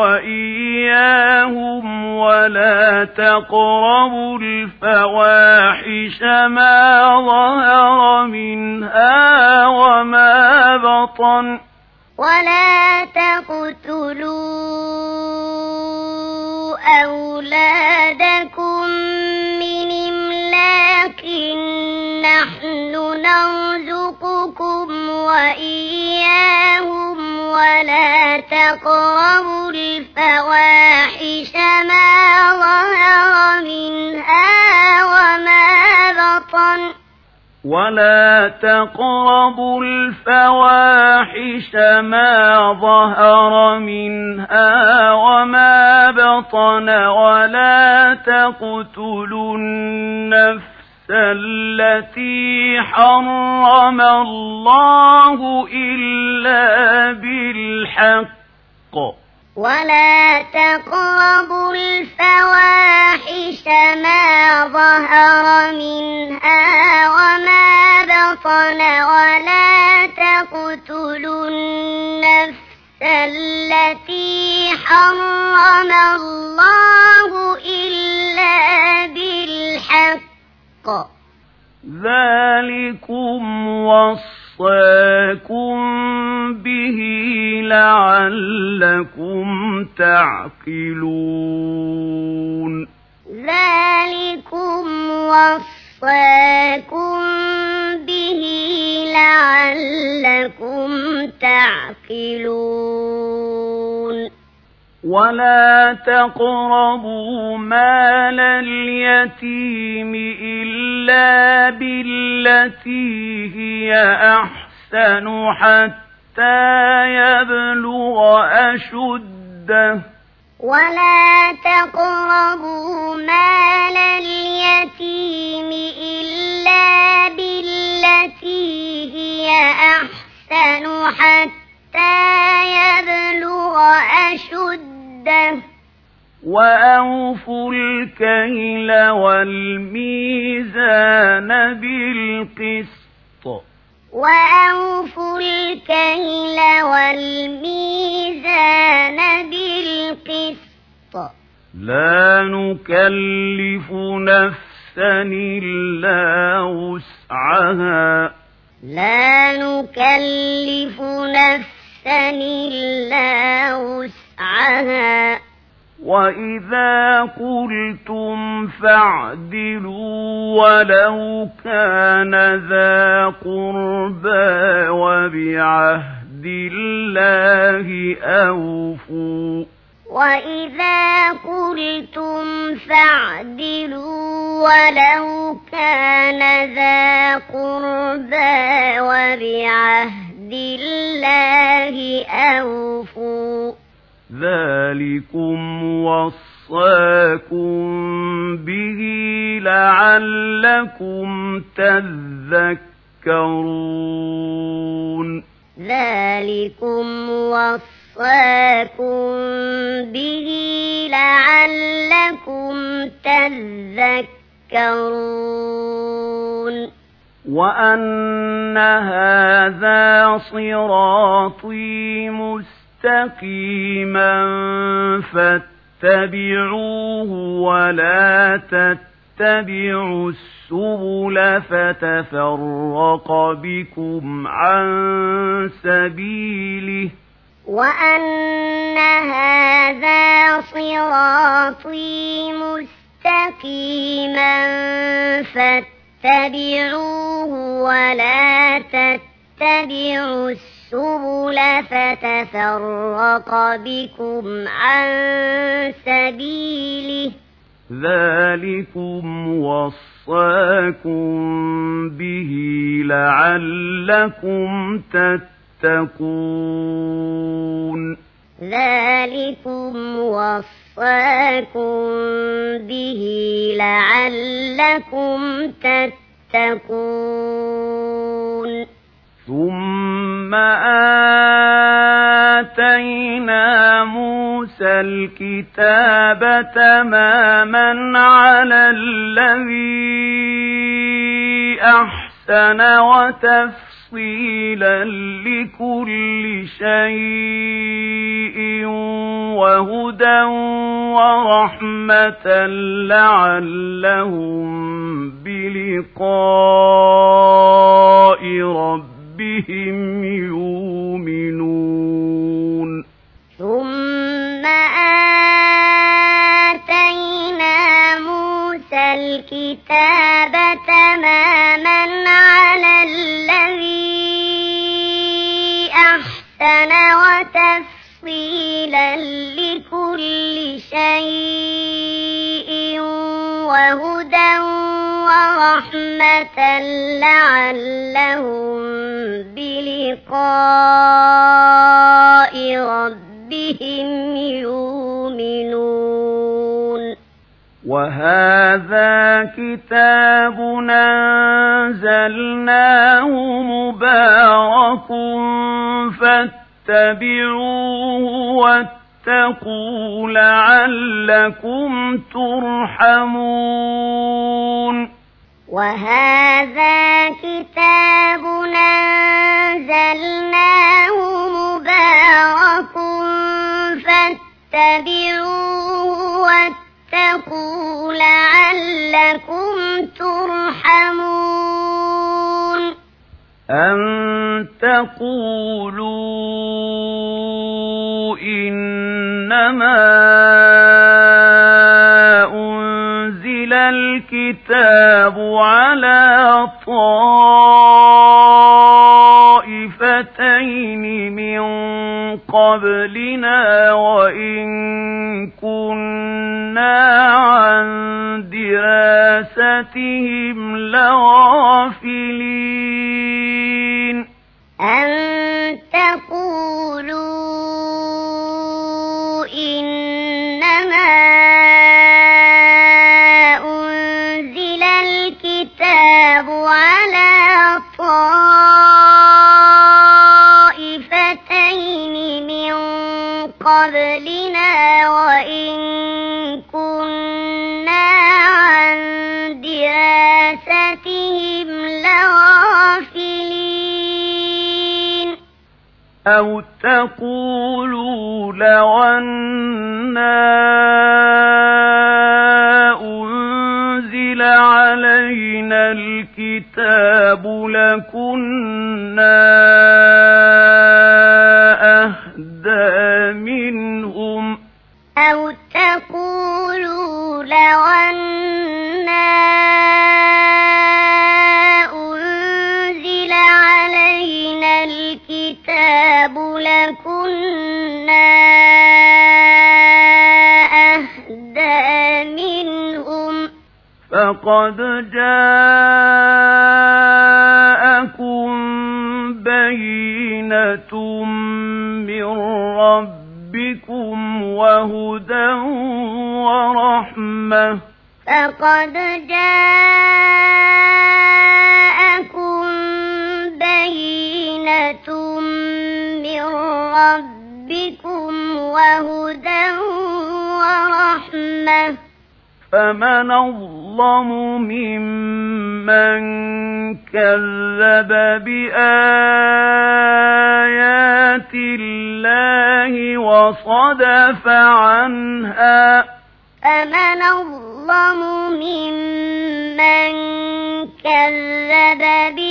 وإياهم ولا تقربوا الفواحش ما ظهر منها وما بطن ولا تقتلوا أولادكم من إملاق نحن نرزقكم وإياهم ولا تقربوا الفواحش ما ظهر منها وما بطن ولا تقربوا الفواحش ما ظهر منها وما بطن ولا تقتلوا النفس التي حرم الله إلا بالحق ولا تقربوا الفواحش ما ظهر منها وما بطن ولا تقتلوا النفس التي حرم الله إلا بالحق ذلكم وصاكم به لعلكم تعقلون ذلكم وصاكم به لعلكم تعقلون ولا تقربوا مال اليتيم إلا بالتي هي أحسن حتى يبلغ أشده ولا تقربوا مال اليتيم إلا بالتي هي أحسن حتى يبلغ أشده وأوفوا الكيل والميزان بالقسط وأوفوا الكيل والميزان بالقسط لا نكلف نفسا إلا وسعها لا نكلف نفسا إلا وسعها وإذا قلتم فاعدلوا ولو كان ذا قربى وبعهد الله أوفوا وإذا قلتم فاعدلوا ولو كان ذا قربى وبعهد الله أوفوا ذلكم وصاكم به لعلكم تذكرون ذلكم وصاكم به لعلكم تذكرون وأن هذا صراطي مستقيما فاتبعوه ولا تتبعوا السبل فتفرق بكم عن سبيله وأن هذا صراطي مستقيما فاتبعوه ولا تتبعوا السبل فتفرق بكم عن سبيله ذلكم وصاكم به لعلكم تتقون ذلكم وصاكم به لعلكم تتقون ثم آتينا موسى الكتاب تماما على الذي أحسن وتفصيلا لكل شيء وهدى ورحمة لعلهم بلقاء ربهم يؤمنون ثم آتينا موسى الكتاب تماما على الذي أحسن وتفصيلا لكل شيء وهدى ورحمة لعلهم بلقاء ربهم يؤمنون وهذا كتاب أنزلناه مبارك فاتبعوه واتقوا لعلكم ترحمون وهذا كتاب أنزلناه مبارك فاتبعوه واتقوا لعلكم ترحمون أن تقولوا إنما أنزل الكتاب على طائفتين من قبلنا وإن كنا عن دراستهم لغافلين أن تقولوا إنما أنزل الكتاب على طائفتين من قبلنا وإن كنا عن دراستهم لغافلين أو تقولوا لو أنا أنزل علينا الكتاب لكنا أهدى منهم أو تقولوا لو أنا أنزل علينا الكتاب لكنا أهدى منهم فقد جاءكم بينة من ربكم وهدى ورحمة فقد جاءكم بينة من ربكم وهدى ورحمة فمن أظلم ممن كذب بآيات الله وصدف عنها فمن أظلم ممن كذب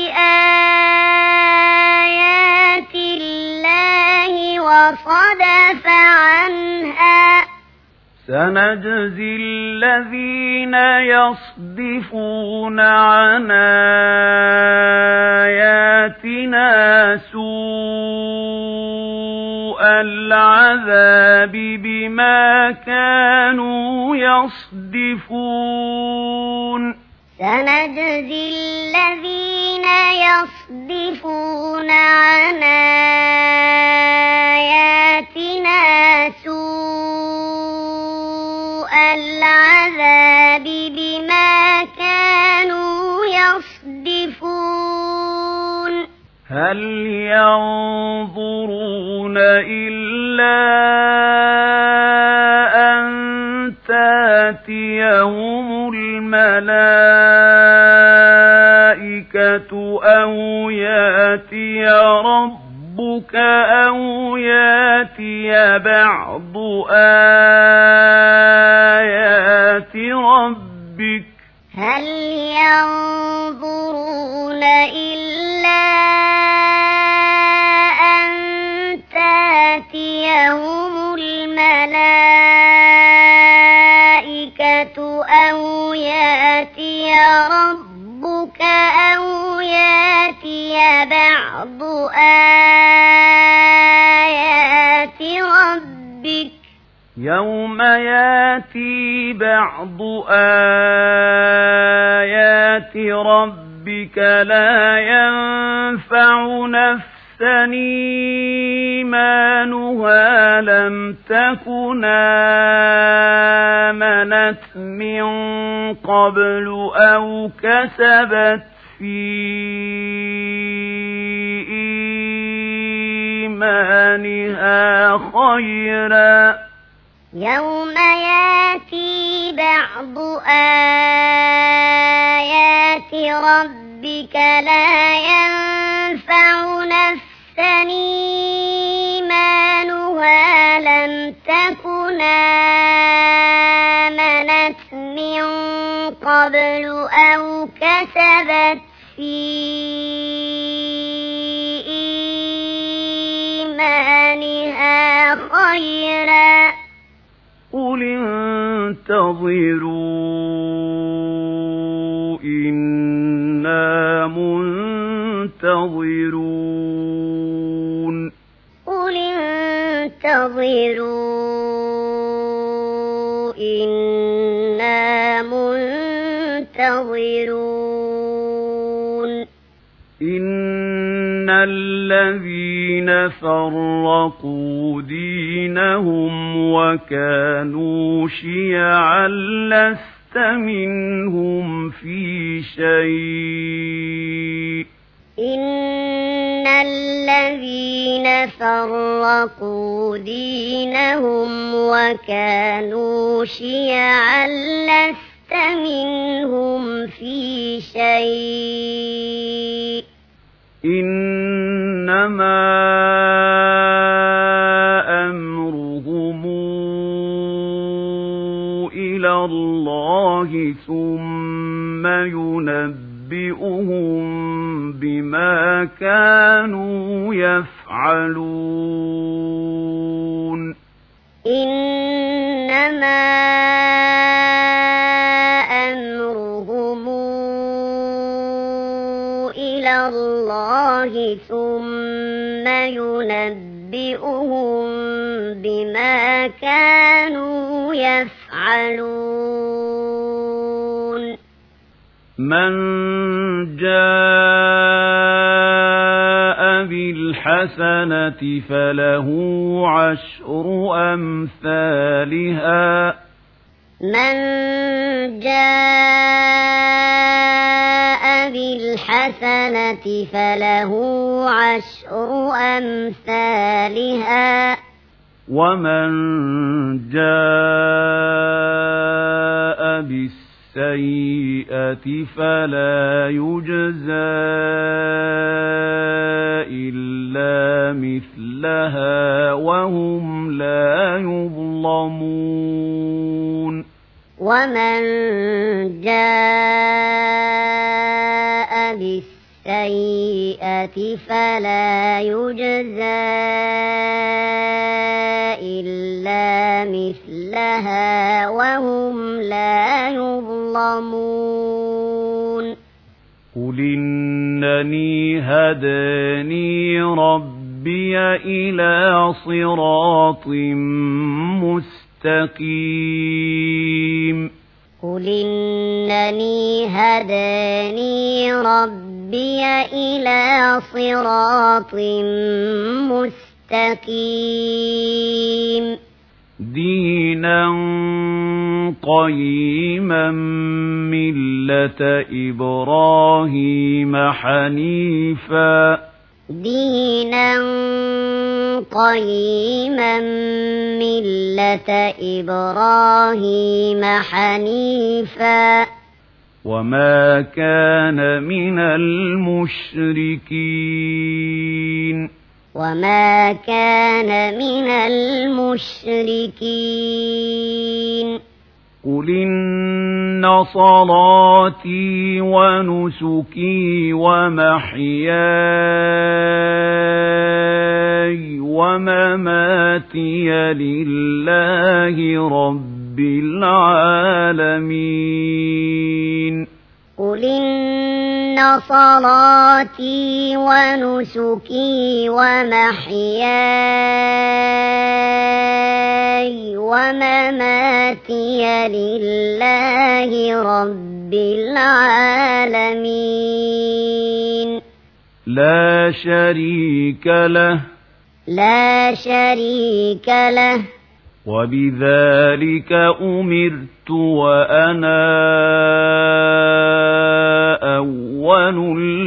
بآيات الله وصدف عنها سنجزي الذين يصدفون عن آياتنا سوء العذاب بما كانوا يصدفون سنجزي الذين يصدفون عن آياتنا سوء العذاب بما كانوا يصدفون هل ينظرون إلا أن تأتيهم الملائكة أو يأتي ربك أو يأتي بعض آيات ربك هل ينظرون إلا أن تأتيهم الملائكة أو يأتي ربك أو يأتي بعض آيات ربك يوم يأتي بعض آيات ربك لا ينفع نفسا إيمانها لم تكن آمنت من قبل أو كسبت في إيمانها خيرا يوم يأتي بعض آيات ربك لا ينفع نفسا إيمانها لم تكن آمنت من قبل أو كسبت في إيمانها خيرا قل انتظروا إنا منتظرون قل انتظروا إنا منتظرون إن الذين فرقوا دينهم وكانوا شيعا لست منهم في شيء إن الذين فرقوا دينهم وكانوا شيعا لست منهم في شيء إنما أمرهم إلى الله ثم ينبئهم بما كانوا يفعلون إنما الله ثم ينبئهم بما كانوا يفعلون من جاء بالحسنة فله عشر أمثالها من جاء بالحسنة فله عشر أمثالها ومن جاء بالسيئة فلا يجزى إلا مثلها وهم لا يظلمون ومن جاء بالسيئة فلا يجزى إلا مثلها وهم لا يظلمون قل إنني هداني ربي إلى صراط مستقيم قل إنني هداني ربي إلى صراط مستقيم دينا قيما ملة إبراهيم حنيفا دينا قيما ملة إبراهيم حنيفا وما كان من المشركين وما كان من المشركين قل إن صلاتي ونسكي ومحياي ومماتي لله رب العالمين قل إن صلاتي ونسكي ومحياي ومماتي لله رب العالمين لا شريك له لا شريك له وبذلك أمرت وأنا أول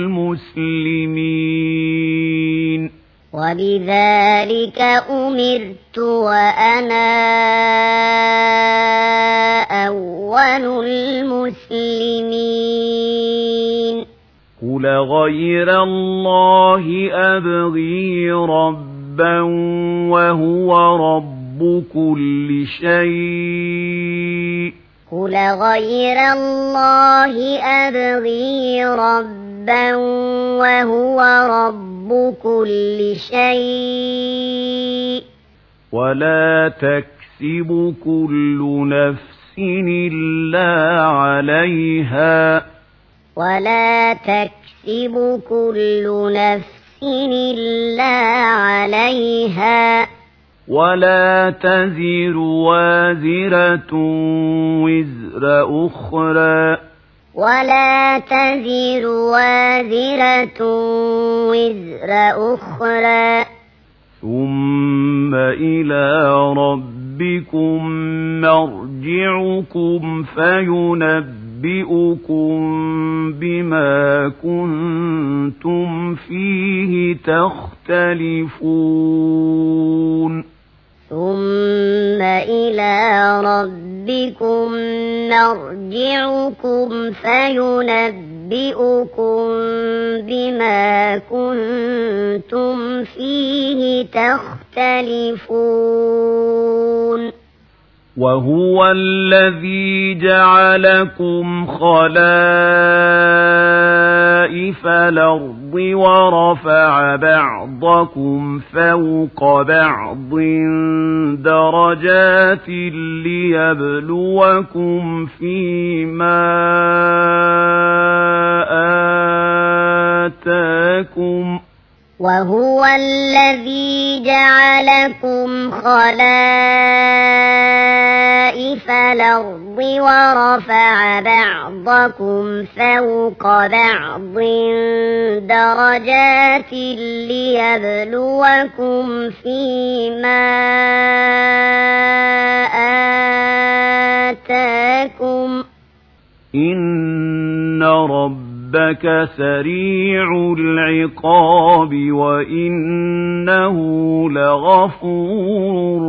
المسلمين وبذلك أمرت وأنا أول المسلمين قل غير الله أبغي ربا وهو رب كل شيء قل غير الله أبغي ربا وهو رب كل شيء ولا تكسب كل نفس إلا عليها ولا تكسب كل نفس إلا عليها ولا تزر وازرة وزر أخرى ولا تزر وازرة وزر أخرى ثم إلى ربكم مرجعكم فينبئكم بما كنتم فيه تختلفون ثم إلى ربكم مرجعكم فينبئكم بما كنتم فيه تختلفون وهو الذي جعلكم خلائف الأرض ورفع بعضكم فوق بعض درجات ليبلوكم فيما آتاكم وهو الذي جعلكم خلائف الأرض ورفع بعضكم فوق بعض درجات ليبلوكم فيما آتاكم إن ربك سريع العقاب وإنه لغفور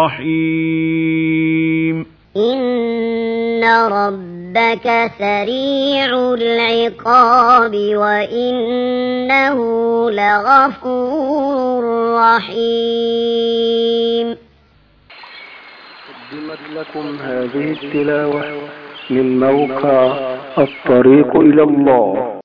رحيم إن ربك سريع العقاب وإنه لغفور رحيم. قدمت لكم هذه التلاوة من موقع الطريق إلى الله.